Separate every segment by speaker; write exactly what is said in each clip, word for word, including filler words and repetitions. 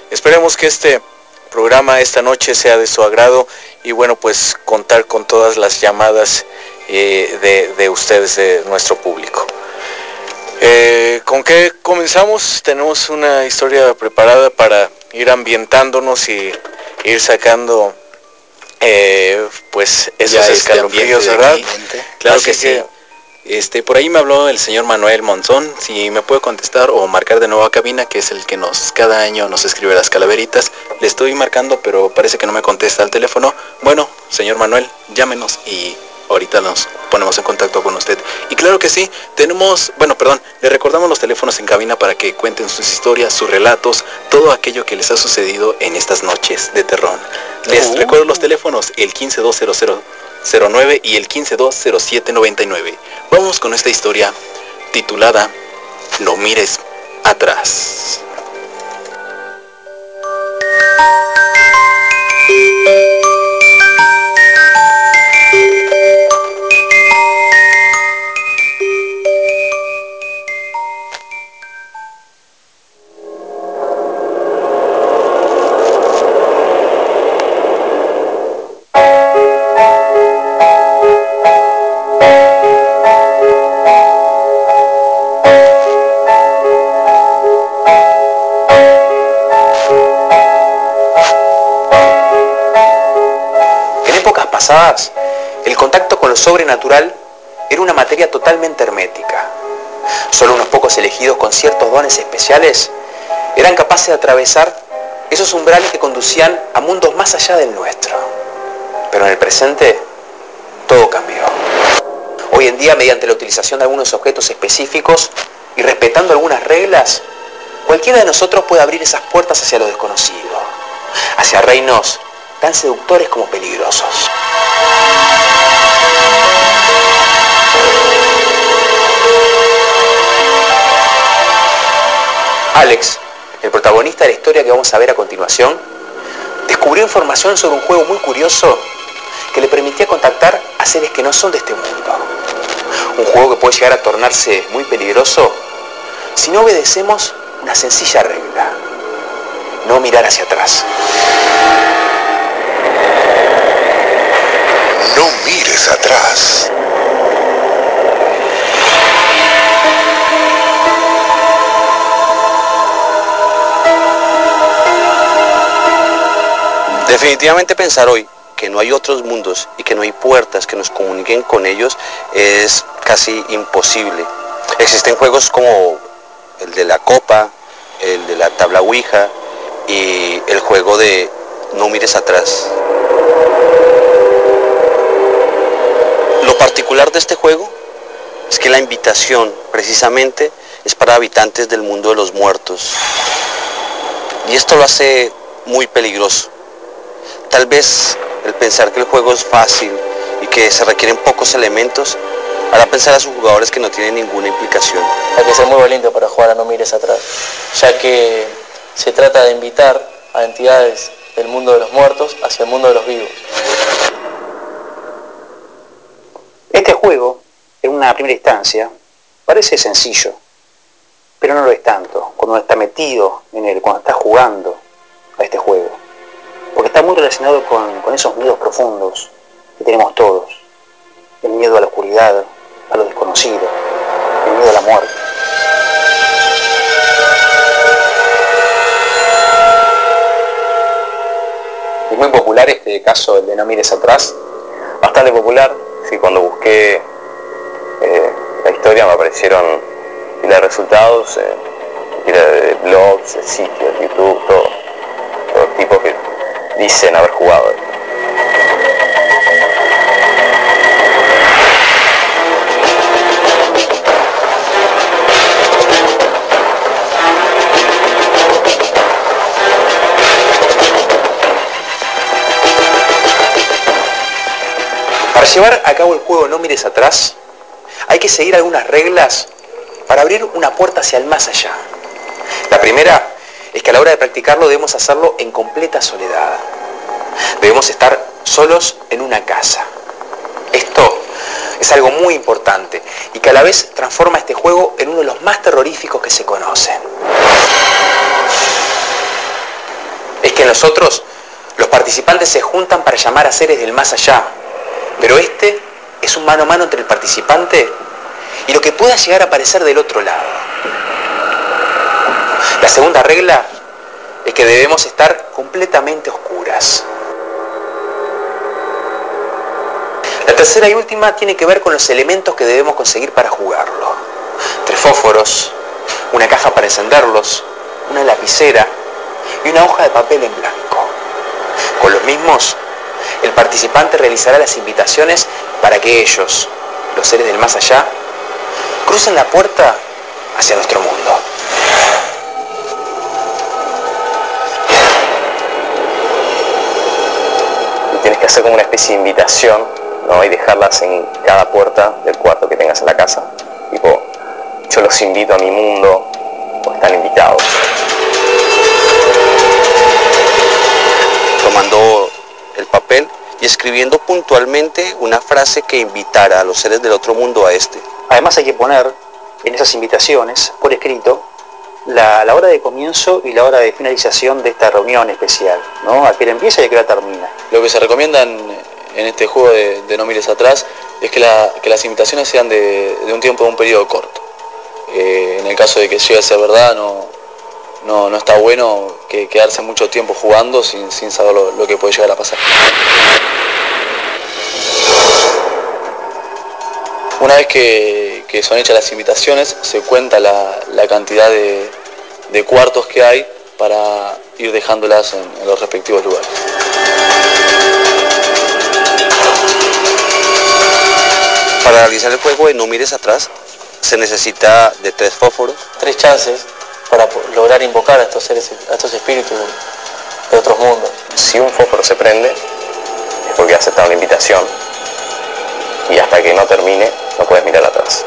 Speaker 1: Esperemos que este programa esta noche sea de su agrado y bueno, pues contar con todas las llamadas eh, de, de ustedes, de nuestro público. Eh, ¿Con qué comenzamos? Tenemos una historia preparada para ir ambientándonos y ir sacando eh, pues esos
Speaker 2: ya
Speaker 1: escalofríos,
Speaker 2: este
Speaker 1: ¿verdad?
Speaker 2: Claro
Speaker 1: Así
Speaker 2: que sí. Que... Este, por ahí me habló el señor Manuel Monzón, si me puede contestar o marcar de nuevo a cabina, que es el que nos cada año nos escribe las calaveritas. Le estoy marcando, pero parece que no me contesta el teléfono. Bueno, señor Manuel, llámenos y ahorita nos ponemos en contacto con usted. Y claro que sí, tenemos, bueno, perdón, le recordamos los teléfonos en cabina para que cuenten sus historias, sus relatos, todo aquello que les ha sucedido en estas noches de terror. Les uh. recuerdo los teléfonos, el quince dos cero cero cero nueve y el quince dos cero siete noventa y nueve. Vamos con esta historia titulada No mires atrás.
Speaker 3: Pasadas, el contacto con lo sobrenatural era una materia totalmente hermética. Solo unos pocos elegidos con ciertos dones especiales eran capaces de atravesar esos umbrales que conducían a mundos más allá del nuestro. Pero en el presente, todo cambió. Hoy en día, mediante la utilización de algunos objetos específicos y respetando algunas reglas, cualquiera de nosotros puede abrir esas puertas hacia lo desconocido, hacia reinos tan seductores como peligrosos. Alex, el protagonista de la historia que vamos a ver a continuación, descubrió información sobre un juego muy curioso que le permitía contactar a seres que no son de este mundo. Un juego que puede llegar a tornarse muy peligroso si no obedecemos una sencilla regla: no mirar hacia atrás.
Speaker 4: No mires atrás.
Speaker 5: Definitivamente pensar hoy que no hay otros mundos y que no hay puertas que nos comuniquen con ellos es casi imposible. Existen juegos como el de la copa, el de la tabla Ouija y el juego de no mires atrás. Lo particular de este juego es que la invitación precisamente es para habitantes del mundo de los muertos. Y esto lo hace muy peligroso. Tal vez el pensar que el juego es fácil y que se requieren pocos elementos hará pensar a sus jugadores que no tienen ninguna implicación.
Speaker 6: Hay que ser muy valiente para jugar a No mires atrás, ya que se trata de invitar a entidades del mundo de los muertos hacia el mundo de los vivos.
Speaker 3: Este juego, en una primera instancia, parece sencillo, pero no lo es tanto cuando uno está metido en él, cuando está jugando a este juego. Porque está muy relacionado con, con esos miedos profundos que tenemos todos. El miedo a la oscuridad, a lo desconocido, el miedo a la muerte.
Speaker 7: Es muy popular este caso, el de No mires atrás.
Speaker 8: Bastante popular, sí, cuando busqué eh, la historia me aparecieron pila de resultados, eh, pila de blogs, de sitios, de YouTube, todo, todo tipo que dicen haber jugado.
Speaker 3: Para llevar a cabo el juego No mires atrás, hay que seguir algunas reglas para abrir una puerta hacia el más allá. La primera es que a la hora de practicarlo debemos hacerlo en completa soledad. Debemos estar solos en una casa. Esto es algo muy importante y que a la vez transforma este juego en uno de los más terroríficos que se conocen. En los otros, los participantes se juntan para llamar a seres del más allá, pero este es un mano a mano entre el participante y lo que pueda llegar a aparecer del otro lado. La segunda regla es que debemos estar completamente oscuras. La tercera y última tiene que ver con los elementos que debemos conseguir para jugarlo. Tres fósforos, una caja para encenderlos, una lapicera y una hoja de papel en blanco. Con los mismos, el participante realizará las invitaciones para que ellos, los seres del más allá, crucen la puerta hacia nuestro mundo.
Speaker 8: Y tienes que hacer como una especie de invitación, ¿no? Y dejarlas en cada puerta del cuarto que tengas en la casa. Tipo, yo los invito a mi mundo, o están invitados.
Speaker 5: Tomando el papel y escribiendo puntualmente una frase que invitara a los seres del otro mundo a este.
Speaker 9: Además hay que poner en esas invitaciones, por escrito, la, la hora de comienzo y la hora de finalización de esta reunión especial, ¿no? A qué hora empieza y a qué hora termina.
Speaker 6: Lo que se recomienda en, en este juego de, de No Mires Atrás es que, la, que las invitaciones sean de, de un tiempo, de un periodo corto. Eh, en el caso de que llegue a ser verdad, no, no, no está bueno que quedarse mucho tiempo jugando sin, sin saber lo, lo que puede llegar a pasar. Una vez que, que son hechas las invitaciones, se cuenta la, la cantidad de, de cuartos que hay para ir dejándolas en, en los respectivos lugares.
Speaker 5: Para realizar el juego de No Mires Atrás, se necesita de tres fósforos.
Speaker 6: Tres chances para lograr invocar a estos seres, a estos espíritus de, de otros mundos.
Speaker 8: Si un fósforo se prende, es porque ha aceptado la invitación. Y hasta que no termine, no puedes mirar atrás.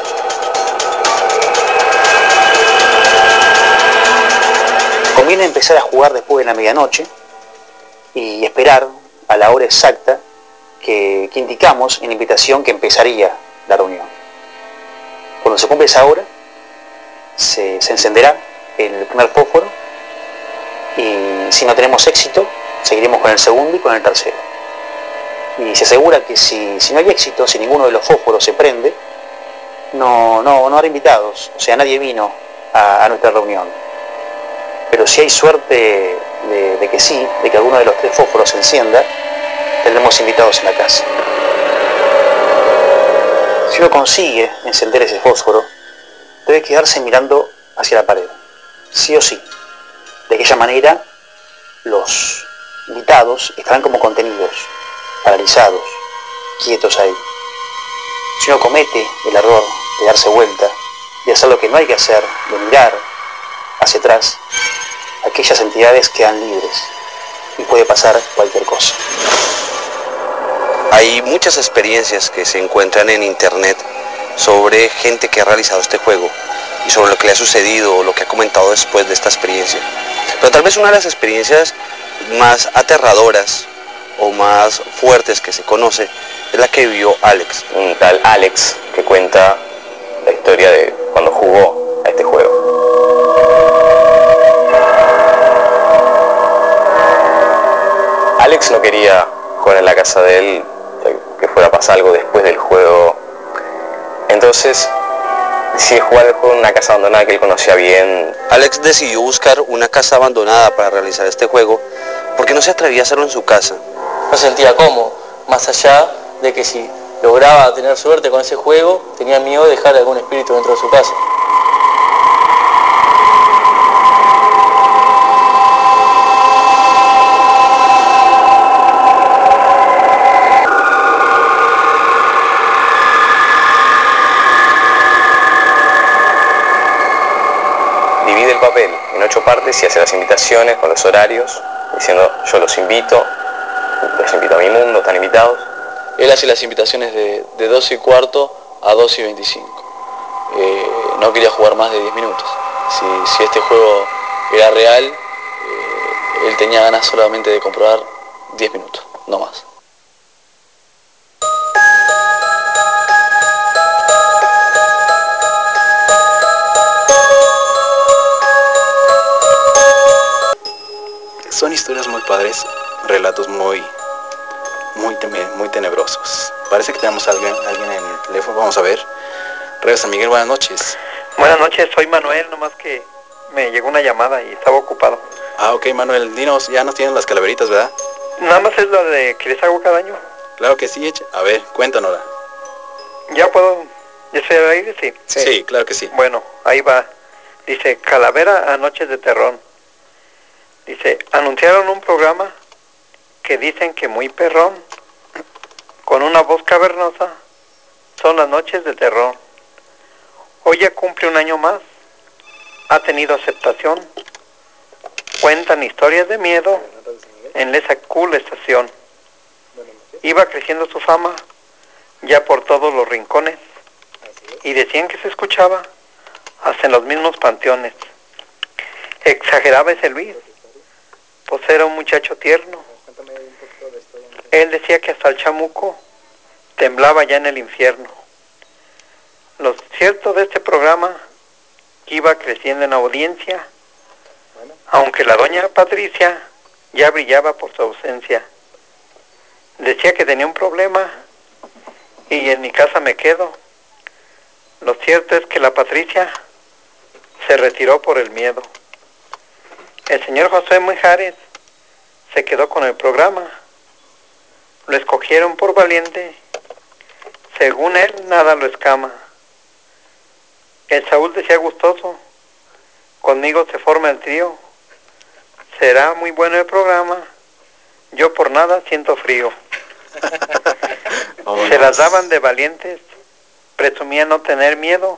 Speaker 9: Conviene empezar a jugar después de la medianoche y esperar a la hora exacta que, que indicamos en la invitación que empezaría la reunión. Cuando se cumple esa hora, se, se encenderá el primer fósforo y si no tenemos éxito, seguiremos con el segundo y con el tercero. Y se asegura que si, si no hay éxito, si ninguno de los fósforos se prende, no, no, no habrá invitados, o sea, nadie vino a, a nuestra reunión. Pero si hay suerte de, de que sí, de que alguno de los tres fósforos se encienda, tendremos invitados en la casa. Si uno consigue encender ese fósforo, debe quedarse mirando hacia la pared, sí o sí. De aquella manera, los invitados estarán como contenidos, paralizados, quietos ahí. Si uno comete el error de darse vuelta, de hacer lo que no hay que hacer, de mirar hacia atrás, aquellas entidades quedan libres y puede pasar cualquier cosa.
Speaker 5: Hay muchas experiencias que se encuentran en internet sobre gente que ha realizado este juego y sobre lo que le ha sucedido o lo que ha comentado después de esta experiencia. Pero tal vez una de las experiencias más aterradoras o más fuertes que se conoce es la que vivió Alex.
Speaker 8: Un tal Alex que cuenta la historia de cuando jugó a este juego. Alex no quería jugar en la casa de él, que fuera a pasar algo después del juego. Entonces decide jugar el juego en una casa abandonada que él conocía bien.
Speaker 5: Alex decidió buscar una casa abandonada para realizar este juego porque no se atrevía a hacerlo en su casa.
Speaker 6: No se sentía cómodo, más allá de que si lograba tener suerte con ese juego, tenía miedo de dejar algún espíritu dentro de su casa.
Speaker 8: Divide el papel en ocho partes y hace las invitaciones con los horarios, diciendo yo los invito, los invito a mi mundo, están invitados.
Speaker 6: Él hace las invitaciones de, de doce y cuarto a doce y veinticinco. Eh, no quería jugar más de diez minutos. Si, si este juego era real, eh, él tenía ganas solamente de comprobar diez minutos, no más.
Speaker 2: son historias muy padres, relatos muy, muy, teme, muy tenebrosos. Parece que tenemos a alguien, alguien en el teléfono, vamos a ver. Radio San Miguel, buenas noches.
Speaker 10: Buenas noches, soy Manuel, nomás que me llegó una llamada y estaba ocupado.
Speaker 2: Ah, ok, Manuel, dinos, ya nos tienen las calaveritas, ¿verdad?
Speaker 10: Nada más es la de que les hago cada año.
Speaker 2: Claro que sí, a ver, cuéntanosla.
Speaker 10: ¿Ya puedo? ¿Ya estoy al aire? Sí.
Speaker 2: sí. Sí, claro que sí.
Speaker 10: Bueno, ahí va. Dice, Calavera a Noches de Terror. Dice, anunciaron un programa que dicen que muy perrón, con una voz cavernosa, son las noches de terror. Hoy ya cumple un año más, ha tenido aceptación, cuentan historias de miedo en esa cool estación. Iba creciendo su fama ya por todos los rincones y decían que se escuchaba hasta en los mismos panteones. Exageraba ese Luis, pues era un muchacho tierno. Él decía que hasta el chamuco temblaba ya en el infierno. Lo cierto de este programa iba creciendo en audiencia, aunque la doña Patricia ya brillaba por su ausencia. Decía que tenía un problema y en mi casa me quedo. Lo cierto es que la Patricia se retiró por el miedo. El señor José Mijares se quedó con el programa. Lo escogieron por valiente. Según él, nada lo escama. El Saúl decía gustoso, conmigo se forma el trío. Será muy bueno el programa. Yo por nada siento frío. Se las daban de valientes. Presumía no tener miedo.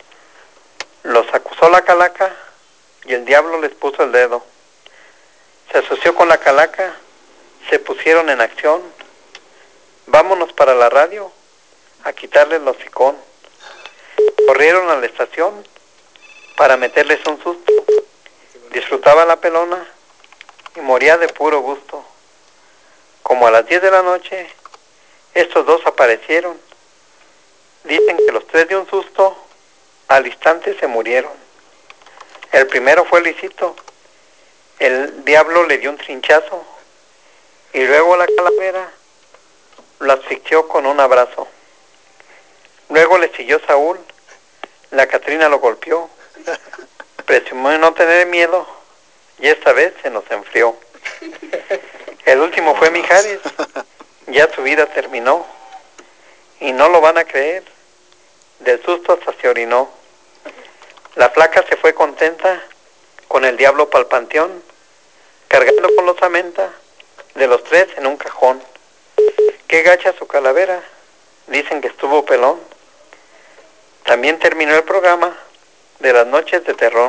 Speaker 10: Los acusó la calaca y el diablo les puso el dedo. Se asoció con la calaca, se pusieron en acción. Vámonos para la radio a quitarles el hocicón. Corrieron a la estación para meterles un susto. Disfrutaba la pelona y moría de puro gusto. Como a las diez de la noche, estos dos aparecieron. Dicen que los tres de un susto al instante se murieron. El primero fue Luisito. El diablo le dio un trinchazo y luego la calavera lo asfixió con un abrazo. Luego le siguió Saúl. La Catrina lo golpeó. Presumió no tener miedo y esta vez se nos enfrió. El último fue Mijares. Ya su vida terminó y no lo van a creer. Del susto hasta se orinó. La flaca se fue contenta con el diablo pa'l panteón, cargando con los amenta de los tres en un cajón. Qué gacha su calavera, dicen que estuvo pelón. También terminó el programa de las noches de terror.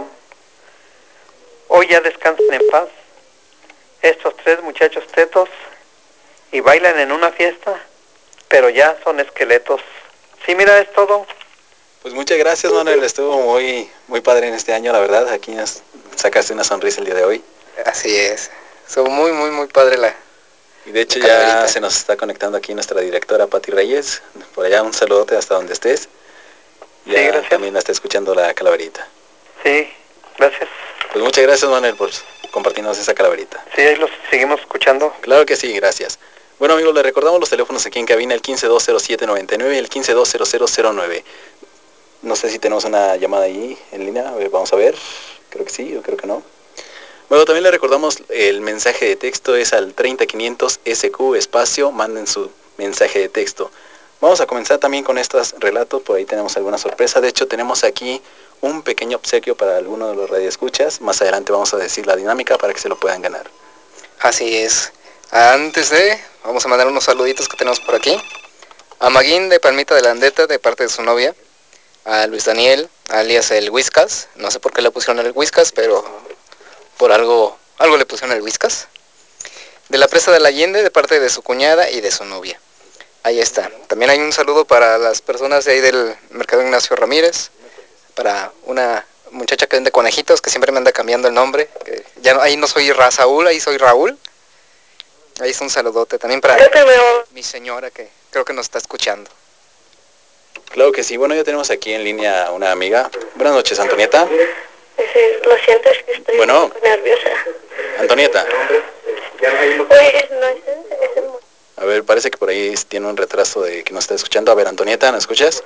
Speaker 10: Hoy ya descansan en paz estos tres muchachos tetos y bailan en una fiesta, pero ya son esqueletos. Sí, mira, es todo.
Speaker 2: Pues muchas gracias, Manuel, estuvo muy, muy padre en este año, la verdad. Aquí nos sacaste una sonrisa el día de hoy.
Speaker 11: Así es, estuvo muy, muy, muy padre la...
Speaker 2: Y de hecho ya se nos está conectando aquí nuestra directora Pati Reyes. Por allá un saludote hasta donde estés. Ya sí, gracias. También la está escuchando la calaverita.
Speaker 10: Sí, gracias.
Speaker 2: Pues muchas gracias, Manuel, por compartirnos esa calaverita.
Speaker 10: Sí, ahí los seguimos escuchando.
Speaker 2: Claro que sí, gracias. Bueno, amigos, les recordamos los teléfonos aquí en cabina, el quince dos cero siete noventa y nueve y el quince dos cero cero cero nueve. No sé si tenemos una llamada ahí en línea, a ver, vamos a ver. Creo que sí o creo que no. Bueno, también le recordamos el mensaje de texto es al treinta quinientos S Q espacio, manden su mensaje de texto. Vamos a comenzar también con estos relatos, por ahí tenemos alguna sorpresa. De hecho, tenemos aquí un pequeño obsequio para alguno de los radioescuchas. Más adelante vamos a decir la dinámica para que se lo puedan ganar.
Speaker 11: Así es. Antes de, vamos a mandar unos saluditos que tenemos por aquí. A Maguín de Palmita de la Andeta, de parte de su novia. A Luis Daniel, alias el Whiskas. No sé por qué le pusieron el Whiskas, pero por algo, algo le pusieron el Whiskas. De la Presa de la Allende, de parte de su cuñada y de su novia. Ahí está. También hay un saludo para las personas de ahí del Mercado Ignacio Ramírez. Para una muchacha que vende conejitos, que siempre me anda cambiando el nombre. Que ya no, ahí no soy Ra Saúl, ahí soy Raúl. Ahí está un saludote. También para mi señora, que creo que nos está escuchando.
Speaker 2: Claro que sí. Bueno, ya tenemos aquí en línea una amiga. Buenas noches, Antonieta.
Speaker 12: Sí, lo siento, es que estoy
Speaker 2: Bueno.
Speaker 12: un poco nerviosa.
Speaker 2: Antonieta.
Speaker 12: Oye, no es el, es el...
Speaker 2: A ver, parece que por ahí tiene un retraso de que nos está escuchando. A ver, Antonieta, ¿nos escuchas?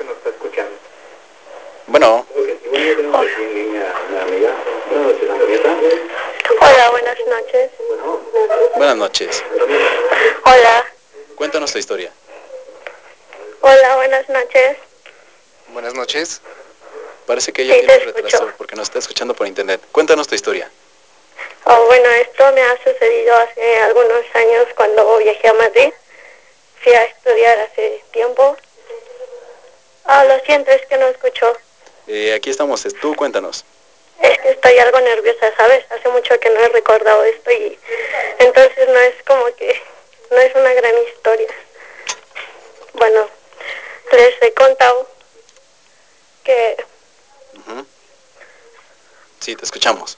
Speaker 2: Bueno.
Speaker 12: Hola, buenas noches.
Speaker 2: Buenas noches.
Speaker 12: Hola.
Speaker 2: Cuéntanos tu historia.
Speaker 12: Hola, buenas noches.
Speaker 11: Buenas noches.
Speaker 2: Parece que ella
Speaker 12: Sí,
Speaker 2: tiene un
Speaker 12: te
Speaker 2: retraso
Speaker 12: escucho.
Speaker 2: porque nos está escuchando por internet. Cuéntanos tu historia.
Speaker 12: Oh, bueno, esto me ha sucedido hace algunos años cuando viajé a Madrid. Fui a estudiar hace tiempo. Ah, lo siento, es que no escucho.
Speaker 2: Eh, aquí estamos, tú cuéntanos.
Speaker 12: Es que estoy algo nerviosa, ¿sabes? Hace mucho que no he recordado esto y entonces no es como que, no es una gran historia. Bueno, les he contado que...
Speaker 2: Uh-huh. Sí, te escuchamos.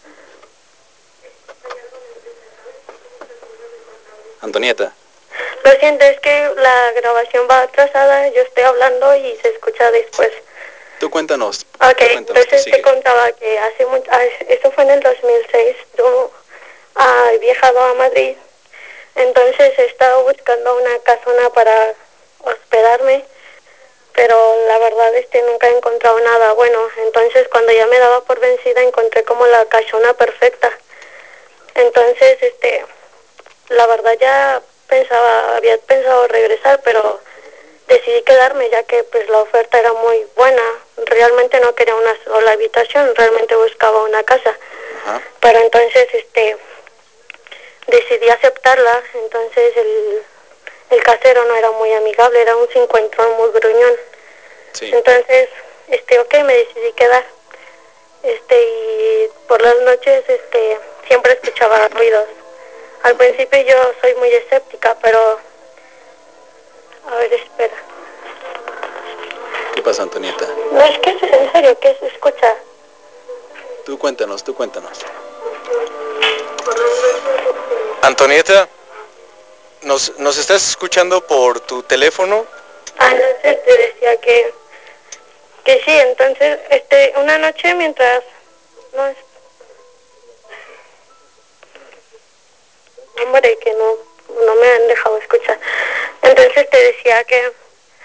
Speaker 2: Antonieta.
Speaker 12: Lo siento, es que la grabación va atrasada, yo estoy hablando y se escucha después.
Speaker 2: Tú cuéntanos.
Speaker 12: Ok,
Speaker 2: tú cuéntanos,
Speaker 12: entonces te contaba que hace mucho, eso fue en el dos mil seis, yo ah, he viajado a Madrid, entonces he estado buscando una casona para hospedarme, pero la verdad es que nunca he encontrado nada bueno. Entonces cuando ya me daba por vencida encontré como la casona perfecta. Entonces, este, la verdad ya pensaba, había pensado regresar, pero decidí quedarme ya que pues la oferta era muy buena. Realmente no quería una sola habitación, realmente buscaba una casa.
Speaker 2: Ajá.
Speaker 12: Pero entonces, este, decidí aceptarla. Entonces el, el casero no era muy amigable, era un cincuentón muy gruñón.
Speaker 2: Sí.
Speaker 12: Entonces, este, ok, me decidí quedar. Este, y por las noches, este, siempre escuchaba ruidos. Al principio yo soy muy escéptica, pero... A ver, espera.
Speaker 2: ¿Qué pasa, Antonieta?
Speaker 12: No, es que es en serio, ¿qué se escucha?
Speaker 2: Tú cuéntanos, tú cuéntanos.
Speaker 1: Antonieta, ¿nos, nos estás escuchando por tu teléfono?
Speaker 12: Ah, entonces te decía que... Que sí, entonces, este, una noche mientras... No, es... Hombre, que no, no me han dejado escuchar. Entonces te decía que...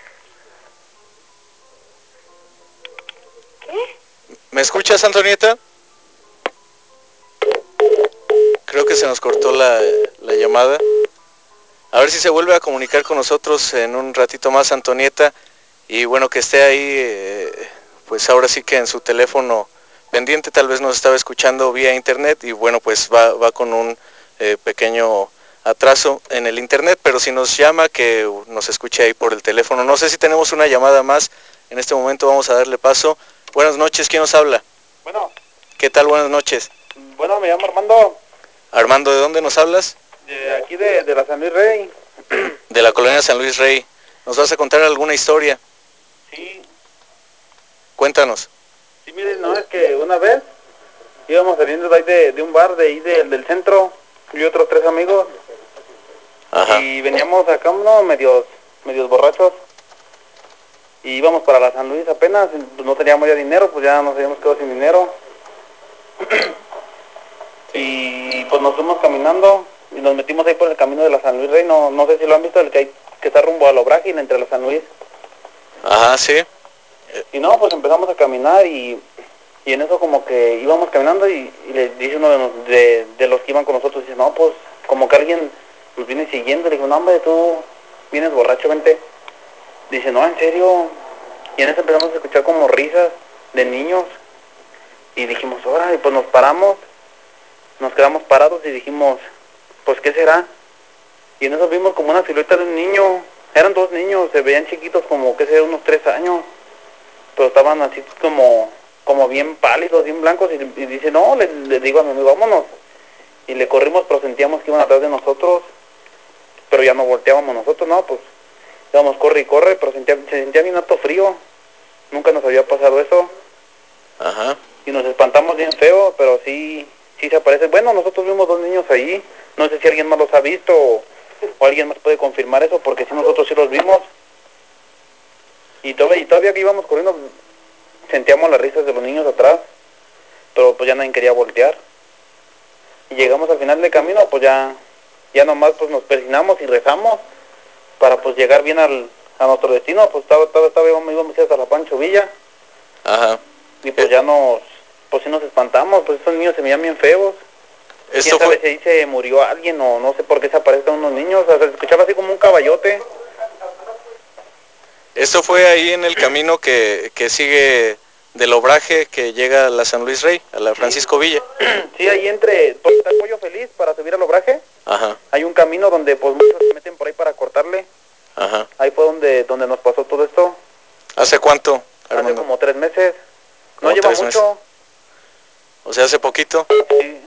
Speaker 12: ¿Qué?
Speaker 1: ¿Me escuchas, Antonieta? Creo que se nos cortó la, la llamada. A ver si se vuelve a comunicar con nosotros en un ratito más, Antonieta. Y bueno, que esté ahí, eh, pues ahora sí que en su teléfono pendiente, tal vez nos estaba escuchando vía internet y bueno, pues va, va con un eh, pequeño atraso en el internet, pero si nos llama, que nos escuche ahí por el teléfono. No sé si tenemos una llamada más, en este momento vamos a darle paso. Buenas noches, ¿quién nos habla?
Speaker 13: Bueno.
Speaker 1: ¿Qué tal? Buenas noches.
Speaker 13: Bueno, me llamo Armando.
Speaker 1: Armando, ¿de dónde nos hablas?
Speaker 13: De aquí de, de la San Luis Rey.
Speaker 1: De la colonia San Luis Rey. ¿Nos vas a contar alguna historia?
Speaker 13: Sí.
Speaker 1: Cuéntanos.
Speaker 13: Sí, miren, no, es que una vez íbamos saliendo de ahí de, de un bar de ahí de, del centro, y otros tres amigos.
Speaker 1: Ajá.
Speaker 13: Y veníamos acá, ¿no? medios, medios borrachos. Y íbamos para la San Luis apenas, pues no teníamos ya dinero, pues ya nos habíamos quedado sin dinero. Y pues nos fuimos caminando y nos metimos ahí por el camino de la San Luis Rey, no, no sé si lo han visto, el que hay, que está rumbo a Lo Brágil entre la San Luis.
Speaker 1: Ajá, sí.
Speaker 13: Y no, pues empezamos a caminar y, y en eso como que íbamos caminando y, y le dice uno de, nos- de, de los que iban con nosotros, dice, no, pues como que alguien nos viene siguiendo. Le digo, no, hombre, tú vienes borracho, vente. Dice, no, en serio. Y en eso empezamos a escuchar como risas de niños. Y dijimos, ahora, y pues nos paramos, nos quedamos parados y dijimos, pues, ¿qué será? Y en eso vimos como una silueta de un niño. Eran dos niños, se veían chiquitos como, qué sé, unos tres años. Pero estaban así como, como bien pálidos, bien blancos. Y, y dice, no, le, le digo a mi amigo, vámonos. Y le corrimos, pero sentíamos que iban atrás de nosotros. Pero ya no volteábamos nosotros, no, pues íbamos, corre y corre, pero sentía, se sentía bien harto frío. Nunca nos había pasado eso.
Speaker 1: Ajá.
Speaker 13: Y nos espantamos bien feo, pero sí, sí se aparece. Bueno, nosotros vimos dos niños ahí. No sé si alguien más los ha visto o, o alguien más puede confirmar eso, porque sí, nosotros sí los vimos. Y todavía, y todavía que íbamos corriendo, sentíamos las risas de los niños atrás. pero pues ya nadie quería voltear. Y llegamos al final del camino, pues ya, ya nomás pues nos persinamos y rezamos para pues llegar bien al, a nuestro destino. Pues estaba, estaba, estaba íbamos, íbamos hasta la Pancho Villa.
Speaker 1: Ajá.
Speaker 13: Y pues ya nos, pues sí nos espantamos, pues esos niños se veían bien feos.
Speaker 1: Esto
Speaker 13: ¿Quién sabe
Speaker 1: fue...
Speaker 13: si ahí se murió alguien o no sé por qué se aparecen unos niños? O sea, se escuchaba así como un caballote.
Speaker 1: Esto fue ahí en el camino que, que sigue del Obraje, que llega a la San Luis Rey, a la Francisco Villa.
Speaker 13: Sí, ahí entre pues, está el Pollo Feliz para subir al Obraje.
Speaker 1: Ajá.
Speaker 13: Hay un camino donde pues muchos se meten por ahí para cortarle.
Speaker 1: Ajá.
Speaker 13: Ahí fue donde, donde nos pasó todo esto.
Speaker 1: ¿Hace cuánto, Armando?
Speaker 13: Hace como tres meses.
Speaker 1: Como
Speaker 13: No lleva
Speaker 1: tres
Speaker 13: mucho.
Speaker 1: Meses. O sea, hace poquito.
Speaker 13: Sí.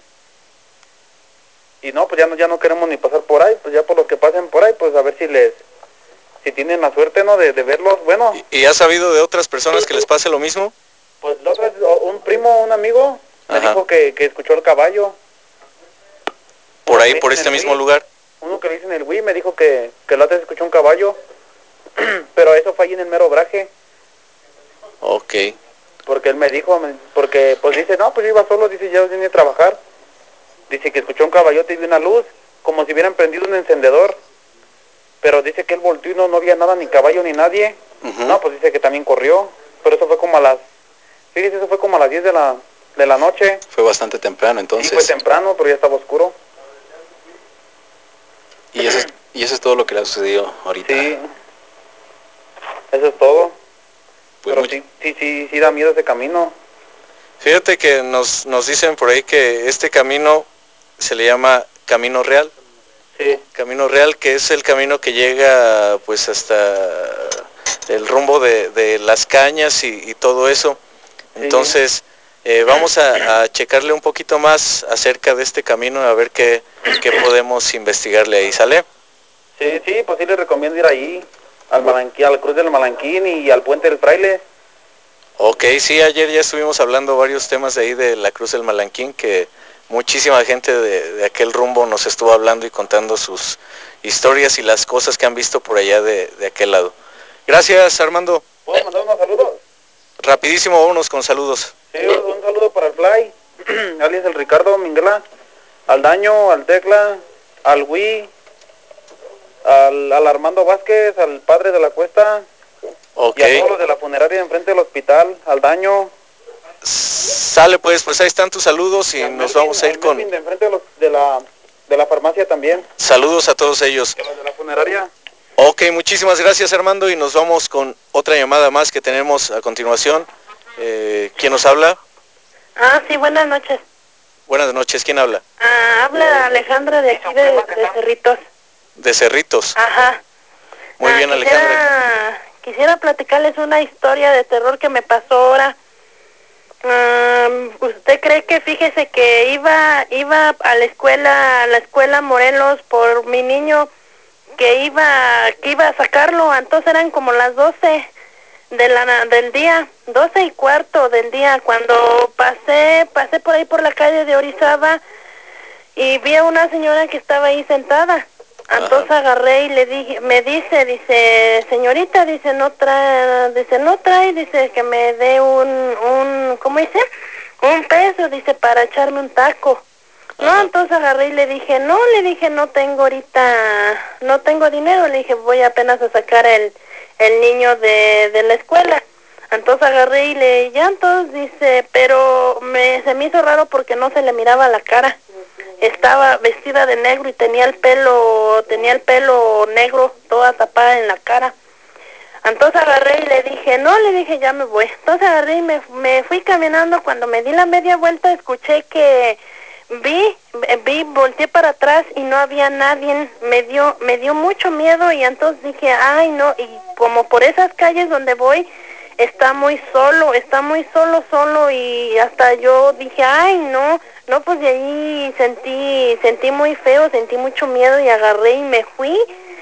Speaker 13: Y no, pues ya no, ya no queremos ni pasar por ahí, pues ya por los que pasen por ahí, pues a ver si les, si tienen la suerte, ¿no? De, de verlos, bueno.
Speaker 1: ¿Y, ¿Y has sabido de otras personas que les pase lo mismo?
Speaker 13: Pues la otra vez, un primo, un amigo, me
Speaker 1: Ajá.
Speaker 13: dijo que, que escuchó el caballo.
Speaker 1: Por ahí, por este mismo lugar.
Speaker 13: Uno que le dice en el Wii me dijo que, que la otra vez escuchó un caballo, pero eso fue ahí en el mero Obraje.
Speaker 1: Ok.
Speaker 13: Porque él me dijo, porque pues dice, no, pues yo iba solo, dice, ya vine a trabajar. Dice que escuchó un caballote y vio una luz, como si hubieran prendido un encendedor. Pero dice que él volteó y no, no había nada, ni caballo, ni nadie. Uh-huh. No, pues dice que también corrió. Pero eso fue como a las, fíjese, eso fue como a las diez de la, de la noche.
Speaker 2: Fue bastante temprano entonces.
Speaker 13: Sí, fue temprano, pero ya estaba oscuro.
Speaker 2: Y eso es, y eso es todo lo que le ha sucedido ahorita.
Speaker 13: Sí. Eso es todo.
Speaker 1: Pues
Speaker 13: pero sí, sí, sí, sí da miedo ese camino.
Speaker 1: Fíjate que nos, nos dicen por ahí que este camino se le llama Camino Real.
Speaker 13: Sí.
Speaker 1: Camino Real, que es el camino que llega pues hasta el rumbo de, de Las Cañas y, y todo eso. Entonces, sí. eh, vamos a, a checarle un poquito más acerca de este camino, a ver qué, qué podemos investigarle ahí, ¿sale?
Speaker 13: Sí, sí, pues sí les recomiendo ir ahí, al Malanquín, al Cruz del Malanquín y al Puente del Fraile.
Speaker 1: Ok, sí, ayer ya estuvimos hablando varios temas de ahí de la Cruz del Malanquín, que muchísima gente de, de aquel rumbo nos estuvo hablando y contando sus historias y las cosas que han visto por allá de, de aquel lado. Gracias, Armando.
Speaker 13: ¿Puedo mandar unos saludos?
Speaker 1: Rapidísimo, vámonos con saludos.
Speaker 13: Sí, un saludo para el Fly, alias el Ricardo Minguela, al Daño, al Tecla, al Wii, al, al Armando Vázquez, al padre de la Cuesta,
Speaker 1: okay.
Speaker 13: Y a todos los de la funeraria enfrente del hospital, al Daño.
Speaker 1: Sale pues, pues ahí están tus saludos y, y nos Melvin, vamos a ir con...
Speaker 13: De enfrente de, los, de, la, de la farmacia también.
Speaker 1: Saludos a todos ellos.
Speaker 13: A los de la funeraria.
Speaker 1: Ok, muchísimas gracias, Armando, y nos vamos con otra llamada más que tenemos a continuación. Eh, ¿Quién nos habla?
Speaker 12: Ah, sí, buenas noches.
Speaker 1: Buenas noches, ¿quién habla?
Speaker 12: Ah, habla Alejandra de aquí de, de Cerritos.
Speaker 1: De Cerritos.
Speaker 12: Ajá.
Speaker 1: Muy
Speaker 12: ah,
Speaker 1: bien,
Speaker 12: quisiera,
Speaker 1: Alejandra.
Speaker 12: Quisiera platicarles una historia de terror que me pasó ahora. Um, ¿Usted cree que, fíjese que iba iba a la escuela, a la escuela Morelos por mi niño, que iba que iba a sacarlo, entonces eran como las doce de la del día, doce y cuarto del día, cuando pasé pasé por ahí por la calle de Orizaba y vi a una señora que estaba ahí sentada. Entonces agarré y le dije, me dice, dice, señorita, dice, no trae, dice, no trae, dice, que me dé un, un, ¿cómo dice? Un peso, dice, para echarme un taco. Ajá. No, entonces agarré y le dije, no, le dije, no tengo ahorita, no tengo dinero, le dije, voy apenas a sacar el, el niño de, de la escuela. Entonces agarré y le, ya entonces dice, pero me, se me hizo raro porque no se le miraba la cara. Estaba vestida de negro y tenía el pelo, tenía el pelo negro, toda tapada en la cara. Entonces agarré y le dije, no, le dije, ya me voy. Entonces agarré y me, me fui caminando. Cuando me di la media vuelta, escuché que vi, vi, volteé para atrás y no había nadie. Me dio, me dio mucho miedo y entonces dije, ay, no, y como por esas calles donde voy, está muy solo, está muy solo, solo, y hasta yo dije, ay, no, no, pues de ahí sentí, sentí muy feo, sentí mucho miedo y agarré y me fui,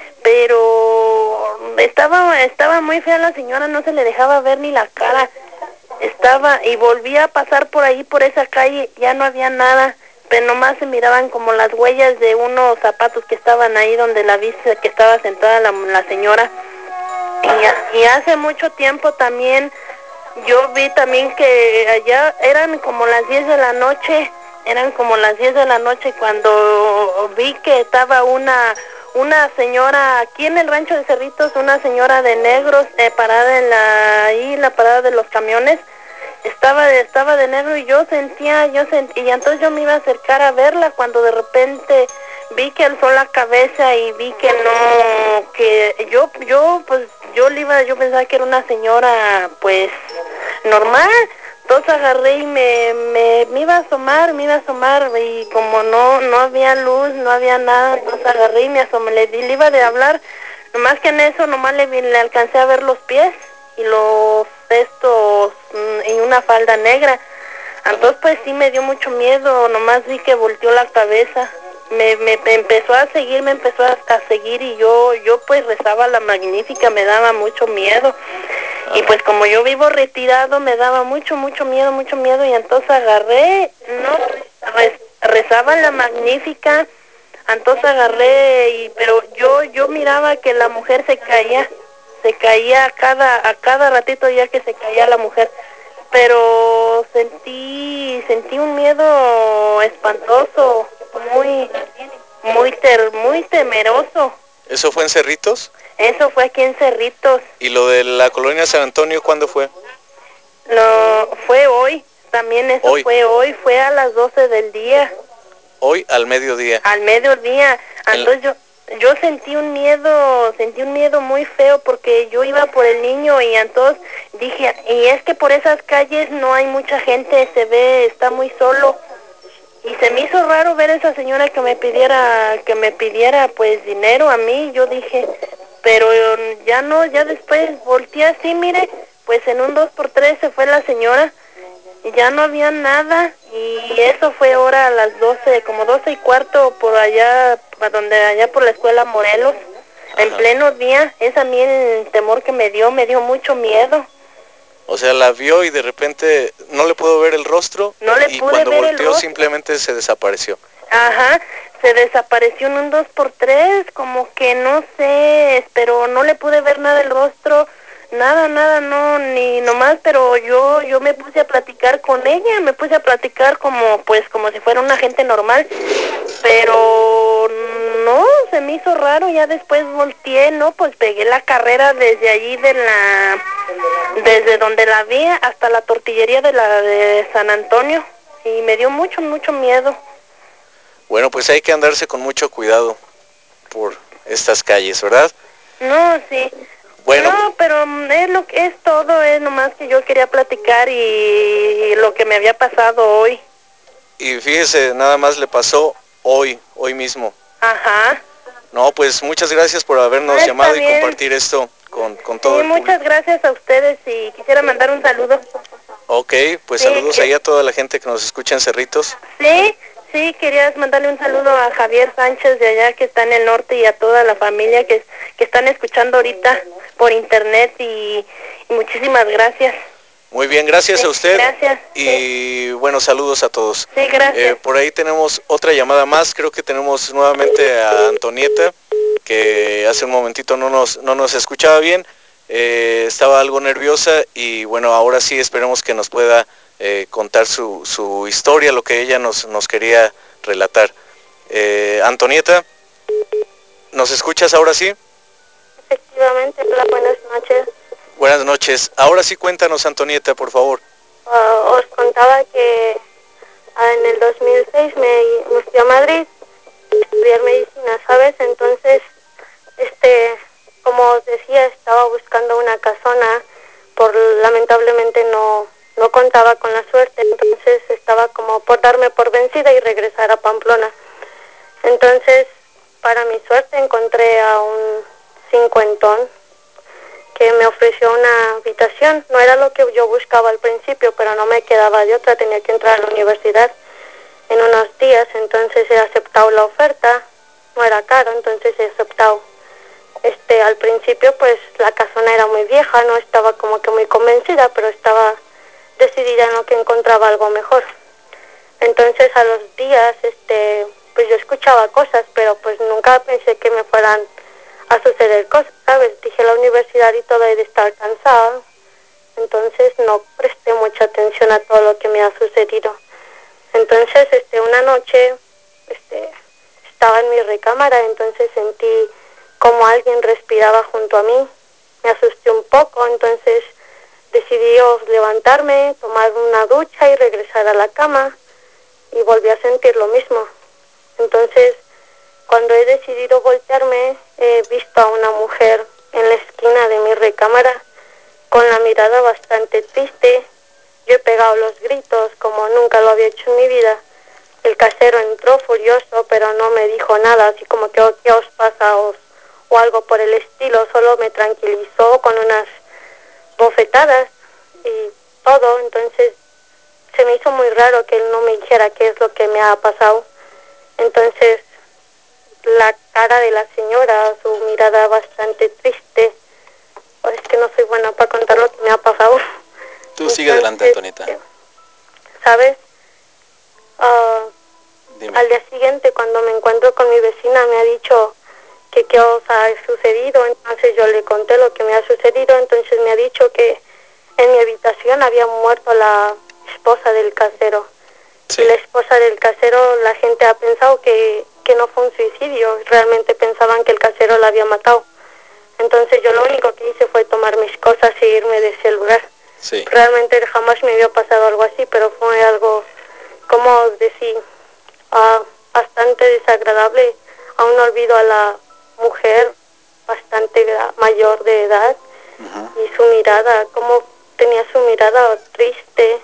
Speaker 12: pero estaba, estaba muy fea la señora, no se le dejaba ver ni la cara, estaba, y volví a pasar por ahí, por esa calle, ya no había nada, pero nomás se miraban como las huellas de unos zapatos que estaban ahí donde la vi que estaba sentada la, la señora. Y, y hace mucho tiempo también yo vi también que allá eran como las diez de la noche, eran como las diez de la noche cuando vi que estaba una una señora aquí en el rancho de Cerritos, una señora de negros eh, parada en la ahí la parada de los camiones. Estaba estaba de negro y yo sentía, yo sentía, y entonces yo me iba a acercar a verla cuando de repente vi que alzó la cabeza y vi que no, que yo, yo, pues, yo le iba, yo pensaba que era una señora, pues, normal. Entonces agarré y me, me, me iba a asomar, me iba a asomar y como no, no había luz, no había nada, entonces agarré y me asomé, le, di, le iba de hablar, nomás que en eso nomás le, le alcancé a ver los pies y los estos y una falda negra. Entonces pues sí me dio mucho miedo, nomás vi que volteó la cabeza, me, me, me empezó a seguir, me empezó a, a seguir y yo, yo pues rezaba la Magnífica, me daba mucho miedo. Y pues como yo vivo retirado me daba mucho, mucho miedo, mucho miedo y entonces agarré, no, rez, rezaba la Magnífica, entonces agarré y, pero yo, yo miraba que la mujer se caía, se caía a cada, a cada ratito ya que se caía la mujer, pero sentí, sentí un miedo espantoso, muy, muy, ter, muy temeroso.
Speaker 1: ¿Eso fue en Cerritos?
Speaker 12: Eso fue aquí en Cerritos.
Speaker 1: ¿Y lo de la colonia San Antonio cuándo fue?
Speaker 12: Lo fue hoy, también eso
Speaker 1: hoy.
Speaker 12: fue hoy, fue a las doce del día.
Speaker 1: Hoy al mediodía.
Speaker 12: Al mediodía. Entonces yo yo sentí un miedo, sentí un miedo muy feo porque yo iba por el niño y entonces dije, y es que por esas calles no hay mucha gente, se ve, está muy solo. Y se me hizo raro ver a esa señora que me pidiera, que me pidiera pues dinero a mí, yo dije, pero ya no, ya después volteé así, mire, pues en un dos por tres se fue la señora y ya no había nada y eso fue ahora a las doce, como doce y cuarto por allá, donde allá por la escuela Morelos. Ajá. En pleno día, es a mí el temor que me dio, me dio mucho miedo.
Speaker 1: O sea, la vio y de repente no le pudo ver el rostro.
Speaker 12: No le
Speaker 1: y
Speaker 12: pude
Speaker 1: cuando
Speaker 12: ver
Speaker 1: volteó
Speaker 12: el rostro.
Speaker 1: Simplemente se desapareció.
Speaker 12: Ajá, se desapareció en un dos por tres, como que no sé, pero no le pude ver nada el rostro, nada, nada, no, ni nomás, pero yo yo me puse a platicar con ella, me puse a platicar como, pues, como si fuera una gente normal, pero no, se me hizo raro, ya después volteé, no, pues pegué la carrera desde allí de la, desde donde la vi hasta la tortillería de la de San Antonio, y me dio mucho, mucho miedo.
Speaker 1: Bueno, pues hay que andarse con mucho cuidado por estas calles, ¿verdad?
Speaker 12: No, sí. Bueno. No, pero es lo que es todo, es nomás que yo quería platicar y, y lo que me había pasado hoy.
Speaker 1: Y fíjese, nada más le pasó hoy, hoy mismo.
Speaker 12: Ajá.
Speaker 1: No, pues muchas gracias por habernos
Speaker 12: ah,
Speaker 1: llamado
Speaker 12: bien.
Speaker 1: y compartir esto con, con todo
Speaker 12: sí,
Speaker 1: el público.
Speaker 12: muchas gracias a ustedes y quisiera mandar un saludo.
Speaker 1: Ok, pues
Speaker 12: sí,
Speaker 1: saludos
Speaker 12: que...
Speaker 1: ahí a toda la gente que nos escucha en Cerritos.
Speaker 12: Sí, sí, querías mandarle un saludo a Javier Sánchez de allá que está en el norte y a toda la familia que, que están escuchando ahorita por internet y, y muchísimas gracias.
Speaker 1: Muy bien, gracias
Speaker 12: sí,
Speaker 1: a usted.
Speaker 12: Gracias.
Speaker 1: Y sí. Bueno, saludos a todos.
Speaker 12: Sí, gracias.
Speaker 1: Eh, por ahí tenemos otra llamada más, creo que tenemos nuevamente a Antonieta, que hace un momentito no nos, no nos escuchaba bien, eh, estaba algo nerviosa y bueno, ahora sí esperemos que nos pueda eh, contar su, su historia, lo que ella nos, nos quería relatar. Eh, Antonieta, ¿nos escuchas ahora sí?
Speaker 12: Efectivamente, hola, buenas noches.
Speaker 1: Buenas noches. Ahora sí cuéntanos, Antonieta, por favor.
Speaker 12: Uh, os contaba que uh, en el dos mil seis me, me fui a Madrid a estudiar medicina, ¿sabes? Entonces, este, como os decía, estaba buscando una casona, por lamentablemente no, no contaba con la suerte, entonces estaba como por darme por vencida y regresar a Pamplona. Entonces, para mi suerte encontré a un cincuentón que me ofreció una habitación. No era lo que yo buscaba al principio, pero no me quedaba de otra, tenía que entrar a la universidad en unos días, entonces he aceptado la oferta, no era caro, entonces he aceptado. Este, al principio pues la casona era muy vieja, no estaba como que muy convencida, pero estaba decidida en lo que encontraba algo mejor. Entonces a los días, este, pues yo escuchaba cosas, pero pues nunca pensé que me fueran a suceder cosas, ¿sabes? Dije la universidad y todo, he de estar cansada. entonces no presté mucha atención a todo lo que me ha sucedido. Entonces, este, una noche, este, estaba en mi recámara, entonces sentí como alguien respiraba junto a mí. Me asusté un poco, entonces decidí levantarme, tomar una ducha y regresar a la cama, y volví a sentir lo mismo. Entonces, cuando he decidido voltearme, he visto a una mujer en la esquina de mi recámara con la mirada bastante triste. Yo he pegado los gritos como nunca lo había hecho en mi vida. El casero entró furioso, pero no me dijo nada, así como que, ¿qué os pasa? O, o algo por el estilo. Solo me tranquilizó con unas bofetadas y todo. Entonces se me hizo muy raro que él no me dijera qué es lo que me ha pasado. Entonces la cara de la señora, su mirada bastante triste. Oh, es que no soy buena para contar lo que me ha pasado.
Speaker 2: Tú Entonces, sigue adelante, Antonieta.
Speaker 12: ¿Sabes? Uh, al día siguiente, cuando me encuentro con mi vecina, me ha dicho que qué os ha sucedido. Entonces yo le conté lo que me ha sucedido. Entonces me ha dicho que en mi habitación había muerto la esposa del casero. Sí. Y la esposa del casero, la gente ha pensado que, que no fue un suicidio. Realmente pensaban que el casero la había matado. Entonces yo lo único que hice fue tomar mis cosas e irme de ese lugar.
Speaker 2: Sí.
Speaker 12: Realmente jamás me había pasado algo así, pero fue algo, como decir, uh, bastante desagradable. Aún no olvido a la mujer bastante mayor de edad. Uh-huh. Y su mirada, como tenía su mirada triste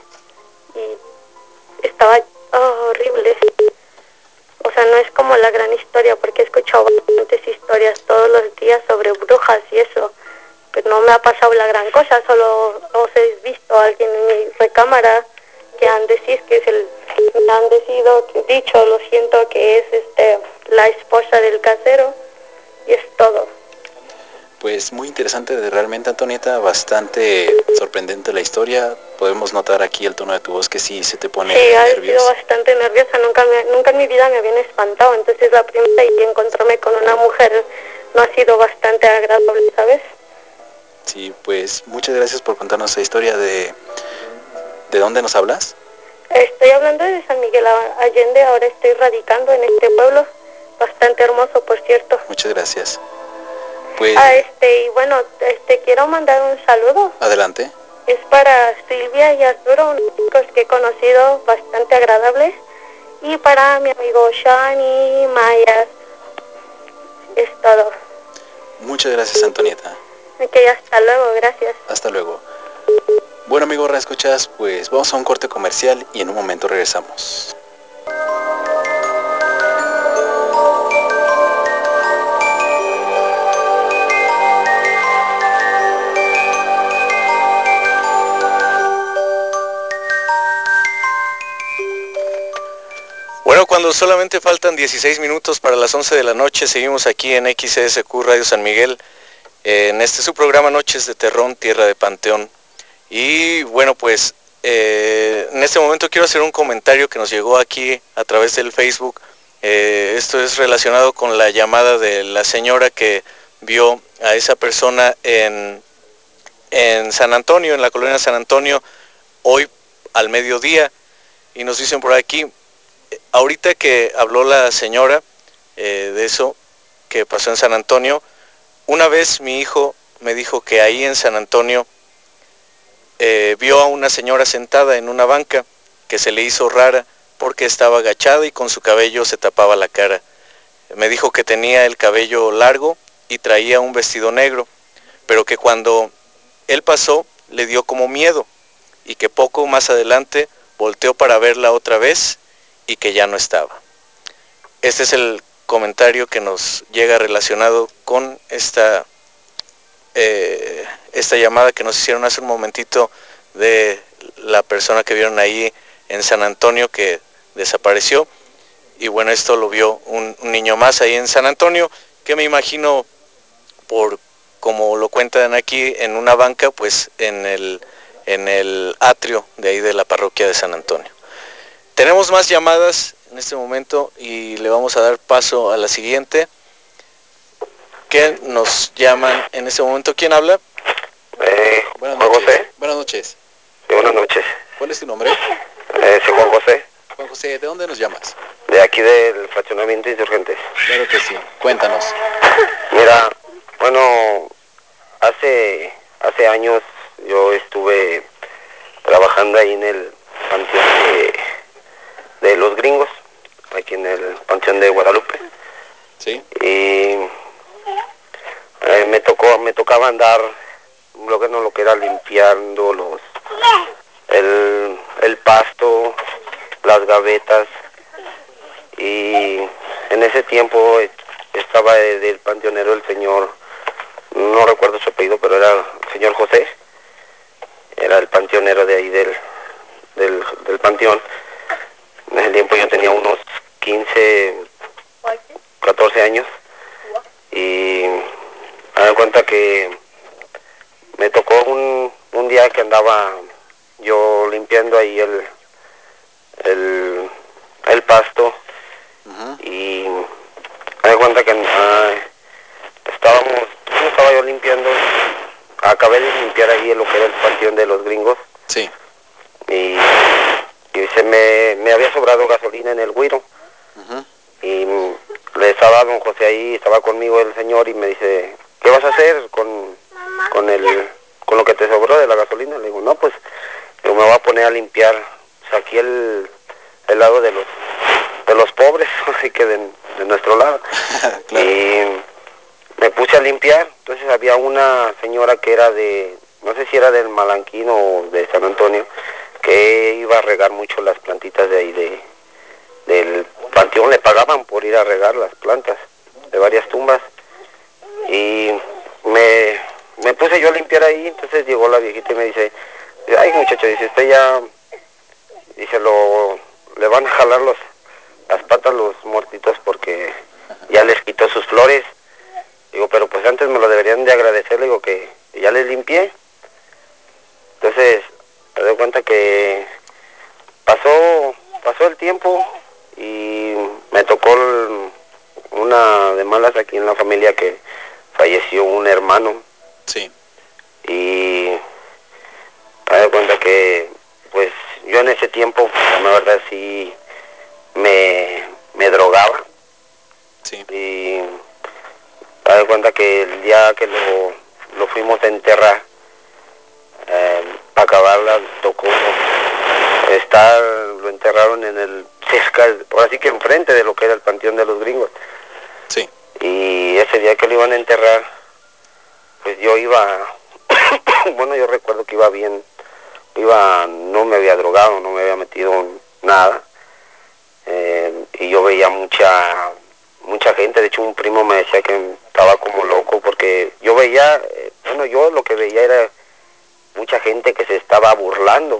Speaker 12: y estaba oh, horrible. O sea, no es como la gran historia, porque he escuchado bastantes historias todos los días sobre brujas y eso, pero no me ha pasado la gran cosa. Solo os he visto a alguien en mi recámara que han decir que es el, me han decido, que dicho, lo siento, que es este la esposa del casero, y es todo.
Speaker 2: Pues muy interesante, realmente, Antonieta, bastante sorprendente la historia. Podemos notar aquí el tono de tu voz que sí se te pone
Speaker 12: sí,
Speaker 2: nerviosa.
Speaker 12: Sí, he sido bastante nerviosa, nunca, me, nunca en mi vida me habían espantado, entonces la primera y encontrarme con una mujer no ha sido bastante agradable, ¿sabes?
Speaker 2: Sí, pues muchas gracias por contarnos esa historia. ¿De, ¿de dónde nos hablas?
Speaker 12: Estoy hablando de San Miguel Allende, ahora estoy radicando en este pueblo, bastante hermoso, por cierto.
Speaker 2: Muchas gracias. Pues...
Speaker 12: Ah, este, y bueno, este, quiero mandar un saludo.
Speaker 2: Adelante.
Speaker 12: Es para Silvia y Arturo, unos chicos que he conocido bastante agradables. Y para mi amigo Sean y Maya. Es todo.
Speaker 2: Muchas gracias, Antonieta.
Speaker 12: Ok, hasta luego, gracias.
Speaker 2: Hasta luego. Bueno, amigos, reescuchas, pues vamos a un corte comercial y en un momento regresamos.
Speaker 1: Bueno, cuando solamente faltan dieciséis minutos para las once de la noche, seguimos aquí en X S Q Radio San Miguel, eh, en este su programa Noches de Terrón, Tierra de Panteón. Y bueno, pues eh, en este momento quiero hacer un comentario que nos llegó aquí a través del Facebook. Eh, esto es relacionado con la llamada de la señora que vio a esa persona en, en San Antonio, en la colonia San Antonio, hoy al mediodía. Y nos dicen por aquí, ahorita que habló la señora eh, de eso que pasó en San Antonio, una vez mi hijo me dijo que ahí en San Antonio eh, vio a una señora sentada en una banca que se le hizo rara porque estaba agachada y con su cabello se tapaba la cara. Me dijo que tenía el cabello largo y traía un vestido negro, pero que cuando él pasó le dio como miedo y que poco más adelante volteó para verla otra vez y que ya no estaba. Este es el comentario que nos llega relacionado con esta, eh, esta llamada que nos hicieron hace un momentito de la persona que vieron ahí en San Antonio que desapareció. Y bueno, esto lo vio un, un niño más ahí en San Antonio, que me imagino, por como lo cuentan aquí, en una banca, pues en el, en el atrio de ahí de la parroquia de San Antonio. Tenemos más llamadas en este momento y le vamos a dar paso a la siguiente, que nos llaman en este momento. ¿Quién habla?
Speaker 14: Eh,
Speaker 2: Buenas
Speaker 8: Juan
Speaker 2: noches.
Speaker 8: José.
Speaker 2: Buenas noches.
Speaker 8: Sí, buenas noches.
Speaker 2: ¿Cuál es tu nombre?
Speaker 8: Eh, soy Juan José,
Speaker 2: Juan José, ¿de dónde nos llamas?
Speaker 8: de aquí del fraccionamiento Insurgentes.
Speaker 2: Claro que sí. Cuéntanos.
Speaker 8: Mira, bueno, hace, hace años yo estuve trabajando ahí en el panteón de, de los gringos, aquí en el panteón de Guadalupe.
Speaker 2: Sí.
Speaker 8: Y eh, me tocó, me tocaba andar lo que no lo que era limpiando los el, el pasto, las gavetas, y en ese tiempo estaba del panteonero el señor, no recuerdo su apellido, pero era el señor José, era el panteonero de ahí del, del, del panteón. En ese tiempo yo tenía unos quince, catorce años, y me doy cuenta que me tocó un, un día que andaba yo limpiando ahí el, el, el pasto, uh-huh. Y me doy cuenta que uh, estábamos, estaba yo limpiando, acabé de limpiar ahí lo que era el panteón de los gringos.
Speaker 2: Sí.
Speaker 8: Y, y se me, me había sobrado gasolina en el güiro. Uh-huh. Y le estaba don José ahí, estaba conmigo el señor y me dice, ¿qué vas a hacer con, con el con lo que te sobró de la gasolina? Le digo, no, pues yo me voy a poner a limpiar pues, aquí el, el lado de los de los pobres, así que de, de nuestro lado. Claro. Y me puse a limpiar. Entonces había una señora que era de, no sé si era del Malanquín o de San Antonio, que iba a regar mucho las plantitas de ahí de del panteón. Le pagaban por ir a regar las plantas de varias tumbas. Y me, me puse yo a limpiar ahí. Entonces llegó la viejita y me dice, ay muchacho, dice, usted ya, dice, lo, le van a jalar los, las patas los muertitos porque ya les quitó sus flores. Digo, pero pues antes me lo deberían de agradecer. Le digo que ya les limpié. Entonces me doy cuenta que pasó pasó el tiempo y me tocó el, una de malas aquí en la familia, que falleció un hermano.
Speaker 2: Sí.
Speaker 8: Y me doy cuenta que pues yo en ese tiempo, la verdad sí me, me drogaba.
Speaker 2: Sí.
Speaker 8: Y me doy cuenta que el día que lo, lo fuimos a enterrar, eh, para acabarla, tocó estar, lo enterraron en el cerca, ahora sí que enfrente de lo que era el panteón de los gringos.
Speaker 2: Sí.
Speaker 8: Y ese día que lo iban a enterrar, pues yo iba, bueno, yo recuerdo que iba bien, iba, no me había drogado, no me había metido nada, eh, y yo veía mucha, mucha gente. De hecho un primo me decía que estaba como loco porque yo veía, eh, bueno, yo lo que veía era mucha gente que se estaba burlando.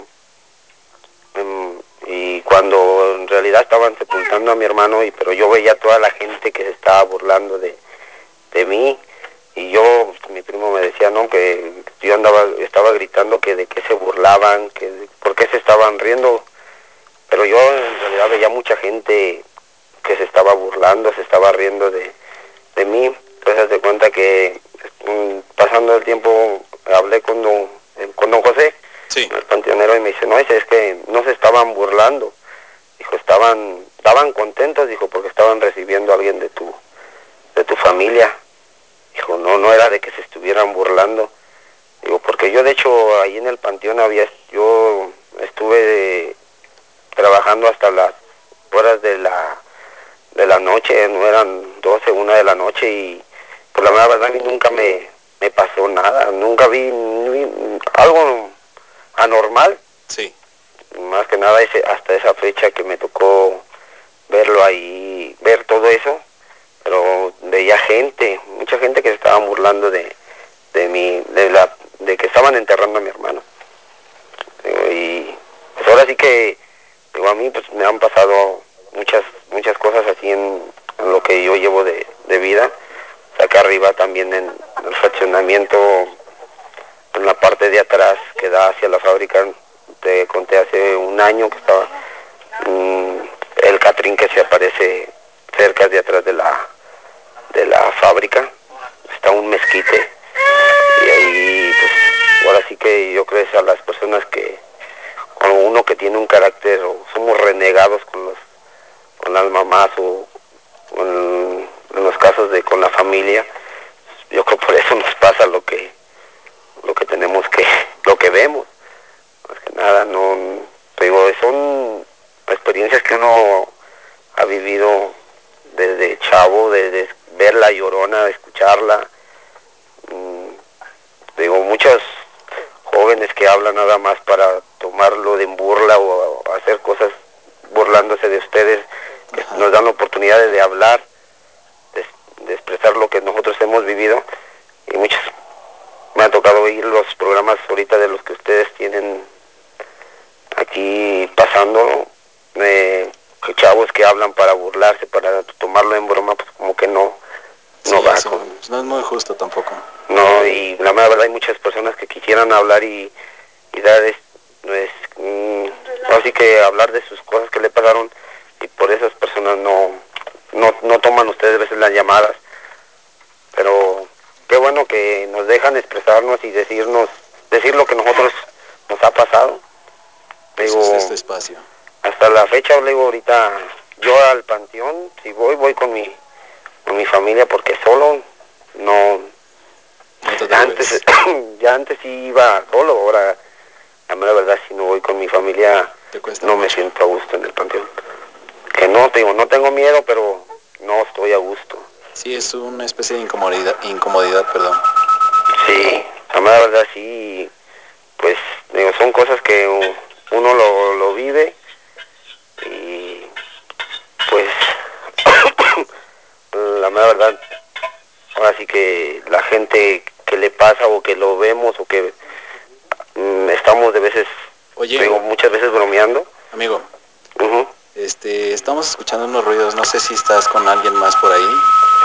Speaker 8: Um, y cuando en realidad estaban sepultando a mi hermano, y pero yo veía toda la gente que se estaba burlando de, de mí. Y yo, mi primo me decía, no, que yo andaba, estaba gritando que de qué se burlaban, que de, por qué se estaban riendo. Pero yo en realidad veía mucha gente que se estaba burlando, se estaba riendo de, de mí. Entonces haz de cuenta que um, pasando el tiempo hablé con don, con don José,
Speaker 2: sí,
Speaker 8: el panteonero, y me dice, no, es, es que no se estaban burlando. Dijo, estaban, estaban contentos, dijo, porque estaban recibiendo a alguien de tu, de tu familia. Dijo, no, no era de que se estuvieran burlando. Digo, porque yo de hecho ahí en el panteón había, yo estuve de, trabajando hasta las horas de la de la noche, no eran doce, una de la noche, y por la verdad a mí nunca me, me pasó nada, nunca vi, vi algo anormal.
Speaker 2: Sí.
Speaker 8: Más que nada ese, hasta esa fecha que me tocó verlo ahí, ver todo eso, pero veía gente, mucha gente que se estaba burlando de, de mi, de la, de que estaban enterrando a mi hermano. Y pues ahora sí que, digo, a mí pues me han pasado muchas, muchas cosas así en, en lo que yo llevo de, de vida. Acá arriba también en el fraccionamiento, en la parte de atrás que da hacia la fábrica, te conté hace un año que estaba mmm, el Catrín que se aparece cerca de atrás de la de la fábrica, está un mezquite, y ahí pues
Speaker 14: ahora sí que yo creo que a las personas que, como uno que tiene un carácter, o somos renegados con los, con las mamás, o, o en, en los casos de con la familia, yo creo por eso nos pasa lo que, lo que tenemos que, lo que vemos, más que nada, no, digo, son experiencias que uno ha vivido desde chavo, desde ver La Llorona, escucharla, mm, digo, muchos jóvenes que hablan nada más para tomarlo de burla o, o hacer cosas burlándose de ustedes, que nos dan la oportunidad de, de hablar, de, de expresar lo que nosotros hemos vivido, y muchos me ha tocado oír los programas ahorita de los que ustedes tienen aquí pasando, eh, que chavos que hablan para burlarse, para tomarlo en broma, pues como que no, no
Speaker 2: sí,
Speaker 14: va
Speaker 2: eso,
Speaker 14: con...
Speaker 2: pues no es muy justo tampoco.
Speaker 14: No, y la verdad hay muchas personas que quisieran hablar y, y dar, es, es, mm, así que hablar de sus cosas que le pasaron, y por esas personas no, no, no toman ustedes a veces las llamadas, pero qué bueno que nos dejan expresarnos y decirnos, decir lo que nosotros nos ha pasado.
Speaker 2: Digo, es este espacio.
Speaker 14: Hasta la fecha, le digo, ahorita yo al panteón, si voy, voy con mi, con mi familia, porque solo no,
Speaker 2: no te
Speaker 14: antes, ya antes sí iba solo, ahora la mera verdad si no voy con mi familia no mucho. Me siento a gusto en el panteón. Que no, te digo, no tengo miedo, pero no estoy a gusto.
Speaker 2: Sí, es una especie de incomodidad, incomodidad, perdón.
Speaker 14: Sí, la mera verdad sí, pues digo, son cosas que uno lo, lo vive, y pues la mera verdad, ahora sí que la gente que le pasa o que lo vemos o que mm, estamos de veces,
Speaker 2: Oye,
Speaker 14: digo, muchas veces bromeando.
Speaker 2: Amigo,
Speaker 14: uh-huh.
Speaker 2: este, estamos escuchando unos ruidos, no sé si estás con alguien más por ahí.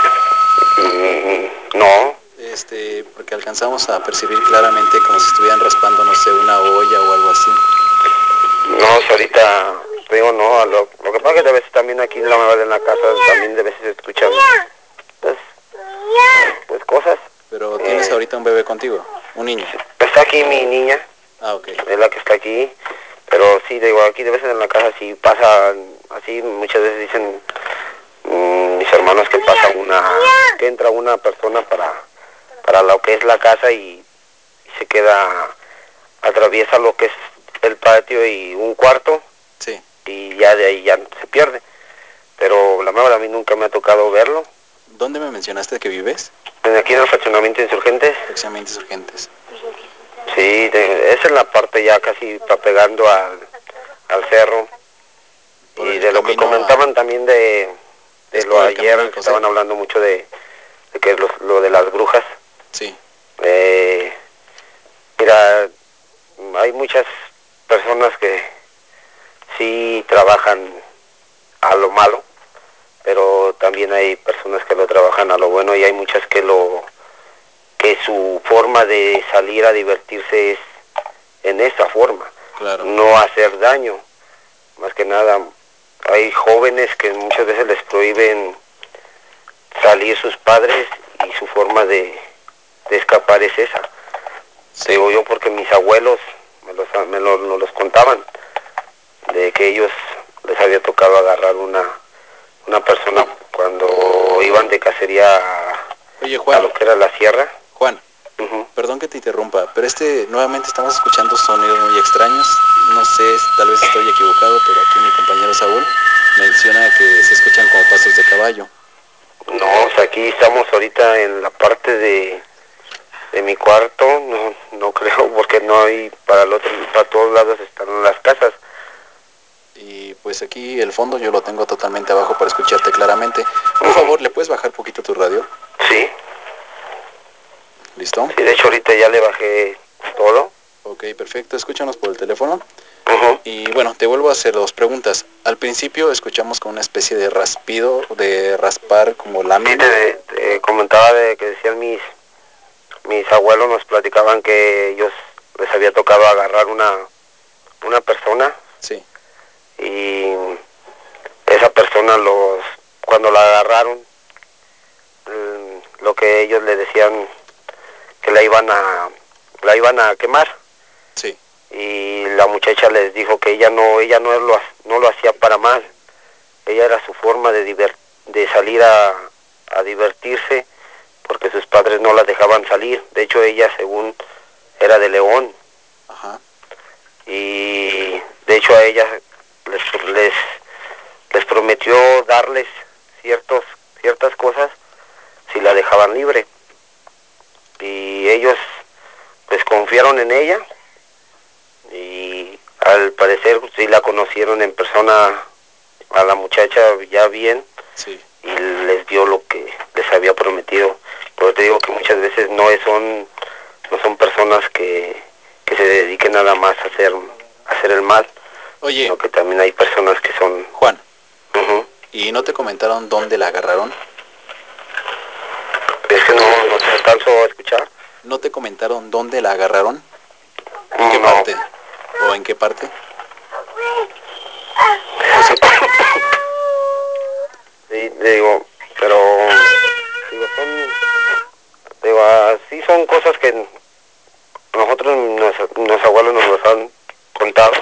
Speaker 14: Mm, no.
Speaker 2: Este, porque alcanzamos a percibir claramente como si estuvieran raspando, no sé, una olla o algo así.
Speaker 14: No, ahorita, digo, no, lo, lo que pasa es que de veces también aquí en la, en la casa también de veces escuchan, pues, pues cosas.
Speaker 2: Pero tienes eh, ahorita un bebé contigo, un niño.
Speaker 14: Está aquí mi niña.
Speaker 2: Ah, ok.
Speaker 14: Es la que está aquí, pero sí, digo, aquí de veces en la casa sí pasa así, muchas veces dicen mmm, mis hermanos que pasa una, que entra una persona para, para lo que es la casa y, y se queda, atraviesa lo que es el patio y un cuarto.
Speaker 2: Sí.
Speaker 14: Y ya de ahí ya se pierde. Pero la verdad a mí nunca me ha tocado verlo.
Speaker 2: ¿Dónde me mencionaste que vives?
Speaker 14: Aquí en el fraccionamiento Insurgentes.
Speaker 2: Fraccionamiento Insurgentes.
Speaker 14: Sí, de, esa es la parte ya casi pa pegando al, al cerro. Por y de lo que comentaban a... también de, de lo ayer, que estaban hablando mucho de, de que lo, lo de las brujas.
Speaker 2: Sí.
Speaker 14: Eh, mira, hay muchas personas que sí trabajan a lo malo, pero también hay personas que lo trabajan a lo bueno, y hay muchas que lo que su forma de salir a divertirse es en esa forma,
Speaker 2: claro.
Speaker 14: No hacer daño. Más que nada hay jóvenes que muchas veces les prohíben salir sus padres y su forma de, de escapar es esa. Sí. Digo yo porque mis abuelos me los, me lo, me los contaban, de que ellos les había tocado agarrar una, una persona cuando iban de cacería a,
Speaker 2: Oye, Juan,
Speaker 14: a lo que era la sierra.
Speaker 2: Juan, uh-huh. Perdón que te interrumpa, pero este, nuevamente estamos escuchando sonidos muy extraños. No sé, tal vez estoy equivocado, pero aquí mi compañero Saúl menciona que se escuchan como pasos de caballo.
Speaker 14: No, o sea, aquí estamos ahorita en la parte de, de mi cuarto, no, no creo, porque no hay, para, el otro, para todos lados están las casas.
Speaker 2: Y pues aquí el fondo yo lo tengo totalmente abajo para escucharte claramente. Por uh-huh. favor, ¿le puedes bajar poquito tu radio?
Speaker 14: Sí.
Speaker 2: ¿Listo?
Speaker 14: Sí, de hecho ahorita ya le bajé todo.
Speaker 2: Ok, perfecto, escúchanos por el teléfono.
Speaker 14: Uh-huh.
Speaker 2: Y bueno, te vuelvo a hacer dos preguntas. Al principio escuchamos con una especie de raspido, de raspar como lámina.
Speaker 14: Sí, te, te comentaba de que decían mis, mis abuelos, nos platicaban que ellos les había tocado agarrar una, una persona.
Speaker 2: Sí.
Speaker 14: Y esa persona los, cuando la agarraron, lo que ellos le decían que la iban a, la iban a quemar.
Speaker 2: Sí.
Speaker 14: Y la muchacha les dijo que ella no, ella no lo, no lo hacía para mal. Ella era su forma de, diver, de salir a, a divertirse, porque sus padres no la dejaban salir. De hecho, ella, según, era de León.
Speaker 2: Ajá.
Speaker 14: Y de hecho a ella les, les, les prometió darles ciertos, ciertas cosas si la dejaban libre. Y ellos pues confiaron en ella y al parecer sí la conocieron en persona a la muchacha ya bien.
Speaker 2: Sí.
Speaker 14: Y les dio lo que les había prometido. Pero te digo que muchas veces no son, no son personas que, que se dediquen nada más a hacer, a hacer el mal.
Speaker 2: Oye.
Speaker 14: Sino que también hay personas que son...
Speaker 2: Juan.
Speaker 14: Uh-huh.
Speaker 2: ¿Y no te comentaron dónde la agarraron?
Speaker 14: Es que no, no te alcanzo a escuchar.
Speaker 2: ¿No te comentaron dónde la agarraron? ¿En qué
Speaker 14: no.
Speaker 2: parte? ¿O en qué parte?
Speaker 14: Sí, digo, pero digo, son, digo, así son cosas que nosotros, nuestros, nuestros abuelos nos los han contado.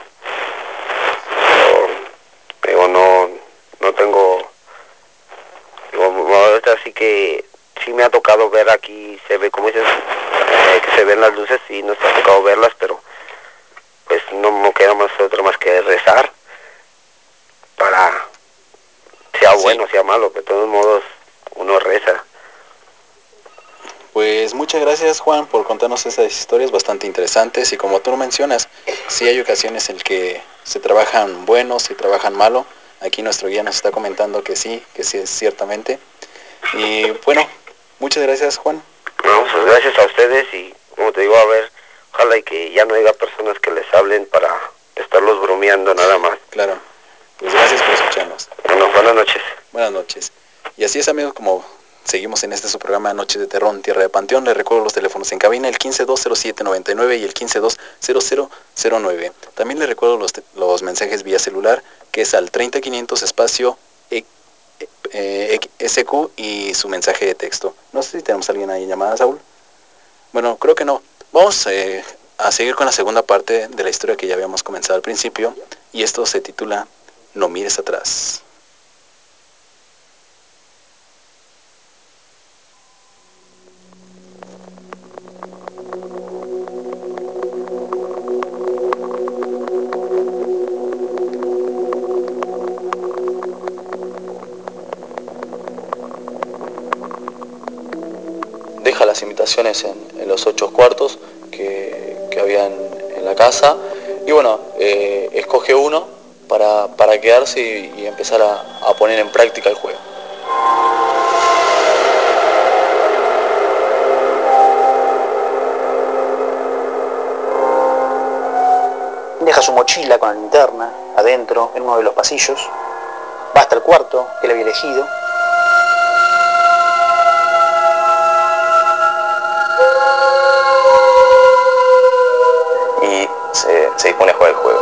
Speaker 14: Pero, digo, no, no tengo, digo, ahorita sí que sí me ha tocado ver aquí, se ve como dices, eh, que se ven las luces y nos ha tocado verlas, pero pues no me queda más otra más que rezar para sea
Speaker 2: sí.
Speaker 14: bueno, sea malo, de todos modos uno reza.
Speaker 2: Pues muchas gracias, Juan, por contarnos esas historias bastante interesantes y como tú lo mencionas, sí hay ocasiones en que se trabajan bueno, se trabajan malo. Aquí nuestro guía nos está comentando que sí, que sí es ciertamente. Y bueno, muchas gracias, Juan.
Speaker 14: No, pues gracias a ustedes y como te digo, a ver, ojalá y que ya no haya personas que les hablen para estarlos bromeando nada más.
Speaker 2: Claro, pues gracias por escucharnos.
Speaker 14: Bueno, buenas noches.
Speaker 2: Buenas noches. Y así es, amigos, como seguimos en este su programa Noches de Terror en Tierra de Panteón. Les recuerdo los teléfonos en cabina, el quince dos cero siete noventa y nueve y el quince dos cero cero cero nueve. También les recuerdo los, los mensajes vía celular, que es al treinta quinientos espacio e, eh, S Q y su mensaje de texto. No sé si tenemos a alguien ahí llamada, Saúl. Bueno, creo que no. Vamos eh, a seguir con la segunda parte de la historia que ya habíamos comenzado al principio, y esto se titula No mires atrás.
Speaker 6: Deja las invitaciones en, en los ocho cuartos que, que había en, en la casa y bueno, eh, escoge uno para, para quedarse y, y empezar a, a poner en práctica el juego.
Speaker 9: Deja su mochila con la linterna adentro en uno de los pasillos, va hasta el cuarto que él había elegido.
Speaker 8: Y se, se dispone a jugar el juego.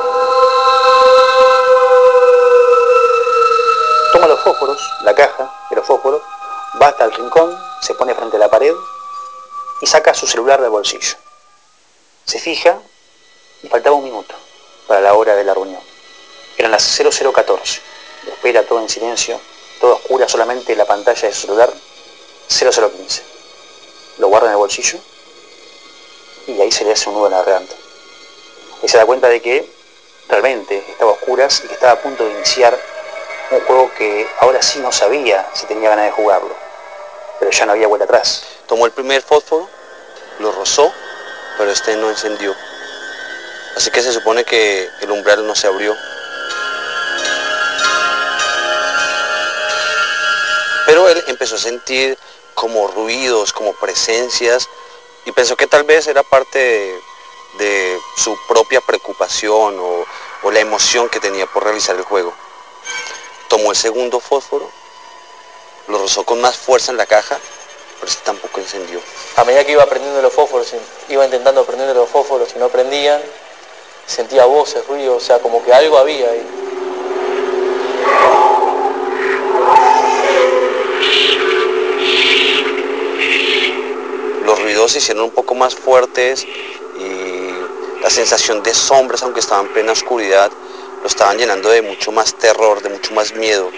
Speaker 9: Toma los fósforos, la caja de los fósforos, va hasta el rincón, se pone frente a la pared y saca su celular del bolsillo. Se fija y faltaba un minuto para la hora de la reunión. Eran las cero cero catorce. Espera todo en silencio, todo oscura, solamente la pantalla de su celular, cero cero quince. Lo guarda en el bolsillo y ahí se le hace un nudo en la garganta. Y se da cuenta de que realmente estaba a oscuras y que estaba a punto de iniciar un juego que ahora sí no sabía si tenía ganas de jugarlo, pero ya no había vuelta atrás.
Speaker 5: Tomó el primer fósforo, lo rozó, pero este no encendió. Así que se supone que el umbral no se abrió. Pero él empezó a sentir como ruidos, como presencias, y pensó que tal vez era parte de, de su propia preocupación o, o la emoción que tenía por realizar el juego. Tomó el segundo fósforo, lo rozó con más fuerza en la caja, pero este tampoco encendió.
Speaker 6: A medida que iba prendiendo los fósforos, iba intentando prender los fósforos y no prendían, sentía voces, ruidos, o sea, como que algo había ahí.
Speaker 5: Los ruidos se hicieron un poco más fuertes La sensación de sombras, aunque estaba en plena oscuridad, lo estaban llenando de mucho más terror, de mucho más miedo.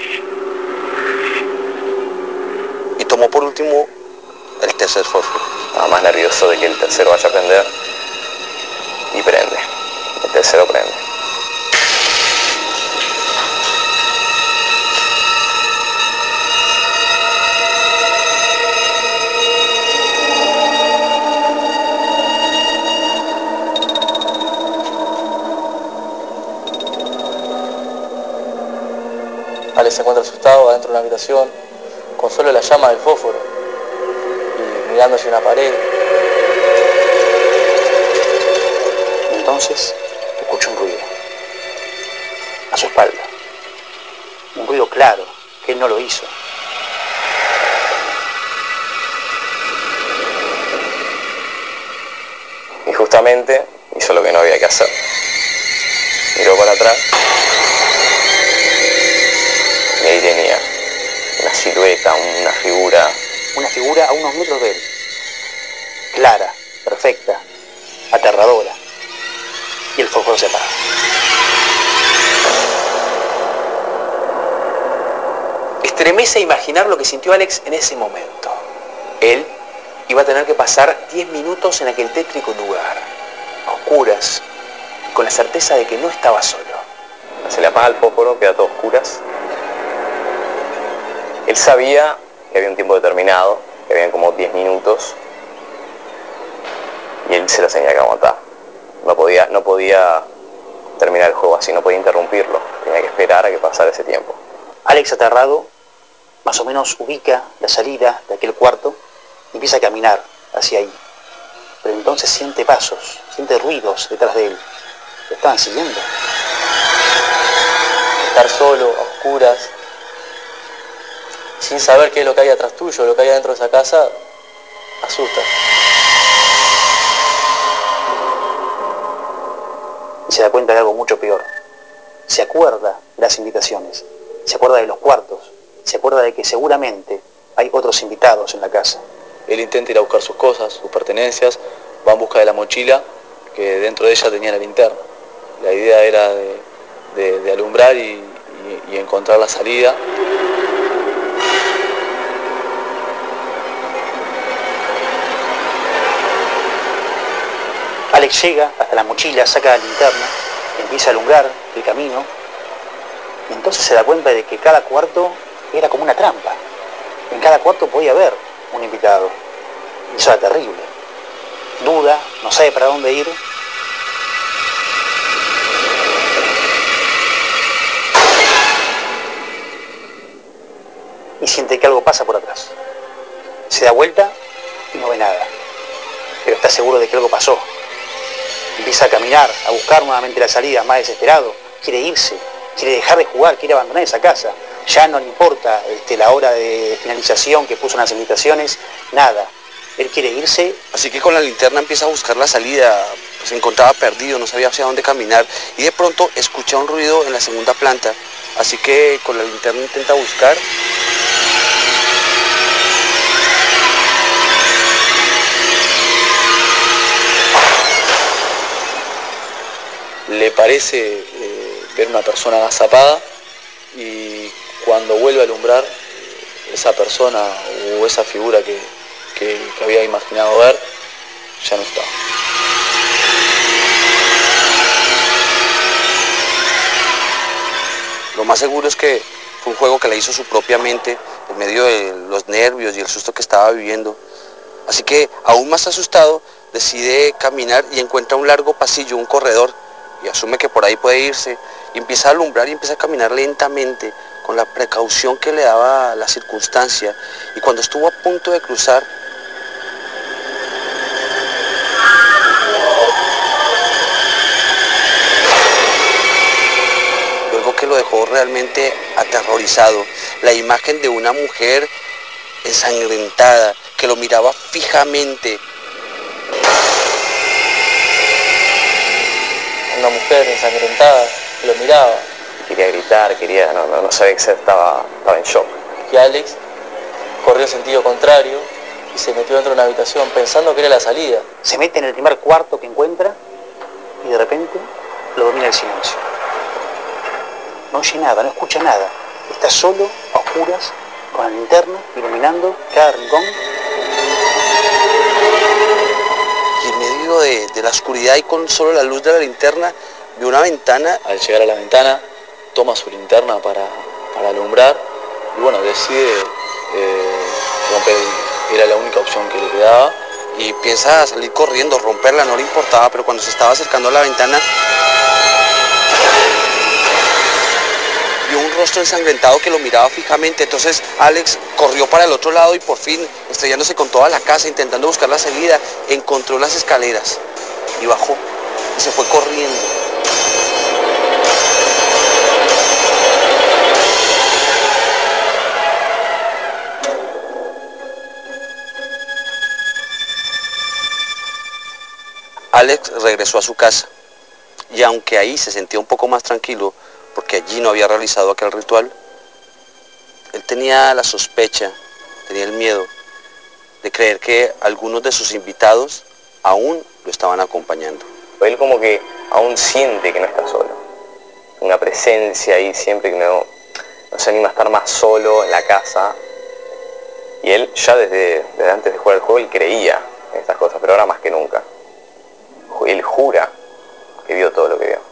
Speaker 5: Y tomó por último el tercer fósforo.
Speaker 8: Estaba más nervioso de que el tercero vaya a prender. Y prende. El tercero prende.
Speaker 6: Alex se encuentra asustado adentro de una habitación, con solo la llama del fósforo y mirando hacia una pared.
Speaker 9: Entonces escucha un ruido a su espalda, un ruido claro que él no lo hizo.
Speaker 8: Y justamente hizo lo que no había que hacer. Miró para atrás y ahí tenía una silueta, una figura.
Speaker 9: Una figura a unos metros de él, clara, perfecta, aterradora. Y el fósforo se apaga. Estremece imaginar lo que sintió Alex en ese momento. Él iba a tener que pasar diez minutos en aquel tétrico lugar, a oscuras, y con la certeza de que no estaba solo.
Speaker 8: Se le apaga el fósforo, queda todo a oscuras. Él sabía que había un tiempo determinado, que habían como diez minutos, y él se lo tenía que aguantar. No podía, no podía terminar el juego así, no podía interrumpirlo, tenía que esperar a que pasara ese tiempo.
Speaker 9: Alex, aterrado, más o menos ubica la salida de aquel cuarto y empieza a caminar hacia ahí. Pero entonces siente pasos, siente ruidos detrás de él. ¿Lo estaban siguiendo?
Speaker 6: Estar solo, a oscuras, sin saber qué es lo que hay atrás tuyo, lo que hay dentro de esa casa, asusta.
Speaker 9: Y se da cuenta de algo mucho peor. Se acuerda de las invitaciones, se acuerda de los cuartos, se acuerda de que seguramente hay otros invitados en la casa.
Speaker 6: Él intenta ir a buscar sus cosas, sus pertenencias, va en busca de la mochila, que dentro de ella tenía la linterna. La idea era de, de, de alumbrar y, y, y encontrar la salida.
Speaker 9: Alex llega hasta la mochila, saca la linterna, empieza a alumbrar el camino, y entonces se da cuenta de que cada cuarto era como una trampa. En cada cuarto podía haber un invitado. Y eso era terrible. Duda, no sabe para dónde ir. Y siente que algo pasa por atrás. Se da vuelta y no ve nada. Pero está seguro de que algo pasó. Empieza a caminar, a buscar nuevamente la salida, más desesperado. Quiere irse, quiere dejar de jugar, quiere abandonar esa casa. Ya no le importa este, la hora de finalización que puso en las invitaciones, nada. Él quiere irse.
Speaker 5: Así que con la linterna empieza a buscar la salida. Se encontraba perdido, no sabía hacia dónde caminar. Y de pronto escucha un ruido en la segunda planta. Así que con la linterna intenta buscar.
Speaker 6: Le parece eh, ver una persona agazapada y cuando vuelve a alumbrar, esa persona o esa figura que, que, que había imaginado ver ya no está.
Speaker 5: Lo más seguro es que fue un juego que le hizo su propia mente en medio de los nervios y el susto que estaba viviendo. Así que, aún más asustado, decide caminar y encuentra un largo pasillo, un corredor, y asume que por ahí puede irse, y empieza a alumbrar y empieza a caminar lentamente, con la precaución que le daba la circunstancia, y cuando estuvo a punto de cruzar, luego que lo dejó realmente aterrorizado, la imagen de una mujer ensangrentada, que lo miraba fijamente.
Speaker 6: Una mujer ensangrentada que lo miraba.
Speaker 8: Quería gritar, quería, no, no, no sabía qué hacer, estaba, estaba en shock.
Speaker 6: Y Alex corrió en sentido contrario y se metió dentro de una habitación pensando que era la salida.
Speaker 9: Se mete en el primer cuarto que encuentra y de repente lo domina el silencio. No oye nada, no escucha nada. Está solo, a oscuras, con la linterna, iluminando cada rincón.
Speaker 5: Y en medio de, de la oscuridad y con solo la luz de la linterna, vio una ventana.
Speaker 6: Al llegar a la ventana, toma su linterna para, para alumbrar y bueno, decide eh, romper, era la única opción que le quedaba.
Speaker 5: Y piensa a salir corriendo, romperla, no le importaba, pero cuando se estaba acercando a la ventana, vio un rostro ensangrentado que lo miraba fijamente. Entonces Alex corrió para el otro lado y por fin, estrellándose con toda la casa, intentando buscar la salida, encontró las escaleras y bajó y se fue corriendo. Alex regresó a su casa y aunque ahí se sentía un poco más tranquilo porque allí no había realizado aquel ritual, él tenía la sospecha, tenía el miedo de creer que algunos de sus invitados aún lo estaban acompañando.
Speaker 8: Él como que aún siente que no está solo, una presencia ahí siempre que no, no se anima a estar más solo en la casa. Y él ya desde, desde antes de jugar el juego él creía en estas cosas, pero ahora más que nunca. Él jura que vio todo lo que vio.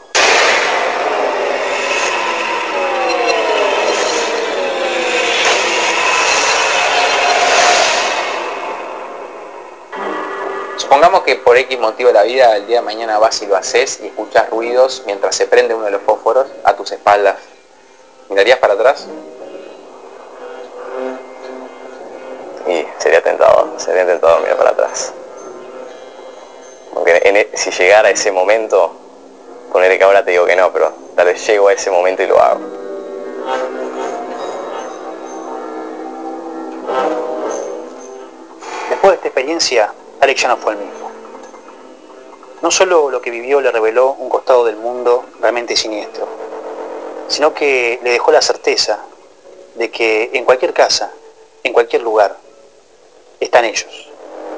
Speaker 3: Supongamos que por X motivo de la vida el día de mañana vas y lo haces y escuchas ruidos mientras se prende uno de los fósforos a tus espaldas. ¿Mirarías para atrás?
Speaker 8: Y sería tentador, sería tentador mirar para atrás. Aunque en, si llegara a ese momento, ponerle que ahora te digo que no, pero tal vez llego a ese momento y lo hago.
Speaker 9: Después de esta experiencia, Alex ya no fue el mismo. No solo lo que vivió le reveló un costado del mundo realmente siniestro, sino que le dejó la certeza de que en cualquier casa, en cualquier lugar, están ellos.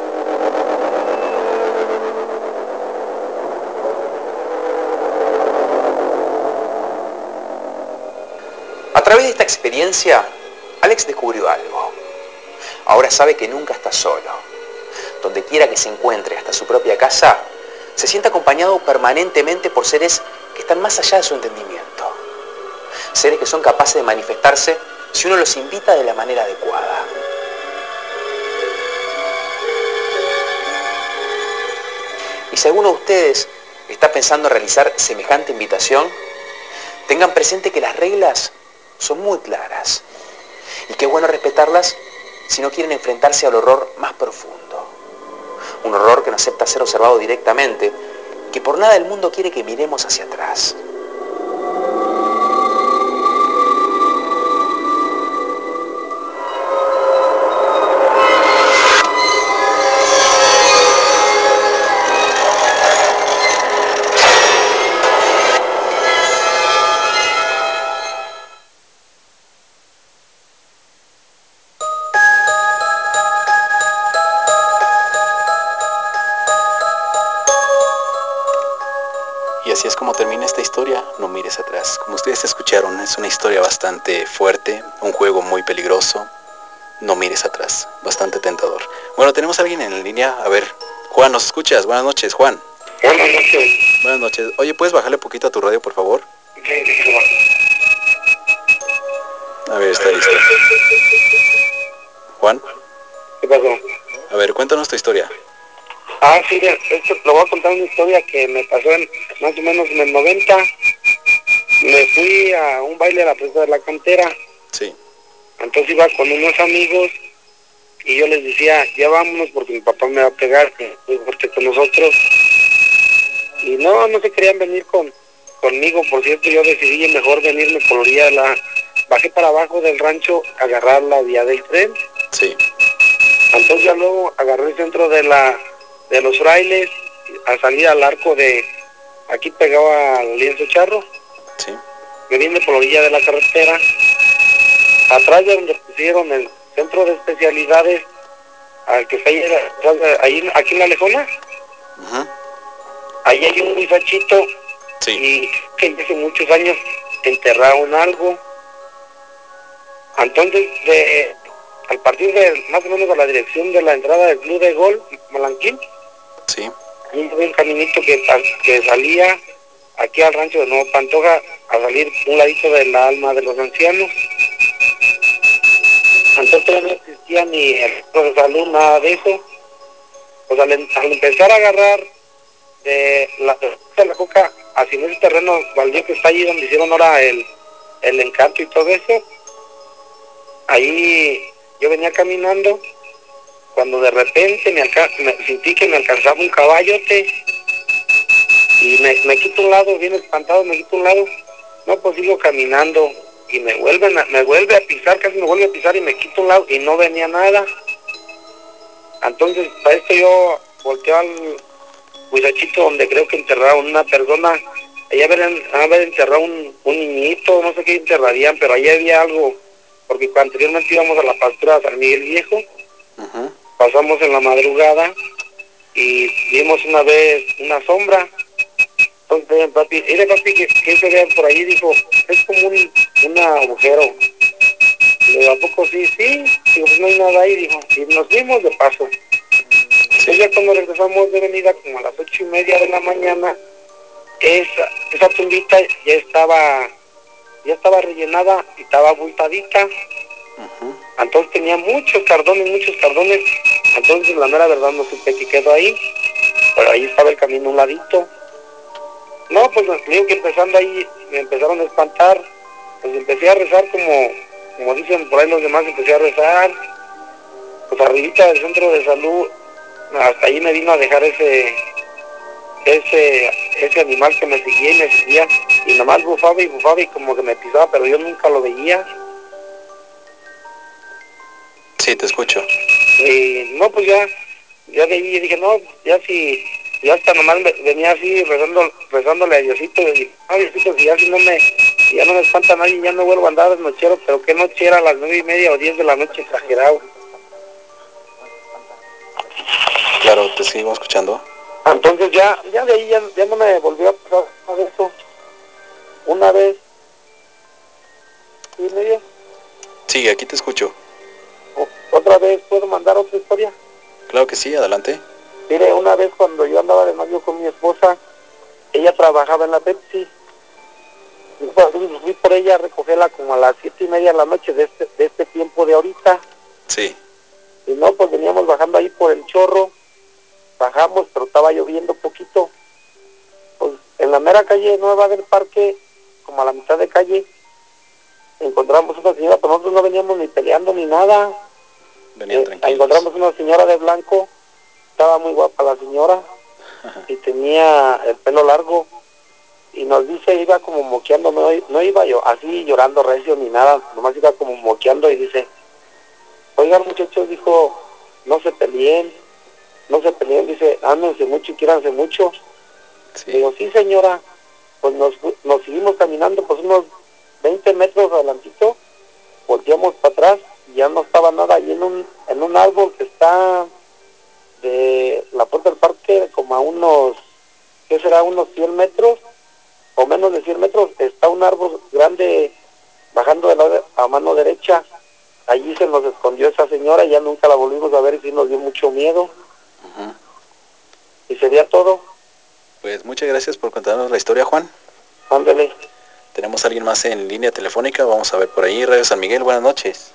Speaker 3: A través de esta experiencia, Alex descubrió algo. Ahora sabe que nunca está solo. Donde quiera que se encuentre, hasta su propia casa, se siente acompañado permanentemente por seres que están más allá de su entendimiento. Seres que son capaces de manifestarse si uno los invita de la manera adecuada. Y si alguno de ustedes está pensando en realizar semejante invitación, tengan presente que las reglas son muy claras y que es bueno respetarlas si no quieren enfrentarse al horror más profundo. Un horror que no acepta ser observado directamente y que por nada del mundo quiere que miremos hacia atrás.
Speaker 2: Y así es como termina esta historia, No mires atrás. Como ustedes escucharon, es una historia bastante fuerte, un juego muy peligroso. No mires atrás, bastante tentador. Bueno, tenemos a alguien en línea. A ver, Juan, ¿nos escuchas? Buenas noches, Juan.
Speaker 15: Buenas noches.
Speaker 2: Buenas noches. Oye, ¿puedes bajarle poquito a tu radio, por favor?
Speaker 15: Sí, sí,
Speaker 2: A ver, está listo. Juan.
Speaker 15: ¿Qué pasó?
Speaker 2: A ver, cuéntanos tu historia.
Speaker 15: Ah, sí, esto te voy a contar una historia que me pasó en más o menos en el noventa. Me fui a un baile a la plaza de la cantera.
Speaker 2: Sí.
Speaker 15: Entonces iba con unos amigos y yo les decía, ya vámonos porque mi papá me va a pegar, muy fuerte con nosotros. Y no, no se querían venir con conmigo, por cierto, yo decidí mejor venirme por la orilla de la... Bajé para abajo del rancho, agarrar la vía del tren.
Speaker 2: Sí.
Speaker 15: Entonces ya luego agarré el centro de la de los frailes, a salir al arco de... Aquí pegado al lienzo charro.
Speaker 2: Sí.
Speaker 15: Me vine por la orilla de la carretera. Atrás de donde pusieron el centro de especialidades, al que está ahí, ahí aquí en la Lejona.
Speaker 2: Uh-huh.
Speaker 15: ahí hay un muchachito
Speaker 2: sí.
Speaker 15: y que hace muchos años enterraron algo. Entonces, de, al partir de más o menos a la dirección de la entrada del Club de Gol, Malanquín,
Speaker 2: sí.
Speaker 15: ahí había un caminito que, que salía aquí al rancho de Nuevo Pantoja a salir un ladito de la alma de los ancianos. Entonces no existía ni el centro de salud, nada de eso. Pues al, al empezar a agarrar de la, de la coca hacia ese terreno baldío que está allí donde hicieron ahora el, el encanto y todo eso, ahí yo venía caminando cuando de repente me, alca me sentí que me alcanzaba un caballote y me, me quito un lado, bien espantado, me quito un lado, no, pues sigo caminando y me vuelven a, me vuelve a pisar, casi me vuelve a pisar y me quito un lado y no venía nada. Entonces para esto yo volteo al muchachito donde creo que enterraron una persona, allá habían haber enterrado un, un niñito, no sé qué enterrarían, pero allá había algo, porque anteriormente íbamos a la pastura de San Miguel Viejo, uh-huh. Pasamos en la madrugada y vimos una vez una sombra. Entonces papi, mire papi, que, que se vean por ahí, dijo, es como un, un agujero. Y le digo, ¿a poco sí? Sí, digo, pues no hay nada ahí, dijo, y nos fuimos de paso. Entonces ya cuando regresamos de venida, como a las ocho y media de la mañana, esa, esa tumbita ya estaba, ya estaba rellenada y estaba abultadita. Uh-huh. Entonces tenía muchos cardones, muchos cardones. Entonces la mera verdad no supe qué quedó ahí, pero ahí estaba el camino a un ladito. No, pues digo que empezando ahí me empezaron a espantar, pues empecé a rezar como, como dicen por ahí los demás, empecé a rezar, pues arribita del centro de salud, hasta ahí me vino a dejar ese, ese, ese animal que me seguía y me seguía, y nomás bufaba y bufaba y como que me pisaba, pero yo nunca lo veía.
Speaker 2: Sí, te escucho.
Speaker 15: Y no, pues ya, ya de ahí dije, no, ya si, ya hasta nomás me, venía así rezando, rezándole a Diosito, y no, Diosito, si ya si no me, si ya no me espanta nadie, ya no vuelvo a andar de nochero, pero qué noche era, a las nueve y media o diez de la noche, exagerado.
Speaker 2: Claro, te sigo escuchando.
Speaker 15: Entonces ya, ya de ahí ya, ya no me volvió a pasar nada de eso. Una vez, ¿sí medio?
Speaker 2: Sí, aquí te escucho.
Speaker 15: ¿Otra vez puedo mandar otra historia?
Speaker 2: Claro que sí, adelante.
Speaker 15: Mire, una vez cuando yo andaba de novio con mi esposa, ella trabajaba en la Pepsi. Y pues, fui por ella a recogerla como a las siete y media de la noche de este, de este tiempo de ahorita.
Speaker 2: Sí.
Speaker 15: Y no, pues veníamos bajando ahí por el chorro. Bajamos, pero estaba lloviendo poquito. Pues en la mera calle nueva del parque, como a la mitad de calle, encontramos una señora, pero nosotros no veníamos ni peleando ni nada.
Speaker 2: Venían
Speaker 15: eh,
Speaker 2: tranquilos.
Speaker 15: Encontramos una señora de blanco, estaba muy guapa la señora, y tenía el pelo largo, y nos dice, iba como moqueando, no, no iba yo así llorando recio ni nada, nomás iba como moqueando y dice, oigan muchachos, dijo, no se peleen, no se peleen, dice, ámense mucho y quiéranse mucho. Sí. Digo, sí señora, pues nos, nos seguimos caminando, pues unos veinte metros adelantito, volteamos para atrás y ya no estaba nada, y en un, en un árbol que está de la puerta del parque como a unos, ¿qué será? Unos cien metros, o menos de cien metros, está un árbol grande bajando de la a mano derecha. Allí se nos escondió esa señora, ya nunca la volvimos a ver y sí nos dio mucho miedo. Uh-huh. Y sería todo.
Speaker 2: Pues muchas gracias por contarnos la historia, Juan.
Speaker 15: Ándale.
Speaker 2: Tenemos a alguien más en línea telefónica, vamos a ver por ahí. Radio San Miguel, buenas noches.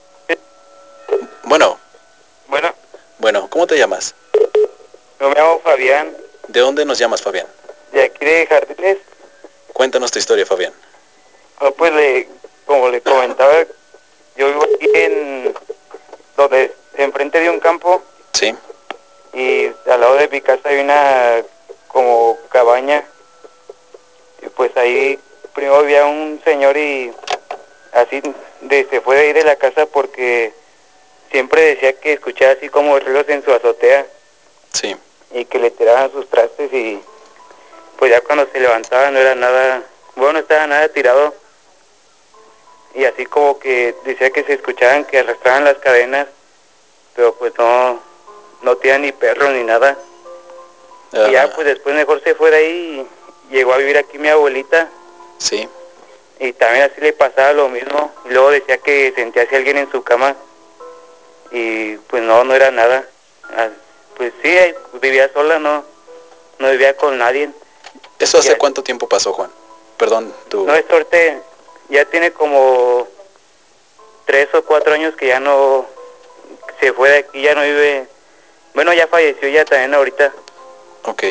Speaker 2: Bueno.
Speaker 16: Bueno.
Speaker 2: Bueno, ¿cómo te llamas?
Speaker 16: Yo me llamo Fabián.
Speaker 2: ¿De dónde nos llamas, Fabián?
Speaker 16: De aquí de Jardines.
Speaker 2: Cuéntanos tu historia, Fabián.
Speaker 16: Oh, pues le, como le comentaba, yo vivo aquí en donde enfrente de un campo.
Speaker 2: Sí.
Speaker 16: Y al lado de mi casa hay una como cabaña. Y pues ahí primero había un señor y así de, se fue de ahí de la casa porque siempre decía que escuchaba así como ruidos en su azotea.
Speaker 2: Sí.
Speaker 16: Y que le tiraban sus trastes y pues ya cuando se levantaba no era nada, bueno, no estaba nada tirado. Y así como que decía que se escuchaban que arrastraban las cadenas, pero pues no, no tenía ni perro ni nada.
Speaker 11: Uh,
Speaker 16: y ya pues después mejor se fue de ahí y llegó a vivir aquí mi abuelita.
Speaker 11: Sí.
Speaker 16: Y también así le pasaba lo mismo. Y luego decía que sentía así alguien en su cama. Y pues no, no era nada. Ah, pues sí, vivía sola, no, no vivía con nadie.
Speaker 11: ¿Eso hace
Speaker 16: ya,
Speaker 11: cuánto tiempo pasó, Juan? Perdón, tú...
Speaker 16: No, esto ahorita ya tiene como tres o cuatro años que ya no se fue de aquí, ya no vive. Bueno, ya falleció ya también ahorita.
Speaker 11: Ok.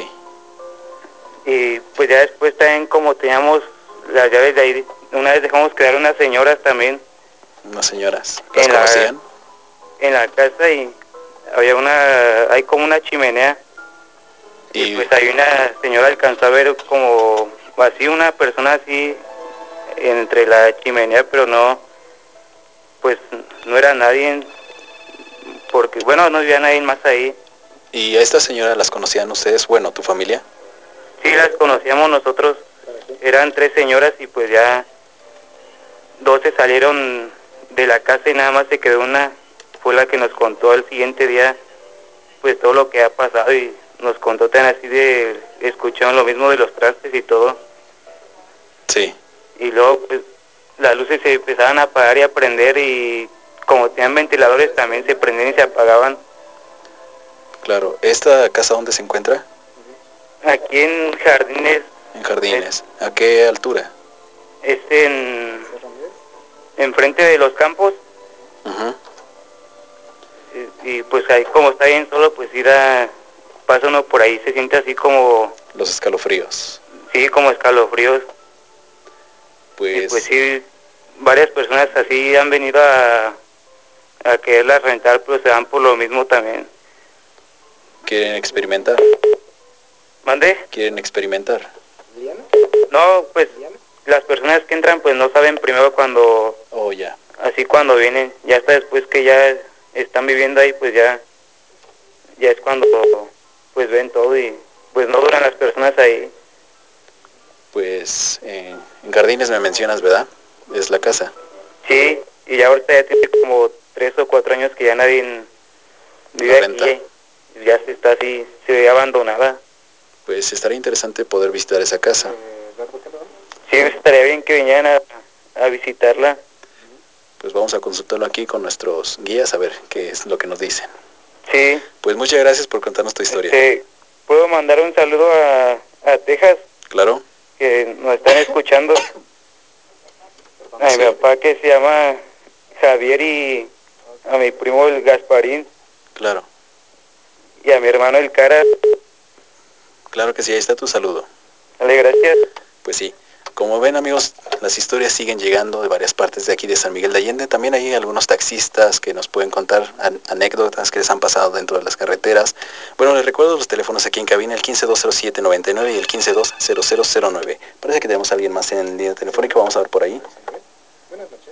Speaker 16: Y pues ya después también como teníamos las llaves de ahí, una vez dejamos quedar unas señoras también.
Speaker 11: Unas señoras, ¿las
Speaker 16: en
Speaker 11: conocían?
Speaker 16: La, en la casa y había una, hay como una chimenea. Y, y pues hay una señora alcanzó a ver como así una persona así entre la chimenea, pero no, pues no era nadie, porque bueno, no había nadie más ahí.
Speaker 11: ¿Y a esta señora las conocían ustedes? Bueno, ¿tu familia?
Speaker 16: Sí, las conocíamos nosotros, eran tres señoras y pues ya dos se salieron de la casa y nada más se quedó una, fue la que nos contó al siguiente día pues todo lo que ha pasado y nos contó tan así de, escucharon lo mismo de los trastes y todo.
Speaker 11: Sí.
Speaker 16: Y luego pues las luces se empezaban a apagar y a prender y como tenían ventiladores también se prendían y se apagaban.
Speaker 11: Claro. ¿Esta casa dónde se encuentra?
Speaker 16: Aquí en Jardines.
Speaker 11: En Jardines. Es, ¿a qué altura?
Speaker 16: Es en... enfrente de los campos.
Speaker 11: Uh-huh.
Speaker 16: y, y pues ahí como está bien solo, pues ir a... pasa uno por ahí, se siente así como...
Speaker 11: Los escalofríos.
Speaker 16: Sí, como escalofríos.
Speaker 11: Pues...
Speaker 16: Y pues sí, varias personas así han venido a... a quererlas rentar, pero se van por lo mismo también.
Speaker 11: ¿Quieren experimentar?
Speaker 16: ¿Mande?
Speaker 11: ¿Quieren experimentar?
Speaker 16: No, pues las personas que entran pues no saben primero cuando...
Speaker 11: Oh, ya.
Speaker 16: Así cuando vienen, ya hasta después que ya están viviendo ahí, pues ya... ya es cuando pues ven todo y pues no duran las personas ahí.
Speaker 11: Pues eh, en Jardines me mencionas, ¿verdad? Es la casa.
Speaker 16: Sí, y ya ahorita ya tiene como tres o cuatro años que ya nadie vive aquí. Ya se está así, se ve abandonada.
Speaker 11: Pues estaría interesante poder visitar esa casa.
Speaker 16: Sí, estaría bien que vinieran a, a visitarla.
Speaker 11: Pues vamos a consultarlo aquí con nuestros guías a ver qué es lo que nos dicen.
Speaker 16: Sí.
Speaker 11: Pues muchas gracias por contarnos tu historia.
Speaker 16: Este, ¿puedo mandar un saludo a, a Texas?
Speaker 11: Claro.
Speaker 16: Que nos están escuchando. A sí. Mi papá que se llama Javier y a mi primo el Gasparín.
Speaker 11: Claro.
Speaker 16: Y a mi hermano el Cara.
Speaker 11: Claro que sí, ahí está tu saludo.
Speaker 16: Dale, gracias.
Speaker 11: Pues sí. Como ven, amigos, las historias siguen llegando de varias partes de aquí de San Miguel de Allende. También hay algunos taxistas que nos pueden contar an anécdotas que les han pasado dentro de las carreteras. Bueno, les recuerdo los teléfonos aquí en cabina, el quince dos cero siete noventa y nueve y el quince dos cero cero cero nueve. Parece que tenemos a alguien más en línea telefónica, vamos a ver por ahí.
Speaker 17: Buenas noches.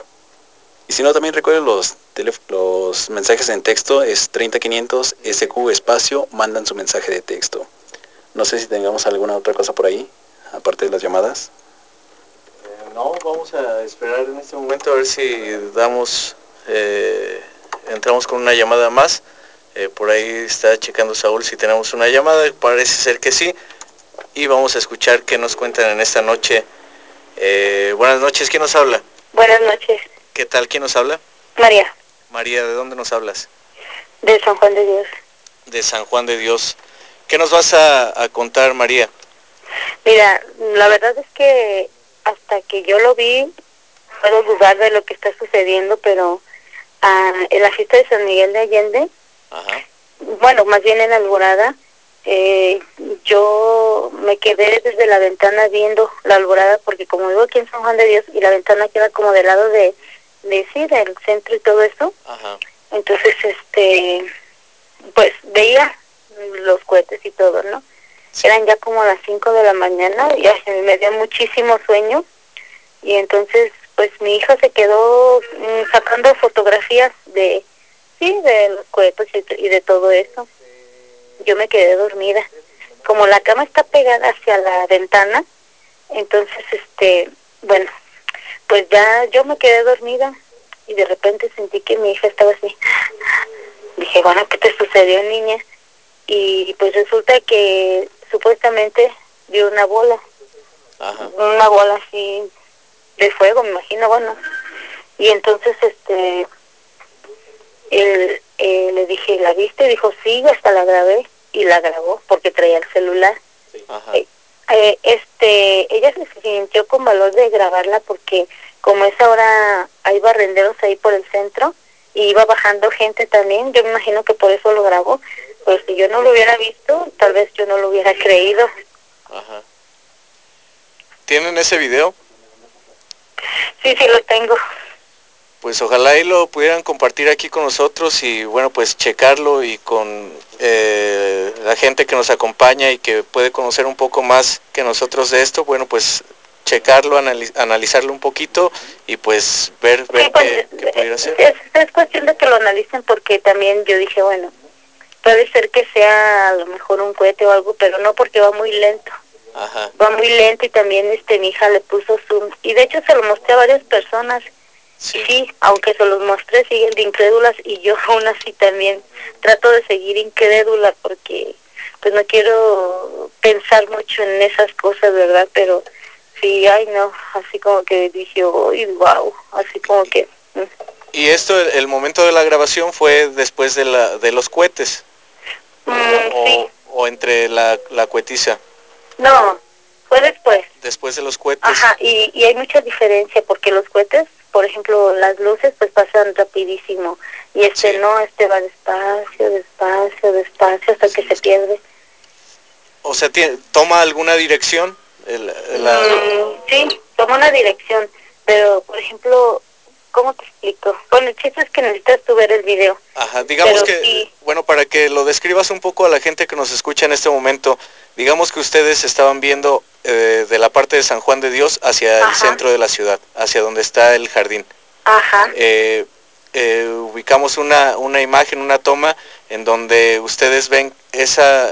Speaker 11: Y si no, también recuerden los, los mensajes en texto, es treinta quinientos S Q espacio, mandan su mensaje de texto. No sé si tengamos alguna otra cosa por ahí, aparte de las llamadas.
Speaker 1: Eh, no, vamos a esperar en este momento a ver si damos, eh, entramos con una llamada más. Eh, por ahí está checando Saúl si tenemos una llamada, parece ser que sí. Y vamos a escuchar qué nos cuentan en esta noche. Eh, buenas noches, ¿quién nos habla?
Speaker 12: Buenas noches.
Speaker 1: ¿Qué tal? ¿Quién nos habla?
Speaker 12: María.
Speaker 1: María, ¿de dónde nos hablas?
Speaker 12: De San Juan de Dios.
Speaker 1: De San Juan de Dios. ¿Qué nos vas a, a contar, María?
Speaker 12: Mira, la verdad es que hasta que yo lo vi, puedo dudar de lo que está sucediendo, pero ah, en la fiesta de San Miguel de Allende,
Speaker 1: Ajá.
Speaker 12: bueno, más bien en Alborada, eh, yo me quedé desde la ventana viendo la Alborada, porque como vivo aquí en San Juan de Dios, y la ventana queda como del lado de, de sí, del centro y todo eso,
Speaker 1: Ajá.
Speaker 12: entonces, este, pues veía los cohetes y todo, ¿no? Sí. Eran ya como las cinco de la mañana, y ya me dio muchísimo sueño, y entonces, pues mi hija se quedó mmm, sacando fotografías de, sí, de los cohetes y, y de todo eso. Yo me quedé dormida. Como la cama está pegada hacia la ventana, entonces, este, bueno, pues ya yo me quedé dormida, y de repente sentí que mi hija estaba así. Dije, bueno, ¿qué te sucedió, niña?
Speaker 17: y pues resulta que supuestamente vio una bola,
Speaker 1: Ajá.
Speaker 17: una bola así de fuego, me imagino, bueno, y entonces este él, eh, le dije, ¿la viste? Dijo, sí, hasta la grabé, y la grabó porque traía el celular.
Speaker 1: Ajá.
Speaker 17: Eh, eh, este, ella se sintió con valor de grabarla porque como es ahora, hay barrenderos ahí por el centro y iba bajando gente también, yo me imagino que por eso lo grabó, pues si yo no lo hubiera visto, tal vez yo no lo hubiera creído.
Speaker 1: Ajá. ¿Tienen ese video?
Speaker 17: Sí, sí lo tengo.
Speaker 1: Pues ojalá y lo pudieran compartir aquí con nosotros y bueno, pues checarlo y con eh, la gente que nos acompaña y que puede conocer un poco más que nosotros de esto, bueno, pues checarlo, analiz analizarlo un poquito y pues ver, ver
Speaker 17: sí, pues,
Speaker 1: qué, qué pudiera ser.
Speaker 17: Es, es cuestión de que lo analicen porque también yo dije, bueno, puede ser que sea a lo mejor un cohete o algo, pero no porque va muy lento.
Speaker 1: Ajá.
Speaker 17: Va muy lento y también este mi hija le puso zoom y de hecho se lo mostré a varias personas.
Speaker 1: Sí.
Speaker 17: Y sí, aunque se los mostré, siguen de incrédulas y yo aún así también trato de seguir incrédula porque pues no quiero pensar mucho en esas cosas, ¿verdad? Pero sí, ay no, así como que dije, uy, wow, así como que... Mm.
Speaker 1: ¿Y esto, el, el momento de la grabación fue después de, la, de los cohetes?
Speaker 17: Mm,
Speaker 1: o,
Speaker 17: sí.
Speaker 1: ¿O entre la, la cohetiza?
Speaker 17: No, fue después.
Speaker 1: Después de los cohetes.
Speaker 17: Ajá, y, y hay mucha diferencia porque los cohetes, por ejemplo, las luces pues pasan rapidísimo y este sí. No, este va despacio, despacio, despacio hasta que se pierde.
Speaker 1: O sea, ¿tiene, ¿toma alguna dirección? El, la...
Speaker 17: mm, sí, toma una dirección, pero por ejemplo, ¿cómo te explico? Bueno, el chiste es que necesitas tú ver el video.
Speaker 1: Ajá, digamos que,
Speaker 17: sí.
Speaker 1: bueno, para que lo describas un poco a la gente que nos escucha en este momento, digamos que ustedes estaban viendo eh, de la parte de San Juan de Dios hacia Ajá. el centro de la ciudad, hacia donde está el jardín.
Speaker 17: Ajá.
Speaker 1: Eh, eh, ubicamos una, una imagen, una toma, en donde ustedes ven esa,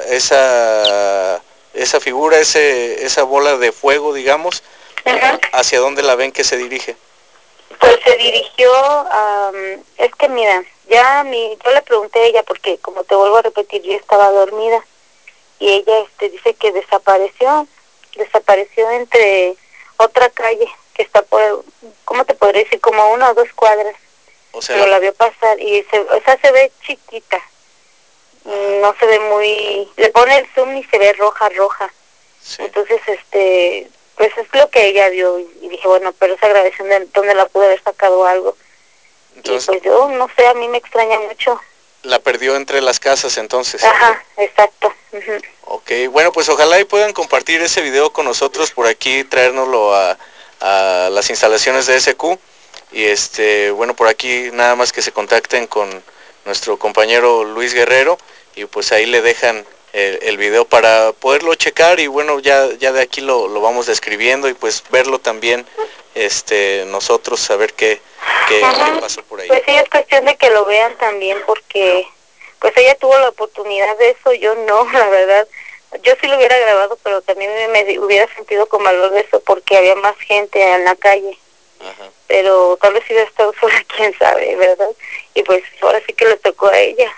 Speaker 1: esa, esa figura, ese, esa bola de fuego, digamos, Ajá. ¿Hacia dónde la ven que se dirige?
Speaker 17: Pues se dirigió a... Um, es que mira, ya mi, yo le pregunté a ella porque, como te vuelvo a repetir, yo estaba dormida y ella este, dice que desapareció, desapareció entre otra calle que está por, ¿cómo te podría decir? Como una o dos cuadras.
Speaker 1: O sea,
Speaker 17: pero la vio pasar y se, o sea, se ve chiquita, Ajá. no se ve muy, le pone el zoom y se ve roja, roja. Sí. Entonces, este, pues es lo que ella vio y, y dije, bueno, pero esa grabación de dónde la pude haber sacado algo. Entonces, y pues yo, no sé, a mí me extraña mucho.
Speaker 1: La perdió entre las casas entonces.
Speaker 17: Ajá, exacto. Uh-huh.
Speaker 1: Ok, bueno, pues ojalá y puedan compartir ese video con nosotros por aquí, traérnoslo a, a las instalaciones de S Q. Y este, bueno, por aquí nada más que se contacten con nuestro compañero Luis Guerrero y pues ahí le dejan el, el video para poderlo checar y bueno, ya, ya de aquí lo, lo vamos describiendo y pues verlo también este, nosotros, saber qué, qué, qué pasó por ahí.
Speaker 17: Pues sí, es cuestión de que lo vean también porque pues ella tuvo la oportunidad de eso, yo no, la verdad. Yo sí lo hubiera grabado, pero también me, me hubiera sentido con valor de eso porque había más gente en la calle. Ajá. Pero tal vez si hubiera estado sola, quién sabe, ¿verdad? Y pues ahora sí que le tocó a ella.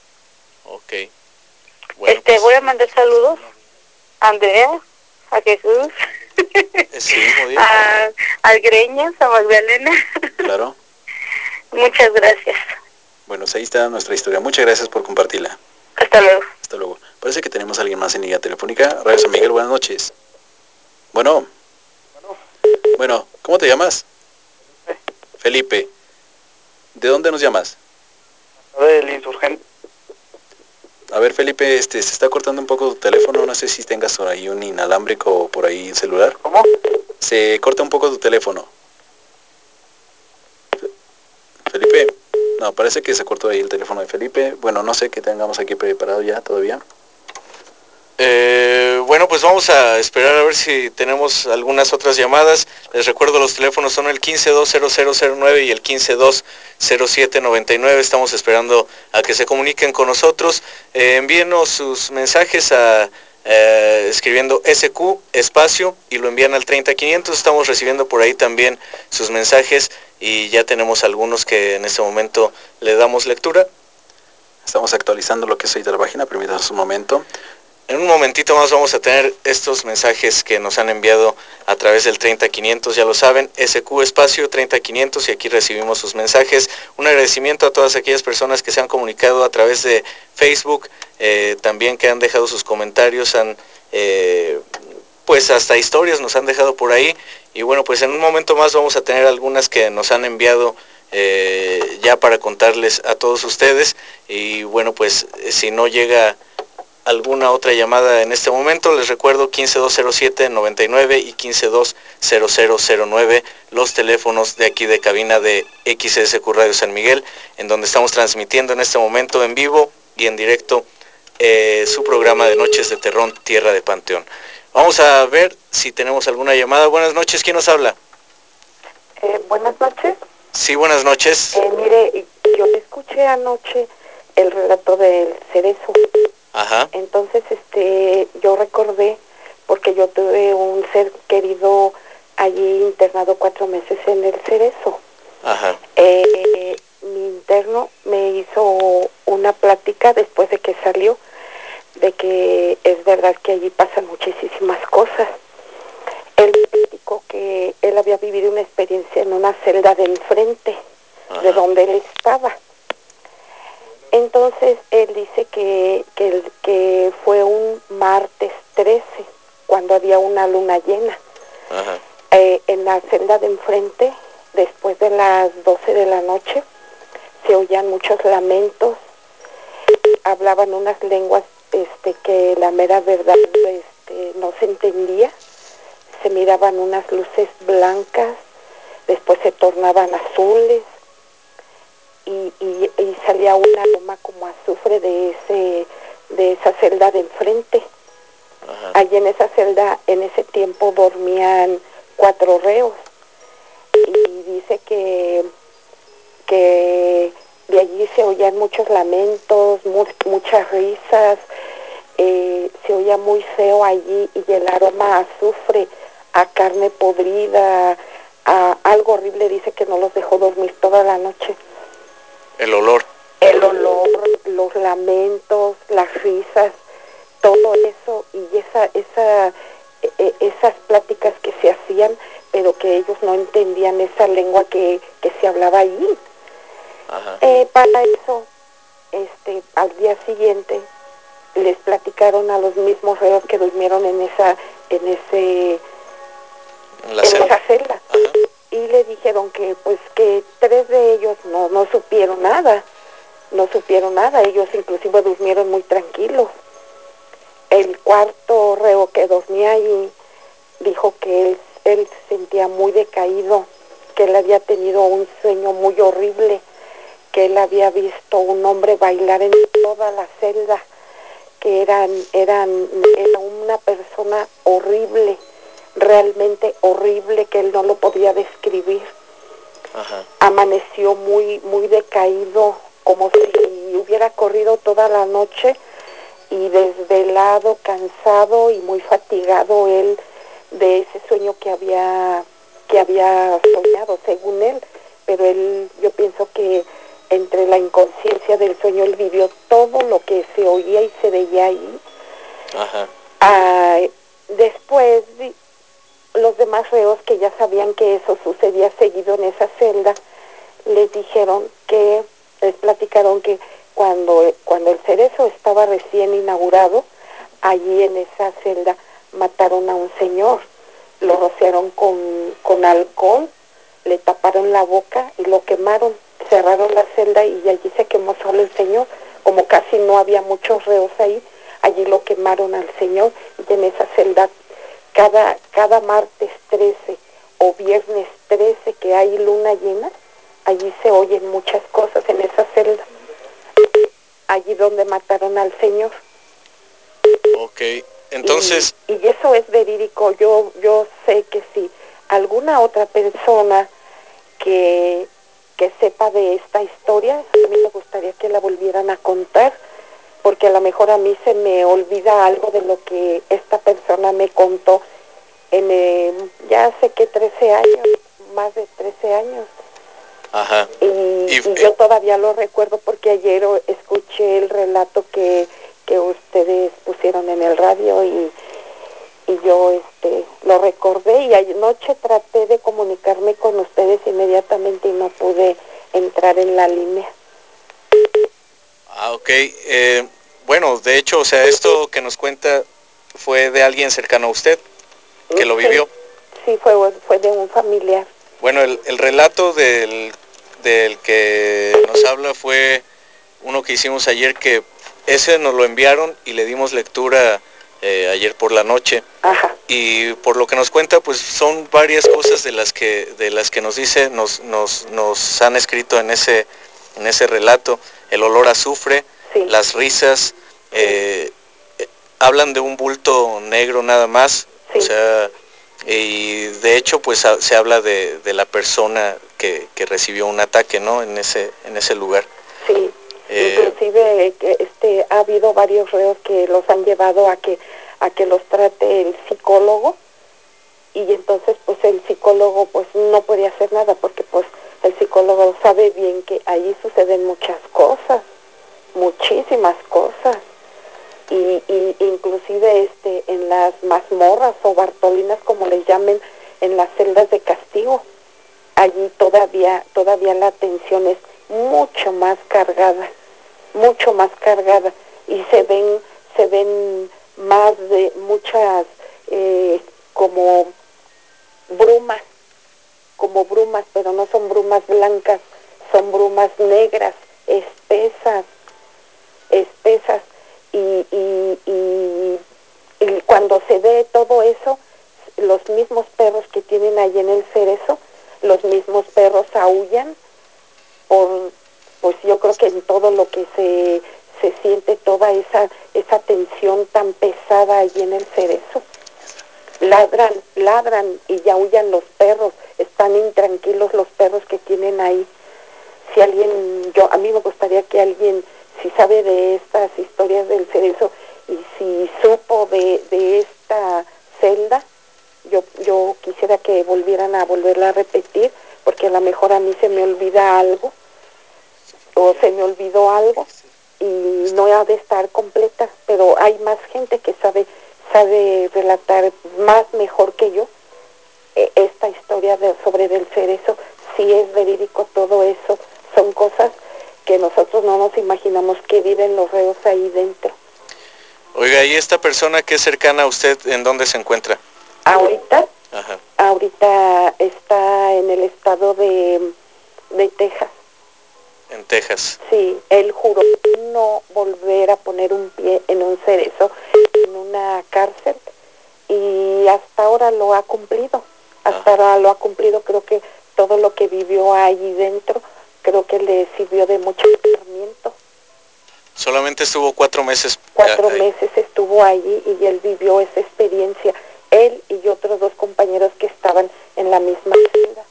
Speaker 1: Ok. Bueno,
Speaker 17: este,
Speaker 1: pues,
Speaker 17: voy a mandar saludos a Andrea, a Jesús,
Speaker 1: sí, muy bien.
Speaker 17: a, a Greñas, a Magdalena.
Speaker 2: Claro.
Speaker 17: Muchas gracias.
Speaker 2: Bueno, pues ahí está nuestra historia. Muchas gracias por compartirla.
Speaker 17: Hasta luego.
Speaker 2: Hasta luego. Parece que tenemos a alguien más en línea telefónica. Radio San Miguel, buenas noches. Bueno. Bueno, ¿cómo te llamas? Felipe. ¿De dónde nos llamas?
Speaker 16: Del Insurgente.
Speaker 2: A ver, Felipe, este, se está cortando un poco tu teléfono. No sé si tengas por ahí un inalámbrico o por ahí celular.
Speaker 16: ¿Cómo?
Speaker 2: Se corta un poco tu teléfono. Felipe. No, parece que se cortó ahí el teléfono de Felipe. Bueno, no sé qué tengamos aquí preparado ya todavía.
Speaker 1: Eh, bueno, pues vamos a esperar a ver si tenemos algunas otras llamadas. Les recuerdo, los teléfonos son el quince dos cero cero cero nueve y el quince dos cero siete noventa y nueve. Estamos esperando a que se comuniquen con nosotros. Eh, envíenos sus mensajes a eh, escribiendo S Q espacio y lo envían al treinta quinientos. Estamos recibiendo por ahí también sus mensajes y ya tenemos algunos que en este momento le damos lectura.
Speaker 2: Estamos actualizando lo que es ahorita la página, permítanos un momento.
Speaker 1: En un momentito más vamos a tener estos mensajes que nos han enviado a través del treinta quinientos, ya lo saben, S Q espacio treinta quinientos, y aquí recibimos sus mensajes. Un agradecimiento a todas aquellas personas que se han comunicado a través de Facebook, eh, también que han dejado sus comentarios, han, eh, pues hasta historias nos han dejado por ahí. Y bueno, pues en un momento más vamos a tener algunas que nos han enviado eh, ya para contarles a todos ustedes. Y bueno, pues si no llega alguna otra llamada en este momento, les recuerdo quince dos cero siete noventa y nueve y quince dos cero cero cero nueve, los teléfonos de aquí de cabina de X S Q Radio San Miguel, en donde estamos transmitiendo en este momento en vivo y en directo eh, su programa de Noches de Terror, Tierra de Panteón. Vamos a ver si tenemos alguna llamada. Buenas noches, ¿quién nos habla?
Speaker 18: Eh, buenas noches.
Speaker 1: Sí, buenas noches.
Speaker 18: Eh, mire, yo escuché anoche el relato del cerezo.
Speaker 1: Ajá.
Speaker 18: Entonces, este, yo recordé, porque yo tuve un ser querido allí internado cuatro meses en el Cerezo.
Speaker 1: Ajá.
Speaker 18: Eh, mi interno me hizo una plática después de que salió, de que es verdad que allí pasan muchísimas cosas. Él platicó que él había vivido una experiencia en una celda de enfrente, ajá, de donde él estaba. Entonces él dice que, que, que fue un martes trece, cuando había una luna llena.
Speaker 1: Ajá.
Speaker 18: Eh, en la celda de enfrente, después de las doce de la noche, se oían muchos lamentos, hablaban unas lenguas este, que la mera verdad este, no se entendía, se miraban unas luces blancas, después se tornaban azules, Y, y, y salía un aroma como azufre de ese de esa celda de enfrente.
Speaker 1: Ajá.
Speaker 18: Allí en esa celda en ese tiempo dormían cuatro reos, y dice que que de allí se oían muchos lamentos, mu muchas risas, eh, se oía muy feo allí, y el aroma a azufre, a carne podrida, a algo horrible. Dice que no los dejó dormir toda la noche.
Speaker 1: El olor.
Speaker 18: El olor, los lamentos, las risas, todo eso, y esa, esa, e, esas pláticas que se hacían, pero que ellos no entendían esa lengua que, que se hablaba allí.
Speaker 1: Ajá.
Speaker 18: Eh, para eso, este, al día siguiente, les platicaron a los mismos reos que durmieron en esa, en ese,
Speaker 1: en, la
Speaker 18: en
Speaker 1: celda.
Speaker 18: esa celda.
Speaker 1: Ajá.
Speaker 18: Y le dijeron que, pues, que tres de ellos no, no supieron nada. No supieron nada, ellos inclusive durmieron muy tranquilos. El cuarto reo que dormía allí dijo que él, él se sentía muy decaído, que él había tenido un sueño muy horrible, que él había visto un hombre bailar en toda la celda, que eran, eran, era una persona horrible, realmente horrible, que él no lo podía describir.
Speaker 1: Ajá.
Speaker 18: Amaneció muy, muy decaído, como si hubiera corrido toda la noche, y desvelado, cansado y muy fatigado él de ese sueño que había que había soñado, según él. Pero él, yo pienso que entre la inconsciencia del sueño, él vivió todo lo que se oía y se veía ahí.
Speaker 1: Ajá.
Speaker 18: Ah, después, los demás reos, que ya sabían que eso sucedía seguido en esa celda, les dijeron que, les platicaron que cuando, cuando el Cerezo estaba recién inaugurado, allí en esa celda mataron a un señor, lo rociaron con, con alcohol, le taparon la boca y lo quemaron, cerraron la celda, y allí se quemó solo el señor. Como casi no había muchos reos ahí, allí lo quemaron al señor, y en esa celda cada, cada martes trece o viernes trece que hay luna llena, allí se oyen muchas cosas en esa celda, allí donde mataron al señor.
Speaker 1: Ok, entonces...
Speaker 18: Y, y eso es verídico. Yo, yo sé que si alguna otra persona que, que sepa de esta historia, a mí me gustaría que la volvieran a contar, porque a lo mejor a mí se me olvida algo de lo que esta persona me contó en eh, ya hace que trece años, más de trece años.
Speaker 1: Ajá.
Speaker 18: Y y, y yo todavía lo recuerdo porque ayer escuché el relato que, que ustedes pusieron en el radio y, y yo este lo recordé, y anoche traté de comunicarme con ustedes inmediatamente y no pude entrar en la línea.
Speaker 1: Ah, ok. Eh, bueno, de hecho, o sea, esto que nos cuenta fue de alguien cercano a usted, que lo vivió.
Speaker 18: Sí, sí, fue, fue de un familiar.
Speaker 1: Bueno, el, el relato del, del que nos habla fue uno que hicimos ayer, que ese nos lo enviaron y le dimos lectura eh, ayer por la noche.
Speaker 18: Ajá.
Speaker 1: Y por lo que nos cuenta, pues son varias cosas de las que de las que nos dice, nos nos nos han escrito en ese en ese relato. El olor a azufre, sí. Las risas, eh, eh, hablan de un bulto negro nada más, sí. O sea, y de hecho pues a, se habla de, de la persona que, que recibió un ataque, ¿no? En ese en ese lugar.
Speaker 18: Sí. Eh, Inclusive este ha habido varios reos que los han llevado a que a que los trate el psicólogo, y entonces pues el psicólogo pues no puede hacer nada porque pues el psicólogo sabe bien que ahí suceden muchas cosas, muchísimas cosas, y, y inclusive este en las mazmorras o bartolinas, como les llamen, en las celdas de castigo, allí todavía todavía la atención es mucho más cargada, mucho más cargada, y se ven se ven más de muchas eh, como brumas, como brumas, pero no son brumas blancas, son brumas negras, espesas, espesas, y, y, y, y cuando se ve todo eso, los mismos perros que tienen ahí en el cerezo, los mismos perros aúllan por, pues yo creo que en todo lo que se se siente toda esa esa tensión tan pesada allí en el cerezo. Ladran, ladran y aúllan los perros, están intranquilos los perros que tienen ahí. Si alguien, yo a mí me gustaría que alguien, si sabe de estas historias del cerezo y si supo de, de esta celda, yo yo quisiera que volvieran a volverla a repetir, porque a lo mejor a mí se me olvida algo, o se me olvidó algo, y no ha de estar completa, pero hay más gente que sabe sabe relatar más mejor que yo eh, esta historia de, sobre del cerezo. Si es verídico todo eso, son cosas que nosotros no nos imaginamos que viven los reos ahí dentro.
Speaker 1: Oiga, ¿y esta persona que es cercana a usted, en dónde se encuentra?
Speaker 18: Ahorita,
Speaker 1: Ajá.
Speaker 18: ahorita está en el estado de, de Texas.
Speaker 1: En Texas.
Speaker 18: Sí, él juró no volver a poner un pie en un cerezo, en una cárcel, y hasta ahora lo ha cumplido. Hasta ahora lo ha cumplido. Creo que todo lo que vivió allí dentro, creo que le sirvió de mucho entrenamiento.
Speaker 1: Solamente estuvo cuatro meses.
Speaker 18: Cuatro ahí. meses estuvo allí y él vivió esa experiencia. Él y otros dos compañeros que estaban en la misma celda.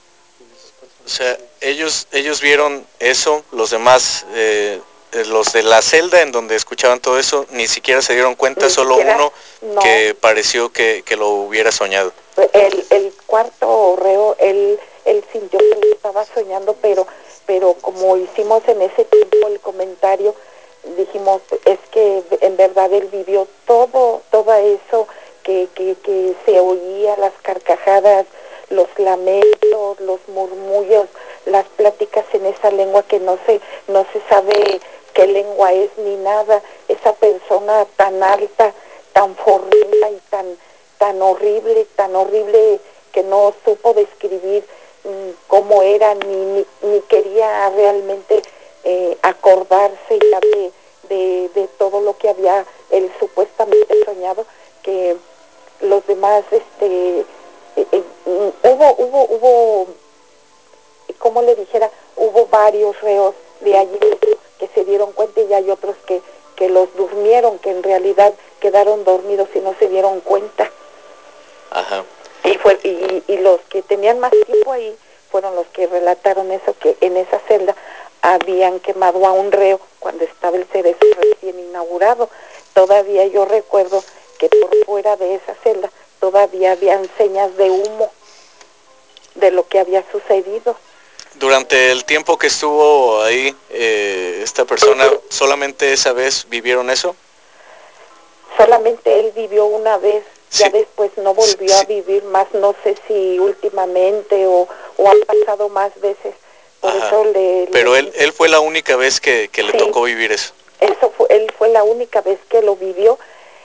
Speaker 1: O sea, ellos ellos vieron eso, los demás, eh, los de la celda en donde escuchaban todo eso, ni siquiera se dieron cuenta, ni solo siquiera, uno no. Que pareció que, que lo hubiera soñado.
Speaker 18: El, el cuarto reo, él, él sintió que estaba soñando, pero, pero como hicimos en ese tiempo el comentario, dijimos, es que en verdad él vivió todo, todo eso que, que, que se oía, las carcajadas, los lamentos, los murmullos, las pláticas en esa lengua que no se, no se sabe qué lengua es ni nada, esa persona tan alta, tan fornida y tan, tan horrible, tan horrible que no supo describir mmm, cómo era, ni, ni, ni quería realmente eh, acordarse ya de, de, de todo lo que había él supuestamente soñado, que los demás, este, eh, eh, hubo, hubo, hubo, como le dijera, hubo varios reos de allí que se dieron cuenta, y hay otros que, que los durmieron, que en realidad quedaron dormidos y no se dieron cuenta.
Speaker 1: Ajá.
Speaker 18: Y, fue, y, y los que tenían más tiempo ahí fueron los que relataron eso, que en esa celda habían quemado a un reo cuando estaba el cerezo recién inaugurado. Todavía yo recuerdo que por fuera de esa celda todavía habían señas de humo de lo que había sucedido.
Speaker 1: Durante el tiempo que estuvo ahí eh, esta persona, ¿solamente esa vez vivieron eso?
Speaker 18: Solamente él vivió una vez,
Speaker 1: sí.
Speaker 18: ya después no volvió
Speaker 1: sí.
Speaker 18: a vivir más, no sé si últimamente o, o ha pasado más veces. Por
Speaker 1: Ajá.
Speaker 18: eso le,
Speaker 1: Pero
Speaker 18: le...
Speaker 1: él, él fue la única vez que, que le
Speaker 18: sí,
Speaker 1: tocó vivir eso.
Speaker 18: Eso fue, él fue la única vez que lo vivió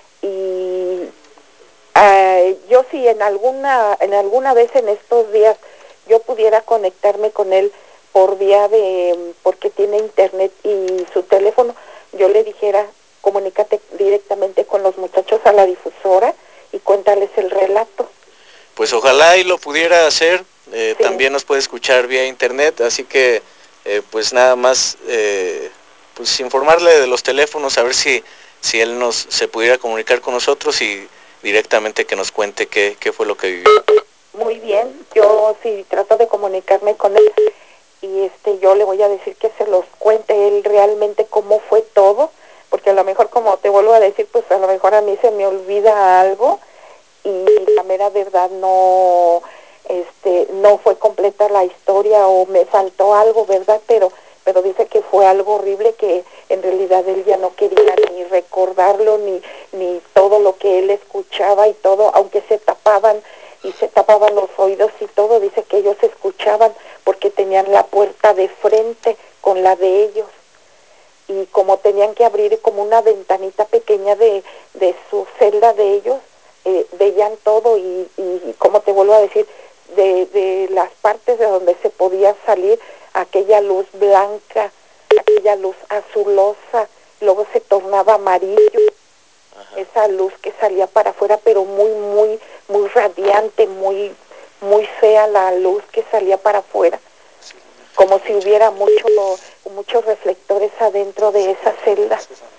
Speaker 18: y uh, yo sí en alguna, en alguna vez en estos días yo pudiera conectarme con él por vía de, porque tiene internet y su teléfono, yo le dijera, comunícate directamente con los muchachos a la difusora y cuéntales el relato.
Speaker 1: Pues ojalá y lo pudiera hacer, eh,
Speaker 18: sí.
Speaker 1: También nos puede escuchar vía internet, así que eh, pues nada más eh, pues informarle de los teléfonos, a ver si, si él nos se pudiera comunicar con nosotros y directamente que nos cuente qué, qué fue lo que vivió.
Speaker 18: Muy bien, yo sí trato de comunicarme con él y este yo le voy a decir que se los cuente él realmente cómo fue todo, porque a lo mejor, como te vuelvo a decir, pues a lo mejor a mí se me olvida algo y la mera verdad no este no fue completa la historia o me faltó algo, ¿verdad? Pero pero dice que fue algo horrible que en realidad él ya no quería ni recordarlo ni ni todo lo que él escuchaba y todo, aunque se tapaban y se tapaban los oídos y todo, dice que ellos escuchaban porque tenían la puerta de frente con la de ellos y como tenían que abrir como una ventanita pequeña de, de su celda de ellos, eh, veían todo y, y como te vuelvo a decir, de, de las partes de donde se podía salir aquella luz blanca, aquella luz azulosa, luego se tornaba amarillo. Ajá. Esa luz que salía para afuera, pero muy, muy, muy radiante, muy, muy fea la luz que salía para afuera, como si hubiera mucho, muchos reflectores adentro de esa celda.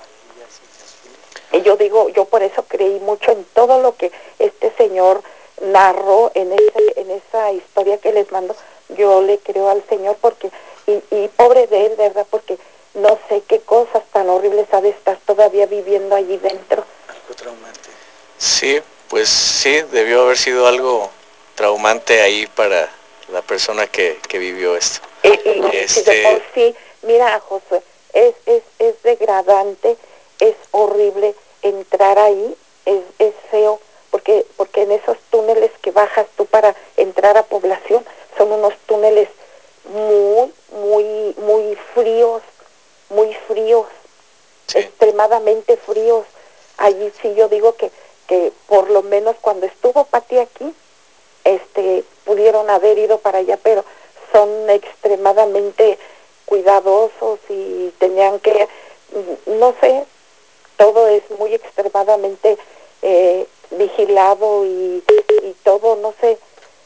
Speaker 18: Y yo digo, yo por eso creí mucho en todo lo que este señor narró en esa, en esa historia que les mando. Yo le creo al Señor porque, y, y pobre de él, ¿verdad? Porque no sé qué cosas tan horribles ha de estar todavía viviendo allí dentro.
Speaker 1: Algo traumante. Sí, pues sí, debió haber sido algo traumante ahí para la persona que, que vivió esto.
Speaker 18: Y, y, este... y de por sí, mira, Josué, es, es, es degradante, es horrible entrar ahí, es, es feo, porque, porque en esos túneles que bajas tú para entrar a población, son unos túneles muy, muy, muy fríos, muy fríos, sí. Extremadamente fríos. Allí sí yo digo que, que por lo menos cuando estuvo Pati aquí, este, pudieron haber ido para allá, pero son extremadamente cuidadosos y tenían que, no sé, todo es muy extremadamente eh, vigilado y, y todo, no sé,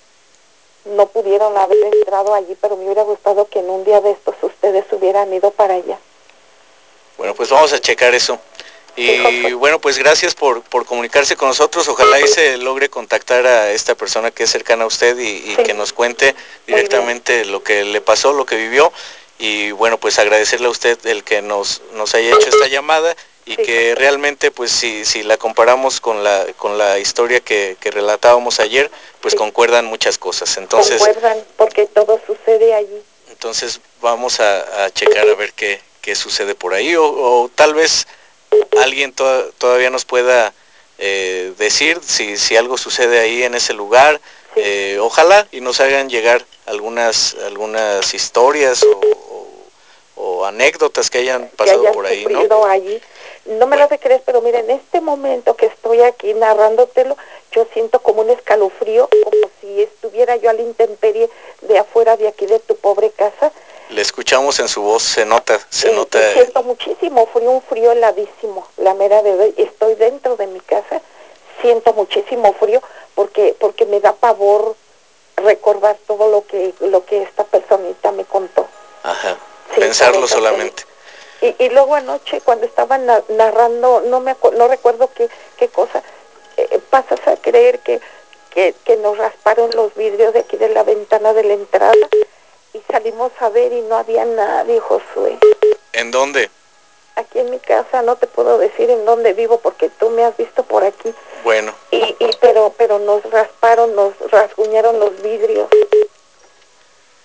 Speaker 18: no pudieron haber entrado allí, pero me hubiera gustado que en un día de estos ustedes hubieran ido para allá.
Speaker 1: Bueno, pues vamos a checar eso. Y bueno, pues gracias por, por comunicarse con nosotros. Ojalá y se logre contactar a esta persona que es cercana a usted y, y sí. que nos cuente directamente lo que le pasó, lo que vivió. Y bueno, pues agradecerle a usted el que nos, nos haya hecho esta llamada y sí. que realmente, pues si, si la comparamos con la, con la historia que, que relatábamos ayer, pues sí. concuerdan muchas cosas. Entonces,
Speaker 18: concuerdan porque todo sucede allí.
Speaker 1: Entonces vamos a, a checar a ver qué, qué sucede por ahí o, o tal vez alguien to todavía nos pueda eh, decir si, si algo sucede ahí en ese lugar, sí. eh, ojalá y nos hagan llegar algunas algunas historias o, o, o anécdotas que hayan pasado
Speaker 18: que hayan
Speaker 1: por ahí,
Speaker 18: ¿no? Allí. No me bueno. lo crees, pero mira, en este momento que estoy aquí narrándotelo, yo siento como un escalofrío, como si estuviera yo a la intemperie de afuera de aquí de tu pobre casa.
Speaker 1: Le escuchamos en su voz, se nota, se
Speaker 18: y,
Speaker 1: nota.
Speaker 18: Y siento muchísimo frío, un frío heladísimo, la mera de hoy. Estoy dentro de mi casa, siento muchísimo frío porque porque me da pavor recordar todo lo que lo que esta personita me contó.
Speaker 1: Ajá, sí, pensarlo solamente.
Speaker 18: Y, y luego anoche cuando estaban na narrando, no me no recuerdo qué, qué cosa, eh, pasas a creer que, que, que nos rasparon los vidrios de aquí de la ventana de la entrada y salimos a ver y no había nadie, Josué.
Speaker 1: ¿En dónde?
Speaker 18: Aquí en mi casa, no te puedo decir en dónde vivo porque tú me has visto por aquí.
Speaker 1: Bueno.
Speaker 18: Y, y pero pero nos rasparon, nos rasguñaron los vidrios.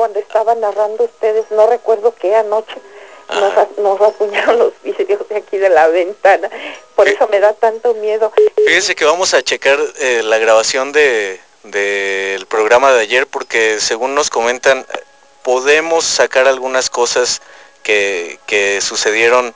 Speaker 18: cuando estaban narrando ustedes, no recuerdo qué anoche, nos, ra- nos rasguñaron los vidrios de aquí de la ventana, por eso me da tanto miedo.
Speaker 1: Fíjese que vamos a checar eh, la grabación de del programa de ayer, porque según nos comentan, podemos sacar algunas cosas que, que sucedieron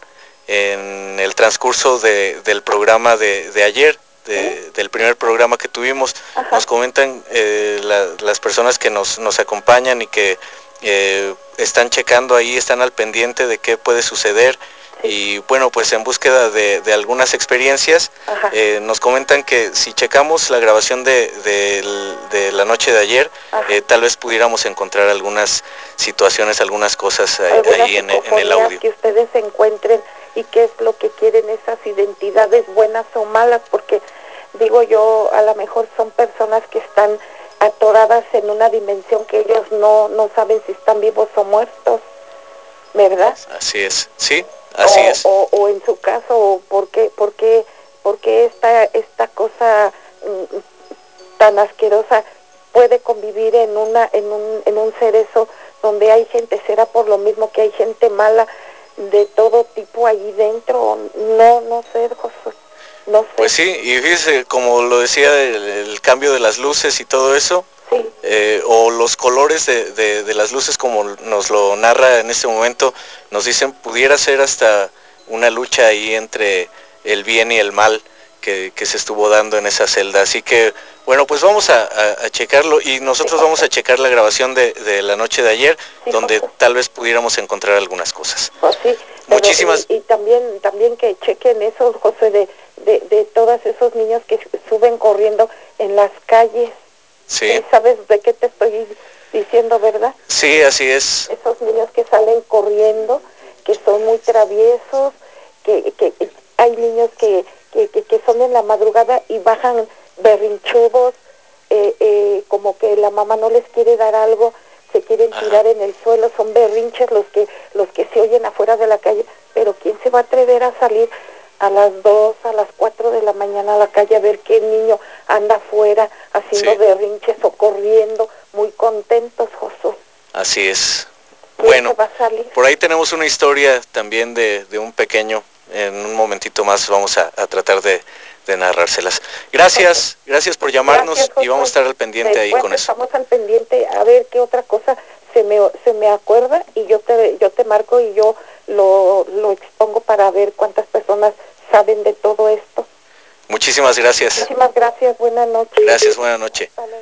Speaker 1: en el transcurso de, del programa de, de ayer, de, del primer programa que tuvimos. Ajá. Nos comentan eh, la, las personas que nos, nos acompañan y que eh, están checando ahí, están al pendiente de qué puede suceder. Y bueno, pues en búsqueda de, de algunas experiencias, eh, nos comentan que si checamos la grabación de, de, de la noche de ayer, eh, tal vez pudiéramos encontrar algunas situaciones, algunas cosas ahí, ahí en, en el audio.
Speaker 18: Que ustedes encuentren y qué es lo que quieren esas identidades, buenas o malas, porque digo yo, a lo mejor son personas que están atoradas en una dimensión que ellos no, no saben si están vivos o muertos, ¿verdad?
Speaker 1: Así es, sí. Así
Speaker 18: o,
Speaker 1: es.
Speaker 18: O, o en su caso, ¿por qué, por qué, por qué esta, esta cosa mm, tan asquerosa puede convivir en una, en un, en un cerezo donde hay gente? ¿Será por lo mismo que hay gente mala de todo tipo allí dentro? No, no sé, José. No sé.
Speaker 1: Pues sí, y fíjese, como lo decía, el, el cambio de las luces y todo eso, sí. eh, o los colores de, de, de las luces, como nos lo narra en este momento, nos dicen, pudiera ser hasta una lucha ahí entre el bien y el mal que, que se estuvo dando en esa celda. Así que, bueno, pues vamos a, a, a checarlo, y nosotros sí, vamos a checar la grabación de, de la noche de ayer, sí, donde José. tal vez pudiéramos encontrar algunas cosas.
Speaker 18: Pues sí,
Speaker 1: muchísimas.
Speaker 18: Y, y también, también que chequen eso, José, de, de, de todos esos niños que suben corriendo en las calles.
Speaker 1: Sí.
Speaker 18: ¿Sí? ¿Sabes de qué te estoy diciendo, verdad?
Speaker 1: Sí, así es.
Speaker 18: Esos niños que salen corriendo, que son muy traviesos, que, que, que hay niños que, que, que, que son en la madrugada y bajan berrinchudos, eh, eh, como que la mamá no les quiere dar algo, se quieren Ajá. tirar en el suelo, son berrinches los que, los que se oyen afuera de la calle, pero ¿quién se va a atrever a salir a las dos, a las cuatro de la mañana a la calle a ver qué niño anda afuera haciendo sí. berrinches o corriendo, muy contentos, Josué?
Speaker 1: Así es. Bueno, por ahí tenemos una historia también de, de un pequeño. En un momentito más vamos a, a tratar de, de narrárselas. Gracias, gracias por llamarnos. Gracias, y vamos a estar al pendiente ahí con eso.
Speaker 18: Estamos al pendiente a ver qué otra cosa se me, se me acuerda, y yo te, yo te marco y yo lo, lo expongo para ver cuántas personas saben de todo esto.
Speaker 1: Muchísimas gracias.
Speaker 18: Muchísimas gracias, buenas noches.
Speaker 1: Gracias, buena noche. Vale.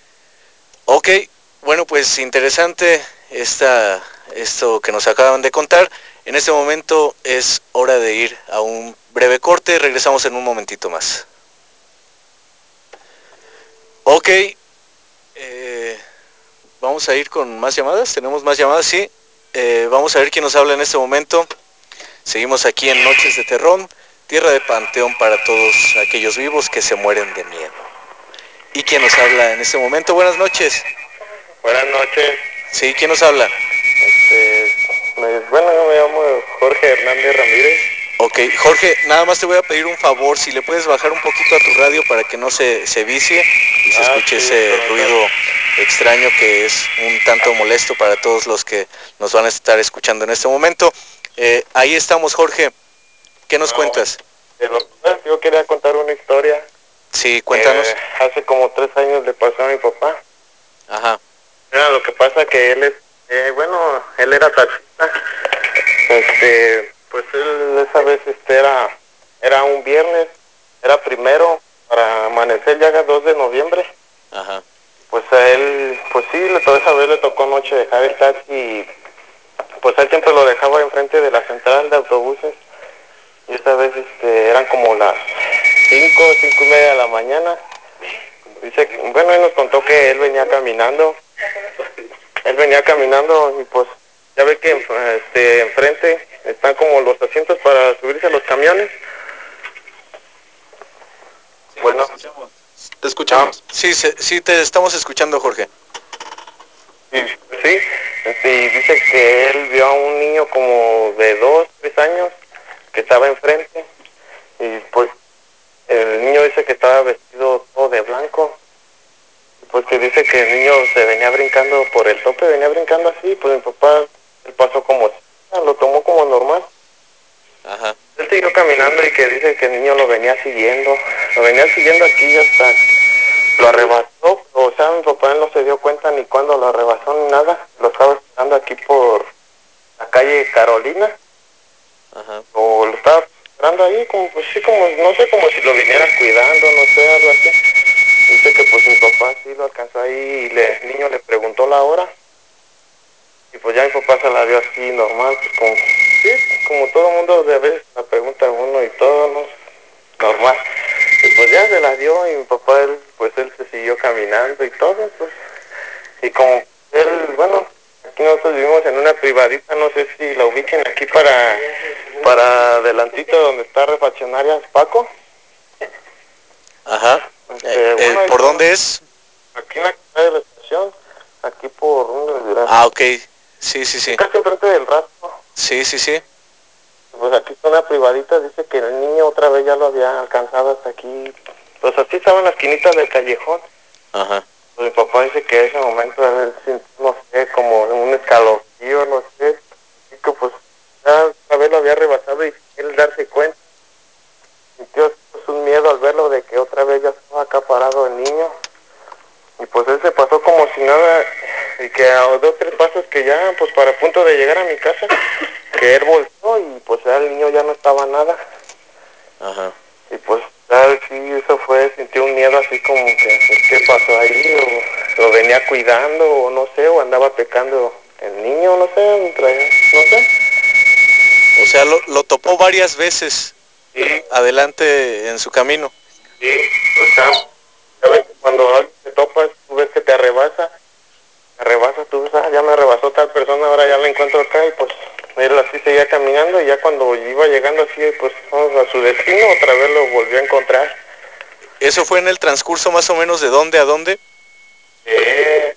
Speaker 1: Ok, bueno, pues interesante esta, esto que nos acaban de contar. En este momento es hora de ir a un breve corte, regresamos en un momentito más. Ok, eh, vamos a ir con más llamadas, tenemos más llamadas, sí. Eh, vamos a ver quién nos habla en este momento. Seguimos aquí en Noches de Terror, tierra de panteón para todos aquellos vivos que se mueren de miedo. ¿Y quién nos habla en este momento? Buenas noches.
Speaker 19: Buenas noches.
Speaker 1: Sí, ¿quién nos habla?
Speaker 19: Este, me, bueno, yo me llamo Jorge Hernández Ramírez.
Speaker 1: Ok, Jorge, nada más te voy a pedir un favor, si le puedes bajar un poquito a tu radio para que no se, se vicie y se ah, escuche sí, ese ruido extraño que es un tanto molesto para todos los que nos van a estar escuchando en este momento. Eh, ahí estamos, Jorge. ¿Qué nos no, cuentas?
Speaker 19: De lo, yo quería contar una historia.
Speaker 1: Sí, cuéntanos.
Speaker 19: Eh, hace como tres años le pasó a mi papá.
Speaker 1: Ajá.
Speaker 19: Mira, lo que pasa que él es, eh, bueno, él era taxista. Este, pues él esa vez este era, era un viernes, era primero para amanecer ya el dos de noviembre.
Speaker 1: Ajá.
Speaker 19: Pues a él, pues sí, toda esa vez le tocó noche dejar el taxi y pues él siempre lo dejaba enfrente de la central de autobuses. Y esta vez este, eran como las cinco, cinco y media de la mañana. Dice, bueno, él nos contó que él venía caminando. Él venía caminando y pues ya ve que este, enfrente están como los asientos para subirse a los camiones.
Speaker 1: Sí, bueno, te escuchamos. Te escuchamos. ¿No? Sí, se, sí, te estamos escuchando, Jorge.
Speaker 19: Sí, sí, y dice que él vio a un niño como de dos, tres años que estaba enfrente y pues el niño dice que estaba vestido todo de blanco. Pues porque dice que el niño se venía brincando por el tope, venía brincando así, pues mi papá, él pasó como, lo tomó como normal.
Speaker 1: Ajá.
Speaker 19: Él siguió caminando y que dice que el niño lo venía siguiendo, lo venía siguiendo aquí hasta lo arrebató, o sea, mi papá él no se dio cuenta ni cuándo lo arrebató ni nada, lo estaba esperando aquí por la calle Carolina,
Speaker 1: Ajá.
Speaker 19: o lo estaba esperando ahí, como pues sí, como, no sé, como si lo viniera cuidando, no sé, algo así. Dice que pues mi papá sí lo alcanzó ahí y le, el niño le preguntó la hora, y pues ya mi papá se la dio así normal, pues como, sí, como todo mundo de veces la pregunta a uno y todo, ¿no? Normal. Y pues ya se la dio y mi papá, él, pues él se siguió caminando y todo, pues. Y como él, bueno, aquí nosotros vivimos en una privadita, no sé si la ubiquen aquí para, para adelantito donde está Refaccionarias Paco.
Speaker 1: Ajá.
Speaker 19: Este,
Speaker 1: Eh,
Speaker 19: bueno,
Speaker 1: eh, ¿Por
Speaker 19: ahí,
Speaker 1: dónde es?
Speaker 19: aquí en la calle de la estación, aquí por un...
Speaker 1: Ah, ok. Sí, sí, sí.
Speaker 19: Casi enfrente del rastro.
Speaker 1: Sí, sí, sí.
Speaker 19: Pues aquí está una privadita, dice que el niño otra vez ya lo había alcanzado hasta aquí. Pues así estaba en la esquinita del callejón.
Speaker 1: Ajá.
Speaker 19: Pues mi papá dice que en ese momento, a ver, sintió, no sé, como un escalofrío, no sé. Y que pues ya otra vez lo había rebasado y él darse cuenta. Sintió pues, un miedo al verlo de que otra vez ya estaba acá parado el niño. Y pues él se pasó como si nada, y que a dos, tres pasos que ya, pues para punto de llegar a mi casa, que él volvió y pues ya el niño ya no estaba nada.
Speaker 1: Ajá.
Speaker 19: Y pues ya sí, eso fue, sintió un miedo así como que, pues, ¿qué pasó ahí? O lo venía cuidando, o no sé, o andaba pecando el niño, no sé, mientras, no sé.
Speaker 1: O sea, lo, lo topó varias veces
Speaker 19: Sí.
Speaker 1: adelante en su camino.
Speaker 19: Sí, o sea, sabes que cuando alguien te topas, tú ves que te arrebasa, te arrebasa, tú ves, ah, ya me arrebasó tal persona, ahora ya la encuentro acá y pues él así seguía caminando y ya cuando iba llegando así, pues a su destino, otra vez lo volvió a encontrar.
Speaker 1: ¿Eso fue en el transcurso más o menos de dónde a dónde?
Speaker 19: Eh,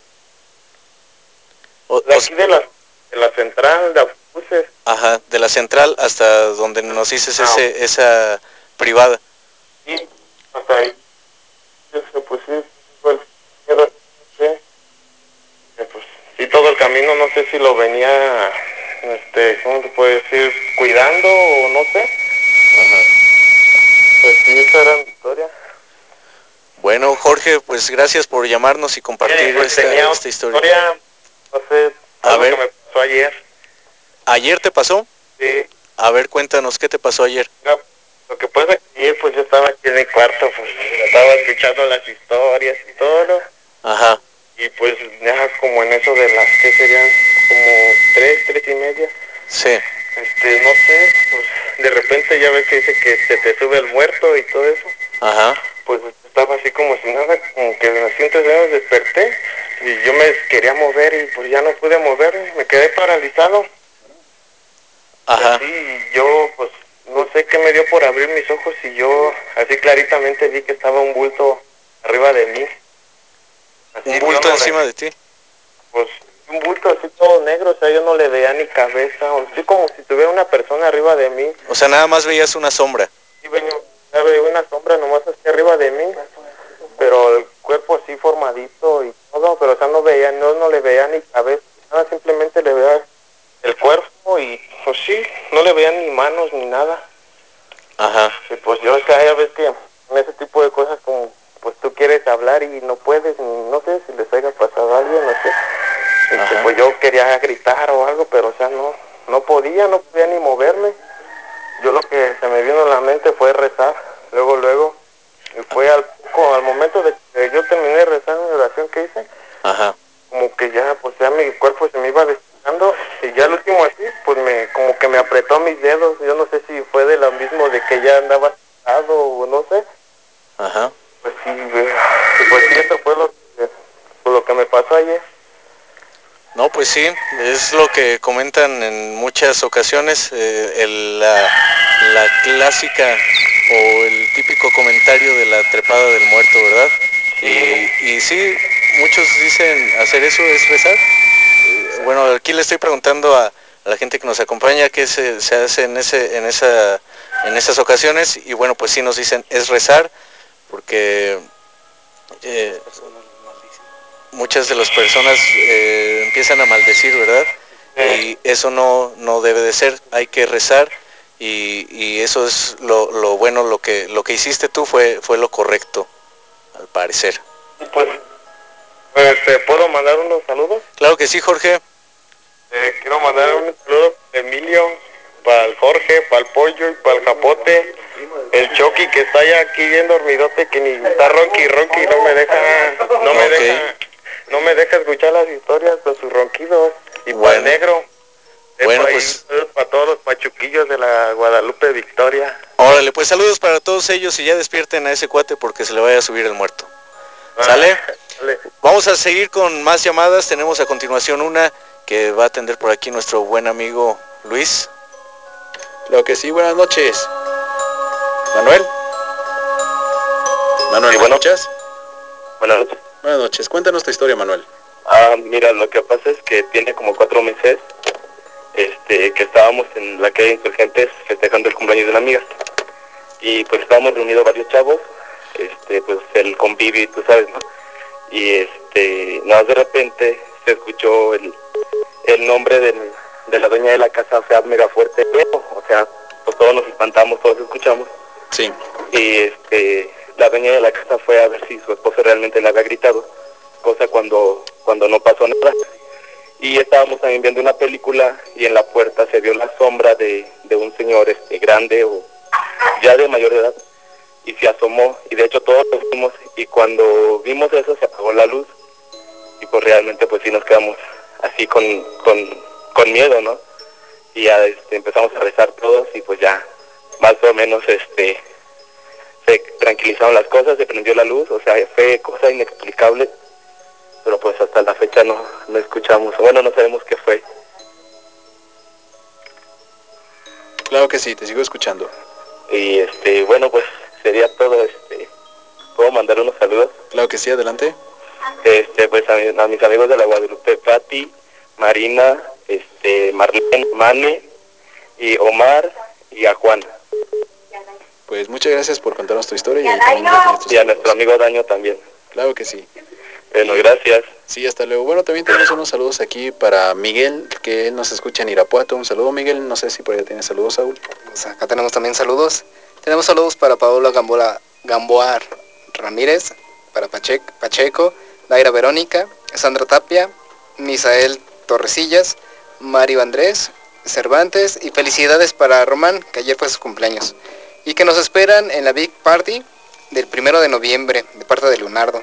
Speaker 1: O,
Speaker 19: de
Speaker 1: o,
Speaker 19: aquí de la, de la central de autobuses.
Speaker 1: ajá, de la central hasta donde nos dices ese, esa privada.
Speaker 19: Sí, hasta ahí. Yo, pues sí, fue el miedo, sí. Eh, pues sí, todo el camino, no sé si lo venía, este, ¿cómo se puede decir? Cuidando o no sé.
Speaker 1: Ajá.
Speaker 19: Pues sí, esa era mi historia.
Speaker 1: Bueno, Jorge, pues gracias por llamarnos y compartir
Speaker 19: Sí, pues
Speaker 1: esta,
Speaker 19: tenía
Speaker 1: esta historia.
Speaker 19: historia, no sé,
Speaker 1: A
Speaker 19: algo
Speaker 1: ver.
Speaker 19: que me pasó ayer.
Speaker 1: ¿Ayer te pasó?
Speaker 19: Sí.
Speaker 1: A ver, cuéntanos, ¿qué te pasó ayer?
Speaker 19: No, lo que pasa es que ayer, pues yo estaba aquí en mi cuarto, pues estaba escuchando las historias y todo, ¿no?
Speaker 1: Ajá.
Speaker 19: Y pues ya como en eso de las que serían como tres, tres y media.
Speaker 1: Sí.
Speaker 19: Este, no sé, pues de repente ya ves que dice que se te sube el muerto y todo eso.
Speaker 1: Ajá.
Speaker 19: Pues estaba así como si nada, como que así entre dedos desperté y yo me quería mover y pues ya no pude moverme, me quedé paralizado.
Speaker 1: Ajá.
Speaker 19: Así, y yo pues no sé qué me dio por abrir mis ojos y yo así claritamente vi que estaba un bulto arriba de mí. Así,
Speaker 1: ¿Un bulto
Speaker 19: no
Speaker 1: encima
Speaker 19: le,
Speaker 1: de ti?
Speaker 19: Pues un bulto así todo negro, o sea, yo no le veía ni cabeza, o así como si tuviera una persona arriba de mí.
Speaker 1: O sea, nada más veías una sombra.
Speaker 19: Sí, venía, ya veía una sombra nomás así arriba de mí, pero el cuerpo así formadito y todo, pero o sea, no veía, no, no le veía ni cabeza, nada, simplemente le veía el cuerpo y pues sí, no le veía ni manos ni nada.
Speaker 1: Ajá.
Speaker 19: Y pues yo, o sea, ya ves que en ese tipo de cosas como, pues tú quieres hablar y no puedes, ni, no sé si les haya pasado a alguien, no sé. Este, pues yo quería gritar o algo, pero o sea, no, no podía, no podía ni moverme. Yo lo que se me vino a la mente fue rezar, luego, luego, y fue al, al momento de que yo terminé de rezar en la oración que hice,
Speaker 1: ajá,
Speaker 19: como que ya, pues ya mi cuerpo se me iba despejando, y ya al último así, pues me, como que me apretó mis dedos, yo no sé si fue de lo mismo de que ya andaba sentado o no sé.
Speaker 1: Ajá.
Speaker 19: Pues sí, pues sí, eso fue lo que, lo que me pasó ayer.
Speaker 1: No, pues sí, es lo que comentan en muchas ocasiones, eh, el, la, la clásica o el típico comentario de la trepada del muerto, ¿verdad? Y, y sí, muchos dicen hacer eso es rezar. Eh, bueno, aquí le estoy preguntando a, a la gente que nos acompaña qué se, se hace en, ese, en, esa, en esas ocasiones y bueno, pues sí nos dicen es rezar porque... Eh, muchas de las personas eh, empiezan a maldecir, ¿verdad? Y eso no, no debe de ser, hay que rezar y, y eso es lo, lo bueno, lo que, lo que hiciste tú fue, fue lo correcto, al parecer.
Speaker 19: Pues, pues, ¿te puedo mandar unos saludos?
Speaker 1: Claro que sí, Jorge.
Speaker 19: Eh, quiero mandar un saludo a Emilio, para el Jorge, para el Pollo y para el Capote, el Chucky que está ya aquí bien dormidote, que ni está ronqui ronqui, no me deja, no me
Speaker 1: okay.
Speaker 19: deja, no me deja escuchar las historias de sus ronquidos, y
Speaker 1: bueno.
Speaker 19: para el Negro, eh,
Speaker 1: bueno,
Speaker 19: para,
Speaker 1: pues,
Speaker 19: para todos los pachuquillos de la Guadalupe Victoria.
Speaker 1: Órale, pues saludos para todos ellos y ya despierten a ese cuate porque se le vaya a subir el muerto.
Speaker 19: Ah,
Speaker 1: ¿Sale?
Speaker 19: Dale.
Speaker 1: Vamos a seguir con más llamadas, tenemos a continuación una que va a atender por aquí nuestro buen amigo Luis.
Speaker 2: Claro que sí, buenas noches. Manuel. Manuel,
Speaker 14: sí,
Speaker 2: ¿me
Speaker 14: bueno.
Speaker 2: escuchas?
Speaker 14: Buenas noches.
Speaker 2: Buenas noches, cuéntanos tu historia, Manuel.
Speaker 14: Ah, mira, lo que pasa es que tiene como cuatro meses este, que estábamos en la calle Insurgentes festejando el cumpleaños de una amiga. Y pues estábamos reunidos varios chavos, este, pues el convivio, tú sabes, ¿no? Y este, nada más de repente se escuchó el, el nombre del, de la dueña de la casa, o sea, mega fuerte, o sea, pues todos nos espantamos, todos escuchamos.
Speaker 2: Sí.
Speaker 14: Y este, la dueña de la casa fue a ver si su esposo realmente le había gritado, cosa cuando, cuando no pasó nada. Y estábamos también viendo una película y en la puerta se vio la sombra de, de un señor este, grande o ya de mayor edad, y se asomó, y de hecho todos lo vimos, y cuando vimos eso se apagó la luz, y pues realmente pues sí nos quedamos así con, con, con miedo, ¿no? Y ya este, empezamos a rezar todos, y pues ya más o menos este se tranquilizaron las cosas, se prendió la luz, o sea, fue cosa inexplicable, pero pues hasta la fecha no, no escuchamos, bueno, no sabemos qué fue.
Speaker 2: Claro que sí, te sigo escuchando.
Speaker 14: Y este, bueno, pues sería todo, este, ¿puedo mandar unos saludos?
Speaker 2: Claro que sí, adelante.
Speaker 14: Este, pues a, mi, a mis amigos de la Guadalupe, Pati, Marina, este, Marlene, Mane, y Omar, y a Juan.
Speaker 2: Pues muchas gracias por contarnos tu historia y, ahí también ya tienes tus
Speaker 14: y a nuestro amigo Daño también.
Speaker 2: Claro que sí.
Speaker 14: Bueno,
Speaker 2: y,
Speaker 14: gracias.
Speaker 2: Sí, hasta luego. Bueno, también tenemos unos saludos aquí para Miguel, que él nos escucha en Irapuato. Un saludo, Miguel. No sé si por allá tienes saludos, Saúl.
Speaker 11: Pues acá tenemos también saludos. Tenemos saludos para Paola Gamboa, Gamboa Ramírez, para Pache, Pacheco, Daira Verónica, Sandra Tapia, Misael Torresillas, Mario Andrés Cervantes, y felicidades para Román, que ayer fue su cumpleaños, y que nos esperan en la Big Party del primero de noviembre de parte de Leonardo.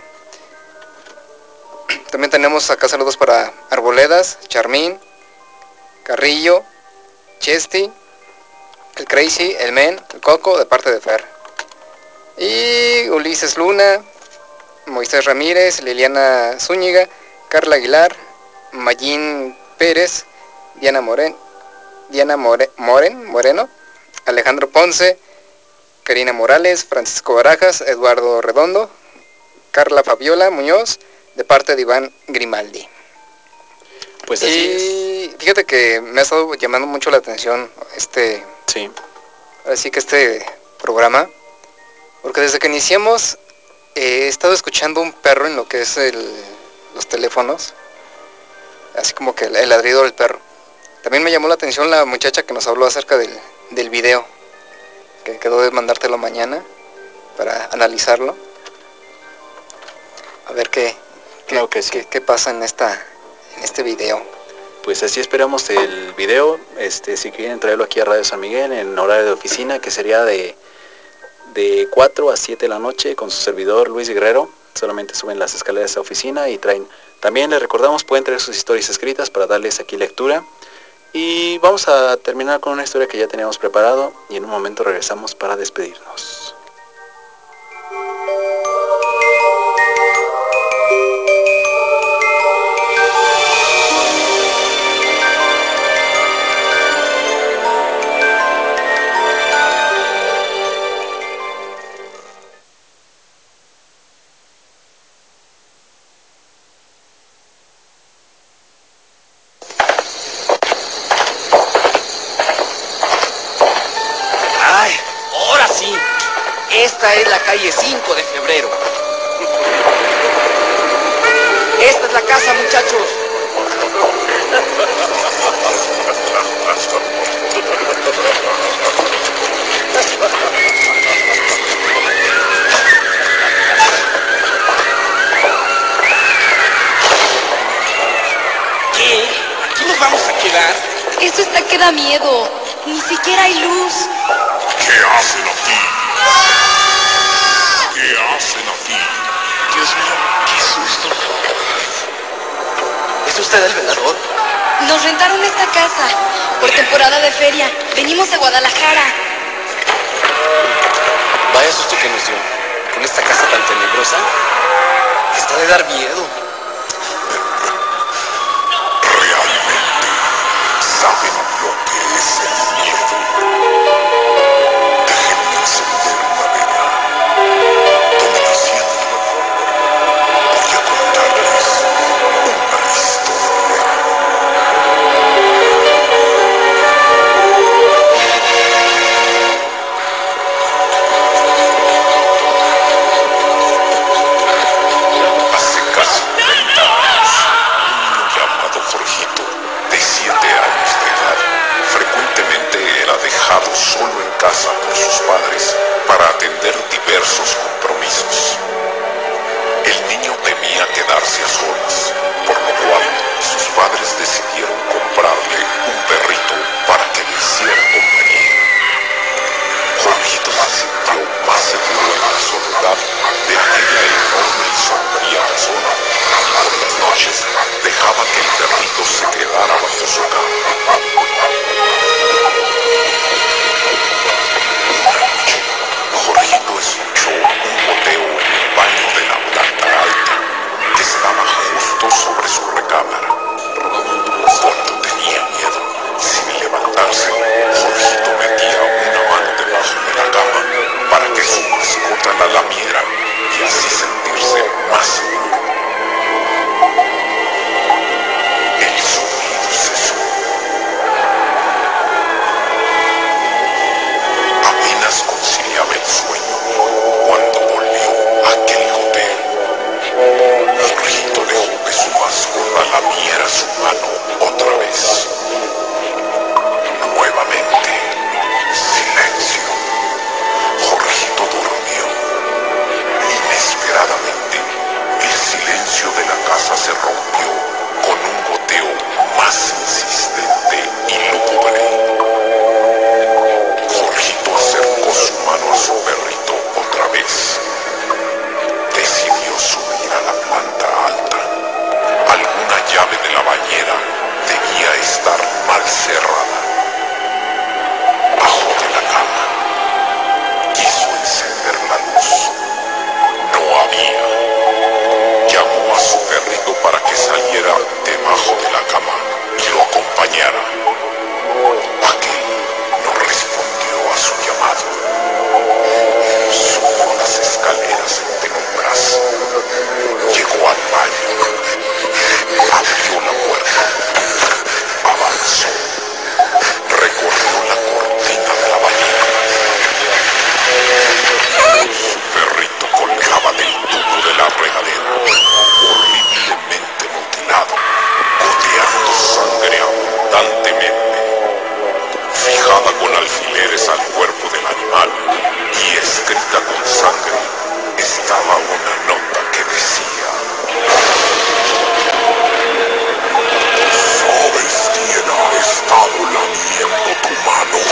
Speaker 11: También tenemos acá saludos para Arboledas, Charmín, Carrillo, Chesty, el Crazy, el Men, el Coco, de parte de Fer. Y Ulises Luna, Moisés Ramírez, Liliana Zúñiga, Carla Aguilar, Mayín Pérez, Diana Moren, Diana More, Moren, Moreno, Alejandro Ponce, Karina Morales, Francisco Barajas, Eduardo Redondo, Carla Fabiola Muñoz, de parte de Iván Grimaldi.
Speaker 2: Pues así
Speaker 11: y
Speaker 2: es.
Speaker 11: Fíjate que me ha estado llamando mucho la atención este,
Speaker 2: sí.
Speaker 11: así que este programa, porque desde que iniciamos eh, he estado escuchando un perro en lo que es el, los teléfonos, así como que el, el ladrido del perro. También me llamó la atención la muchacha que nos habló acerca del, del video, que quedó de mandártelo mañana para analizarlo, a ver qué,
Speaker 2: claro
Speaker 11: qué,
Speaker 2: que sí.
Speaker 11: qué, qué pasa en, esta, en este video.
Speaker 2: Pues así esperamos el video. Este, si quieren traerlo aquí a Radio San Miguel en horario de oficina, que sería de, de cuatro a siete de la noche, con su servidor Luis Guerrero. Solamente suben las escaleras a oficina y traen. También les recordamos, pueden traer sus historias escritas para darles aquí lectura. Y vamos a terminar con una historia que ya teníamos preparado y en un momento regresamos para despedirnos.
Speaker 20: Esta es la calle cinco de febrero. Esta es la casa, muchachos.
Speaker 21: ¿Qué? ¿Aquí nos vamos a quedar?
Speaker 22: Esto está que da miedo. Ni siquiera hay luz.
Speaker 4: ¿Qué hacen aquí? ¿Qué hacen aquí?
Speaker 21: Dios mío, qué susto. ¿Es usted el velador?
Speaker 22: Nos rentaron esta casa por temporada de feria. Venimos de Guadalajara.
Speaker 21: Vaya susto que nos dio. Con esta casa tan tenebrosa, está de dar miedo.
Speaker 4: Realmente saben lo que es el miedo. Déjenme encender una vela. Tomen asiento. Voy a contarles una historia. Hace casi treinta años, un niño llamado Jorgito, de siete años de edad, frecuentemente era dejado solo en casa por sus padres para atender diversos compromisos. El niño temía quedarse a solas, por lo cual sus padres decidieron comprarle un perrito para que le hiciera compañía. Jorgito se sintió más seguro en la soledad de aquella enorme y sombría casona, y por las noches dejaba que el perrito se quedara bajo su cama. Una noche, Jorgito escuchó un goteo en el baño de la planta alta, que estaba justo sobre su recámara. Cuando tenía miedo, sin levantarse, Jorgito metía una mano debajo de la cama para que su mascota la lamiera y así sentirse más seguro. El sonido cesó. Apenas conciliaba el sueño cuando volvió aquel goteo. Jorgito dejó que su mascota lamiera su mano otra vez. Nuevamente, silencio. Jorgito durmió. Inesperadamente, el silencio de la casa se rompió con un goteo más insistente y lúgubre. Jorgito acercó su mano a su perrito otra vez. Decidió subir a la planta alta. Alguna llave de la bañera debía estar mal cerrada. Bajó de la cama. Quiso encender la luz. No había. Llamó a su perrito para que saliera debajo de la cama y lo acompañara. Aquel no respondió a su llamado. Subió las escaleras en penumbras. Llegó al baño. Abrió la puerta. Avanzó. Recorrió la cortina de la bañera. Su perrito colgaba del tubo de la regadera, horriblemente mutilado, goteando sangre abundantemente. Fijada con alfileres al cuerpo del animal y escrita con sangre, estaba una nota que decía: ¿sabes quién ha estado lamiendo tu mano?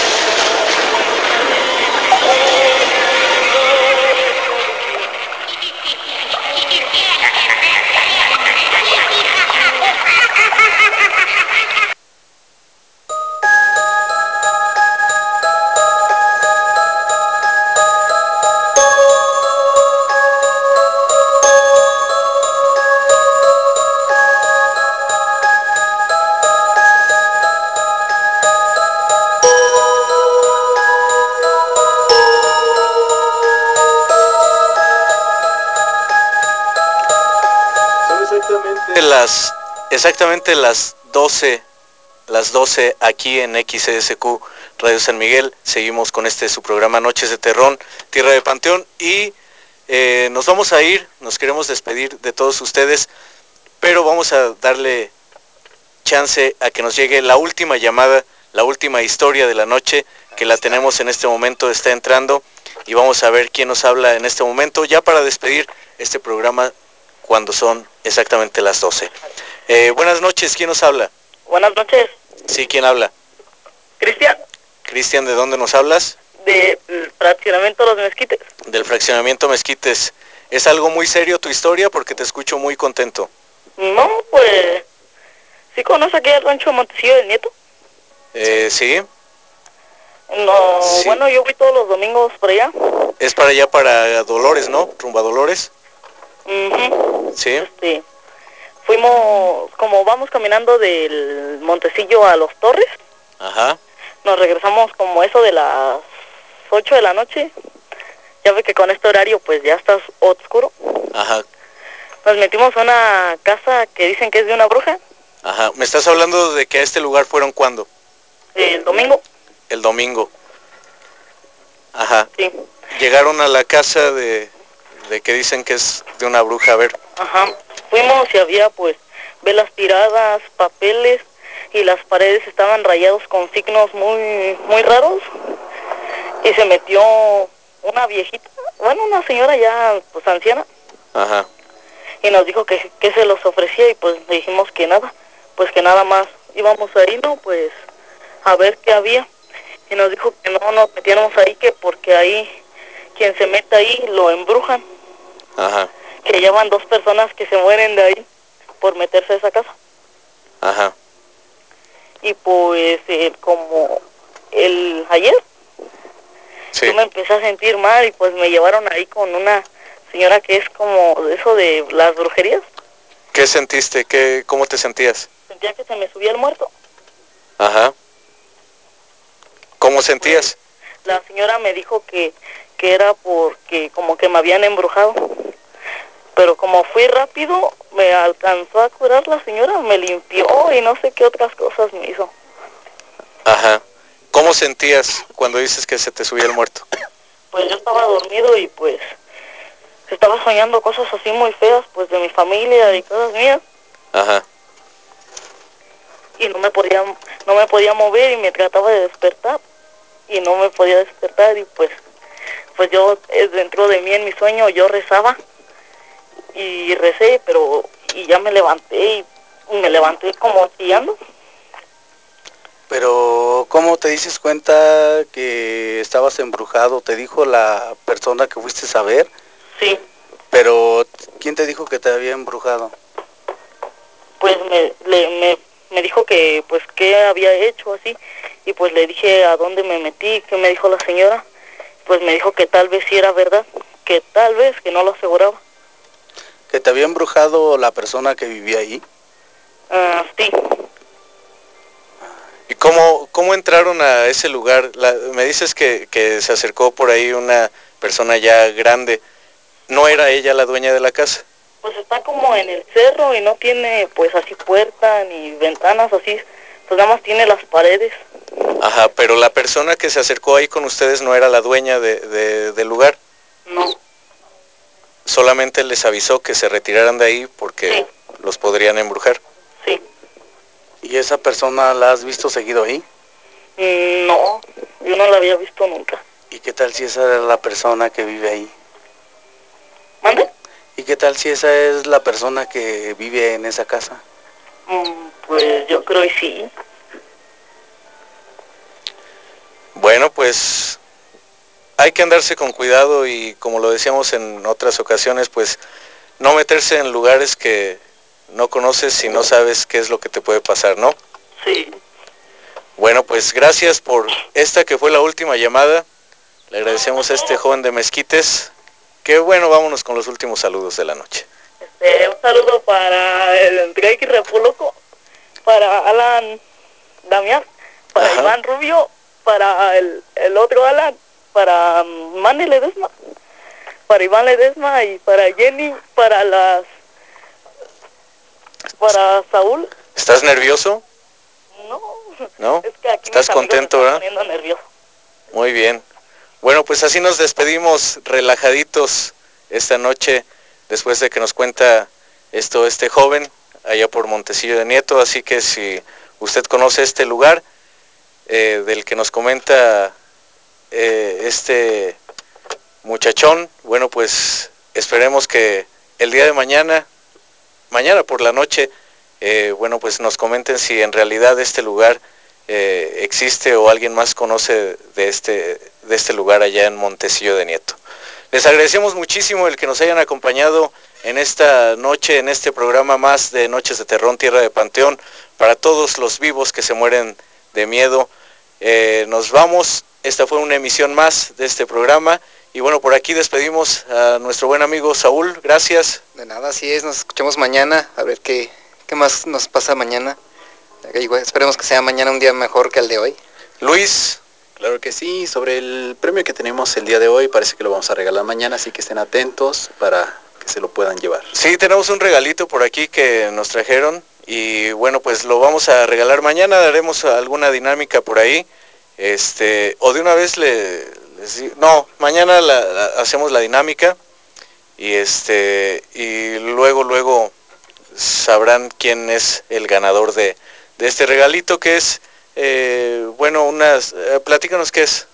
Speaker 1: Las, exactamente las doce, las doce aquí en X S Q Radio San Miguel. Seguimos con este su programa Noches de Terrón, Tierra de Panteón, y eh, nos vamos a ir, nos queremos despedir de todos ustedes pero vamos a darle chance a que nos llegue la última llamada, la última historia de la noche, que la tenemos en este momento, está entrando, y vamos a ver quién nos habla en este momento, ya para despedir este programa cuando son exactamente las doce. Eh, buenas noches, ¿quién nos habla?
Speaker 7: Buenas noches.
Speaker 1: Sí, ¿quién habla?
Speaker 7: Cristian.
Speaker 1: Cristian, ¿de dónde nos hablas?
Speaker 7: Del fraccionamiento Los Mezquites.
Speaker 1: Del fraccionamiento Mezquites. ¿Es algo muy serio tu historia? Porque te escucho muy contento.
Speaker 7: No, pues... ¿Sí conoce aquí el rancho Montecillo del Nieto?
Speaker 1: Eh, sí.
Speaker 7: No,
Speaker 1: Sí.
Speaker 7: Bueno, yo voy todos los domingos por allá.
Speaker 1: Es para allá, para Dolores, ¿no? Rumba Dolores.
Speaker 7: Uh-huh.
Speaker 1: Sí.
Speaker 7: Este, fuimos, como vamos caminando del Montecillo a Los Torres.
Speaker 1: Ajá.
Speaker 7: Nos regresamos como eso de las ocho de la noche. Ya ve que con este horario pues ya está oscuro.
Speaker 1: Ajá.
Speaker 7: Nos metimos a una casa que dicen que es de una bruja.
Speaker 1: Ajá. ¿Me estás hablando de que a este lugar fueron cuándo?
Speaker 7: El domingo.
Speaker 1: El domingo. Ajá.
Speaker 7: Sí.
Speaker 1: Llegaron a la casa de, de que dicen que es de una bruja, a ver.
Speaker 7: Ajá. Fuimos y había pues velas tiradas, papeles, y las paredes estaban rayados con signos muy muy raros. Y se metió una viejita, bueno, una señora ya pues anciana.
Speaker 1: Ajá.
Speaker 7: Y nos dijo que, que se los ofrecía, y pues le dijimos que nada, pues que nada más íbamos ahí, ¿no? Pues a ver qué había. Y nos dijo que no nos metiéramos ahí, que porque ahí quien se meta ahí lo embrujan.
Speaker 1: Ajá.
Speaker 7: Que llevan dos personas que se mueren de ahí por meterse a esa casa.
Speaker 1: Ajá.
Speaker 7: Y pues eh, como el ayer,
Speaker 1: sí.
Speaker 7: yo me empecé a sentir mal, y pues me llevaron ahí con una señora que es como de eso de las brujerías.
Speaker 1: ¿Qué sentiste? ¿Qué, ¿Cómo te sentías?
Speaker 7: Sentía que se me subía el muerto.
Speaker 1: Ajá. ¿Cómo sentías?
Speaker 7: La señora me dijo que, que era porque como que me habían embrujado. Pero como fui rápido, me alcanzó a curar la señora, me limpió y no sé qué otras cosas me hizo.
Speaker 1: Ajá. ¿Cómo sentías cuando dices que se te subía el muerto?
Speaker 7: Pues yo estaba dormido y pues estaba soñando cosas así muy feas, pues de mi familia y cosas mías.
Speaker 1: Ajá.
Speaker 7: Y no me podía, no me podía mover, y me trataba de despertar y no me podía despertar, y pues, pues yo eh, dentro de mí en mi sueño yo rezaba y recé, pero y ya me levanté y me levanté como chillando.
Speaker 20: Pero, ¿cómo te dices cuenta que estabas embrujado? ¿Te dijo la persona que fuiste a ver?
Speaker 7: Sí.
Speaker 20: Pero, ¿quién te dijo que te había embrujado?
Speaker 7: Pues me, le, me, me dijo que, pues, qué había hecho así, y pues le dije a dónde me metí, qué me dijo la señora. Pues me dijo que tal vez sí era verdad, que tal vez, que no lo aseguraba.
Speaker 20: ¿Que te había embrujado la persona que vivía ahí?
Speaker 7: Ah, sí.
Speaker 1: ¿Y cómo, cómo entraron a ese lugar? La, me dices que, que se acercó por ahí una persona ya grande. ¿No era ella la dueña de la casa?
Speaker 7: Pues está como en el cerro y no tiene pues así puerta ni ventanas así, pues nada más tiene las paredes.
Speaker 1: Ajá, pero la persona que se acercó ahí con ustedes no era la dueña de, de, del lugar.
Speaker 7: No.
Speaker 1: Solamente les avisó que se retiraran de ahí porque sí. los podrían embrujar.
Speaker 7: Sí.
Speaker 20: ¿Y esa persona la has visto seguido ahí?
Speaker 7: Mm, no, yo no la había visto nunca.
Speaker 20: ¿Y qué tal si esa era la persona que vive ahí?
Speaker 7: ¿Mande?
Speaker 20: ¿Y qué tal si esa es la persona que vive en esa casa?
Speaker 7: Mm, pues yo creo que sí.
Speaker 1: Bueno, pues hay que andarse con cuidado y como lo decíamos en otras ocasiones, pues no meterse en lugares que no conoces y no sabes qué es lo que te puede pasar, ¿no?
Speaker 7: Sí.
Speaker 1: Bueno, pues gracias por esta que fue la última llamada. Le agradecemos a este joven de Mezquites. Que bueno, vámonos con los últimos saludos de la noche.
Speaker 7: Este, un saludo para el Drake Repúblico, para Alan Damián, para Ajá. Iván Rubio, para el, el otro Alan, para um, Manny Ledesma, para Iván Ledesma y para Jenny, para las, para Saúl.
Speaker 1: ¿Estás nervioso?
Speaker 7: No.
Speaker 1: ¿No?
Speaker 7: Es que aquí
Speaker 1: ¿Estás contento,
Speaker 7: me están poniendo nervioso.
Speaker 1: Muy bien. Bueno, pues así nos despedimos relajaditos esta noche, después de que nos cuenta esto este joven, allá por Montecillo de Nieto, así que si usted conoce este lugar eh, del que nos comenta eh, este muchachón, bueno, pues esperemos que el día de mañana, mañana por la noche, eh, bueno, pues nos comenten si en realidad este lugar eh, existe o alguien más conoce de este, de este lugar allá en Montecillo de Nieto. Les agradecemos muchísimo el que nos hayan acompañado en esta noche, en este programa más de Noches de Terror, Tierra de Panteón, para todos los vivos que se mueren de miedo. Eh, nos vamos, esta fue una emisión más de este programa, y bueno, por aquí despedimos a nuestro buen amigo Saúl, gracias.
Speaker 11: De nada, así es, nos escuchamos mañana, a ver qué, qué más nos pasa mañana. Esperemos que sea mañana un día mejor que el de hoy.
Speaker 1: Luis.
Speaker 2: Claro que sí, sobre el premio que tenemos el día de hoy, parece que lo vamos a regalar mañana, así que estén atentos para que se lo puedan llevar.
Speaker 1: Sí, tenemos un regalito por aquí que nos trajeron y bueno, pues lo vamos a regalar mañana, daremos alguna dinámica por ahí, este, o de una vez le, les, no, mañana la, la, hacemos la dinámica y este, y luego, luego sabrán quién es el ganador de, de este regalito que es... Eh, bueno, unas, eh, platícanos qué es.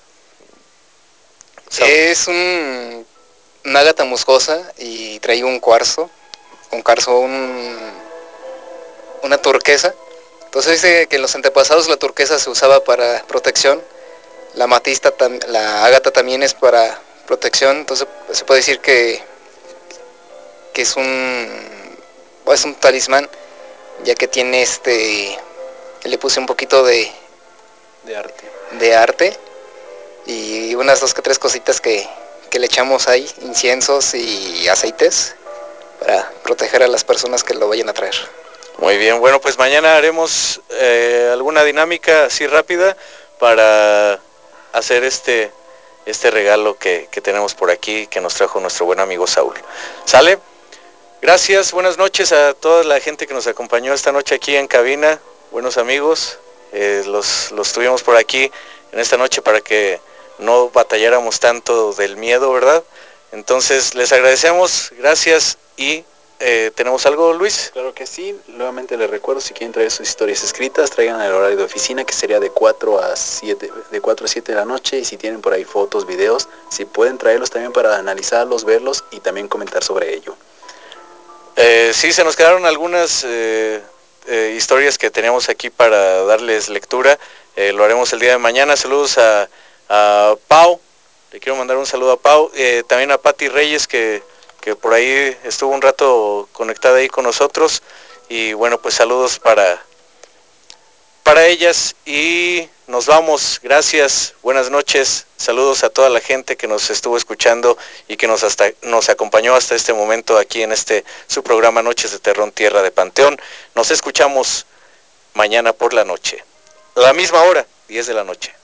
Speaker 11: Es un, una ágata musgosa y trae un cuarzo, un cuarzo, un, una turquesa. Entonces dice que en los antepasados la turquesa se usaba para protección, la amatista, la ágata también es para protección, entonces se puede decir que, que es un, es un talismán, ya que tiene este, le puse un poquito de
Speaker 2: de arte,
Speaker 11: de arte y unas dos que tres cositas que, que le echamos ahí, inciensos y aceites para proteger a las personas que lo vayan a traer.
Speaker 1: Muy bien, bueno, pues mañana haremos eh, alguna dinámica así rápida para hacer este, este regalo que, que tenemos por aquí, que nos trajo nuestro buen amigo Saúl. ¿Sale? Gracias, buenas noches a toda la gente que nos acompañó esta noche aquí en cabina, buenos amigos, eh, los, los tuvimos por aquí en esta noche para que no batalláramos tanto del miedo, ¿verdad? Entonces les agradecemos, gracias y eh, ¿tenemos algo, Luis?
Speaker 2: Claro que sí, nuevamente les recuerdo, si quieren traer sus historias escritas, traigan el horario de oficina que sería de cuatro a siete, de cuatro a siete de la noche, y si tienen por ahí fotos, videos, si pueden traerlos también para analizarlos, verlos y también comentar sobre ello.
Speaker 1: Eh, sí, se nos quedaron algunas eh, eh, historias que teníamos aquí para darles lectura, eh, lo haremos el día de mañana. Saludos a, a Pau, le quiero mandar un saludo a Pau, eh, también a Pati Reyes que, que por ahí estuvo un rato conectada ahí con nosotros, y bueno, pues saludos para, para ellas y nos vamos, gracias, buenas noches, saludos a toda la gente que nos estuvo escuchando y que nos, hasta, nos acompañó hasta este momento aquí en este su programa Noches de Terror, Tierra de Panteón. Nos escuchamos mañana por la noche, a la misma hora, diez de la noche.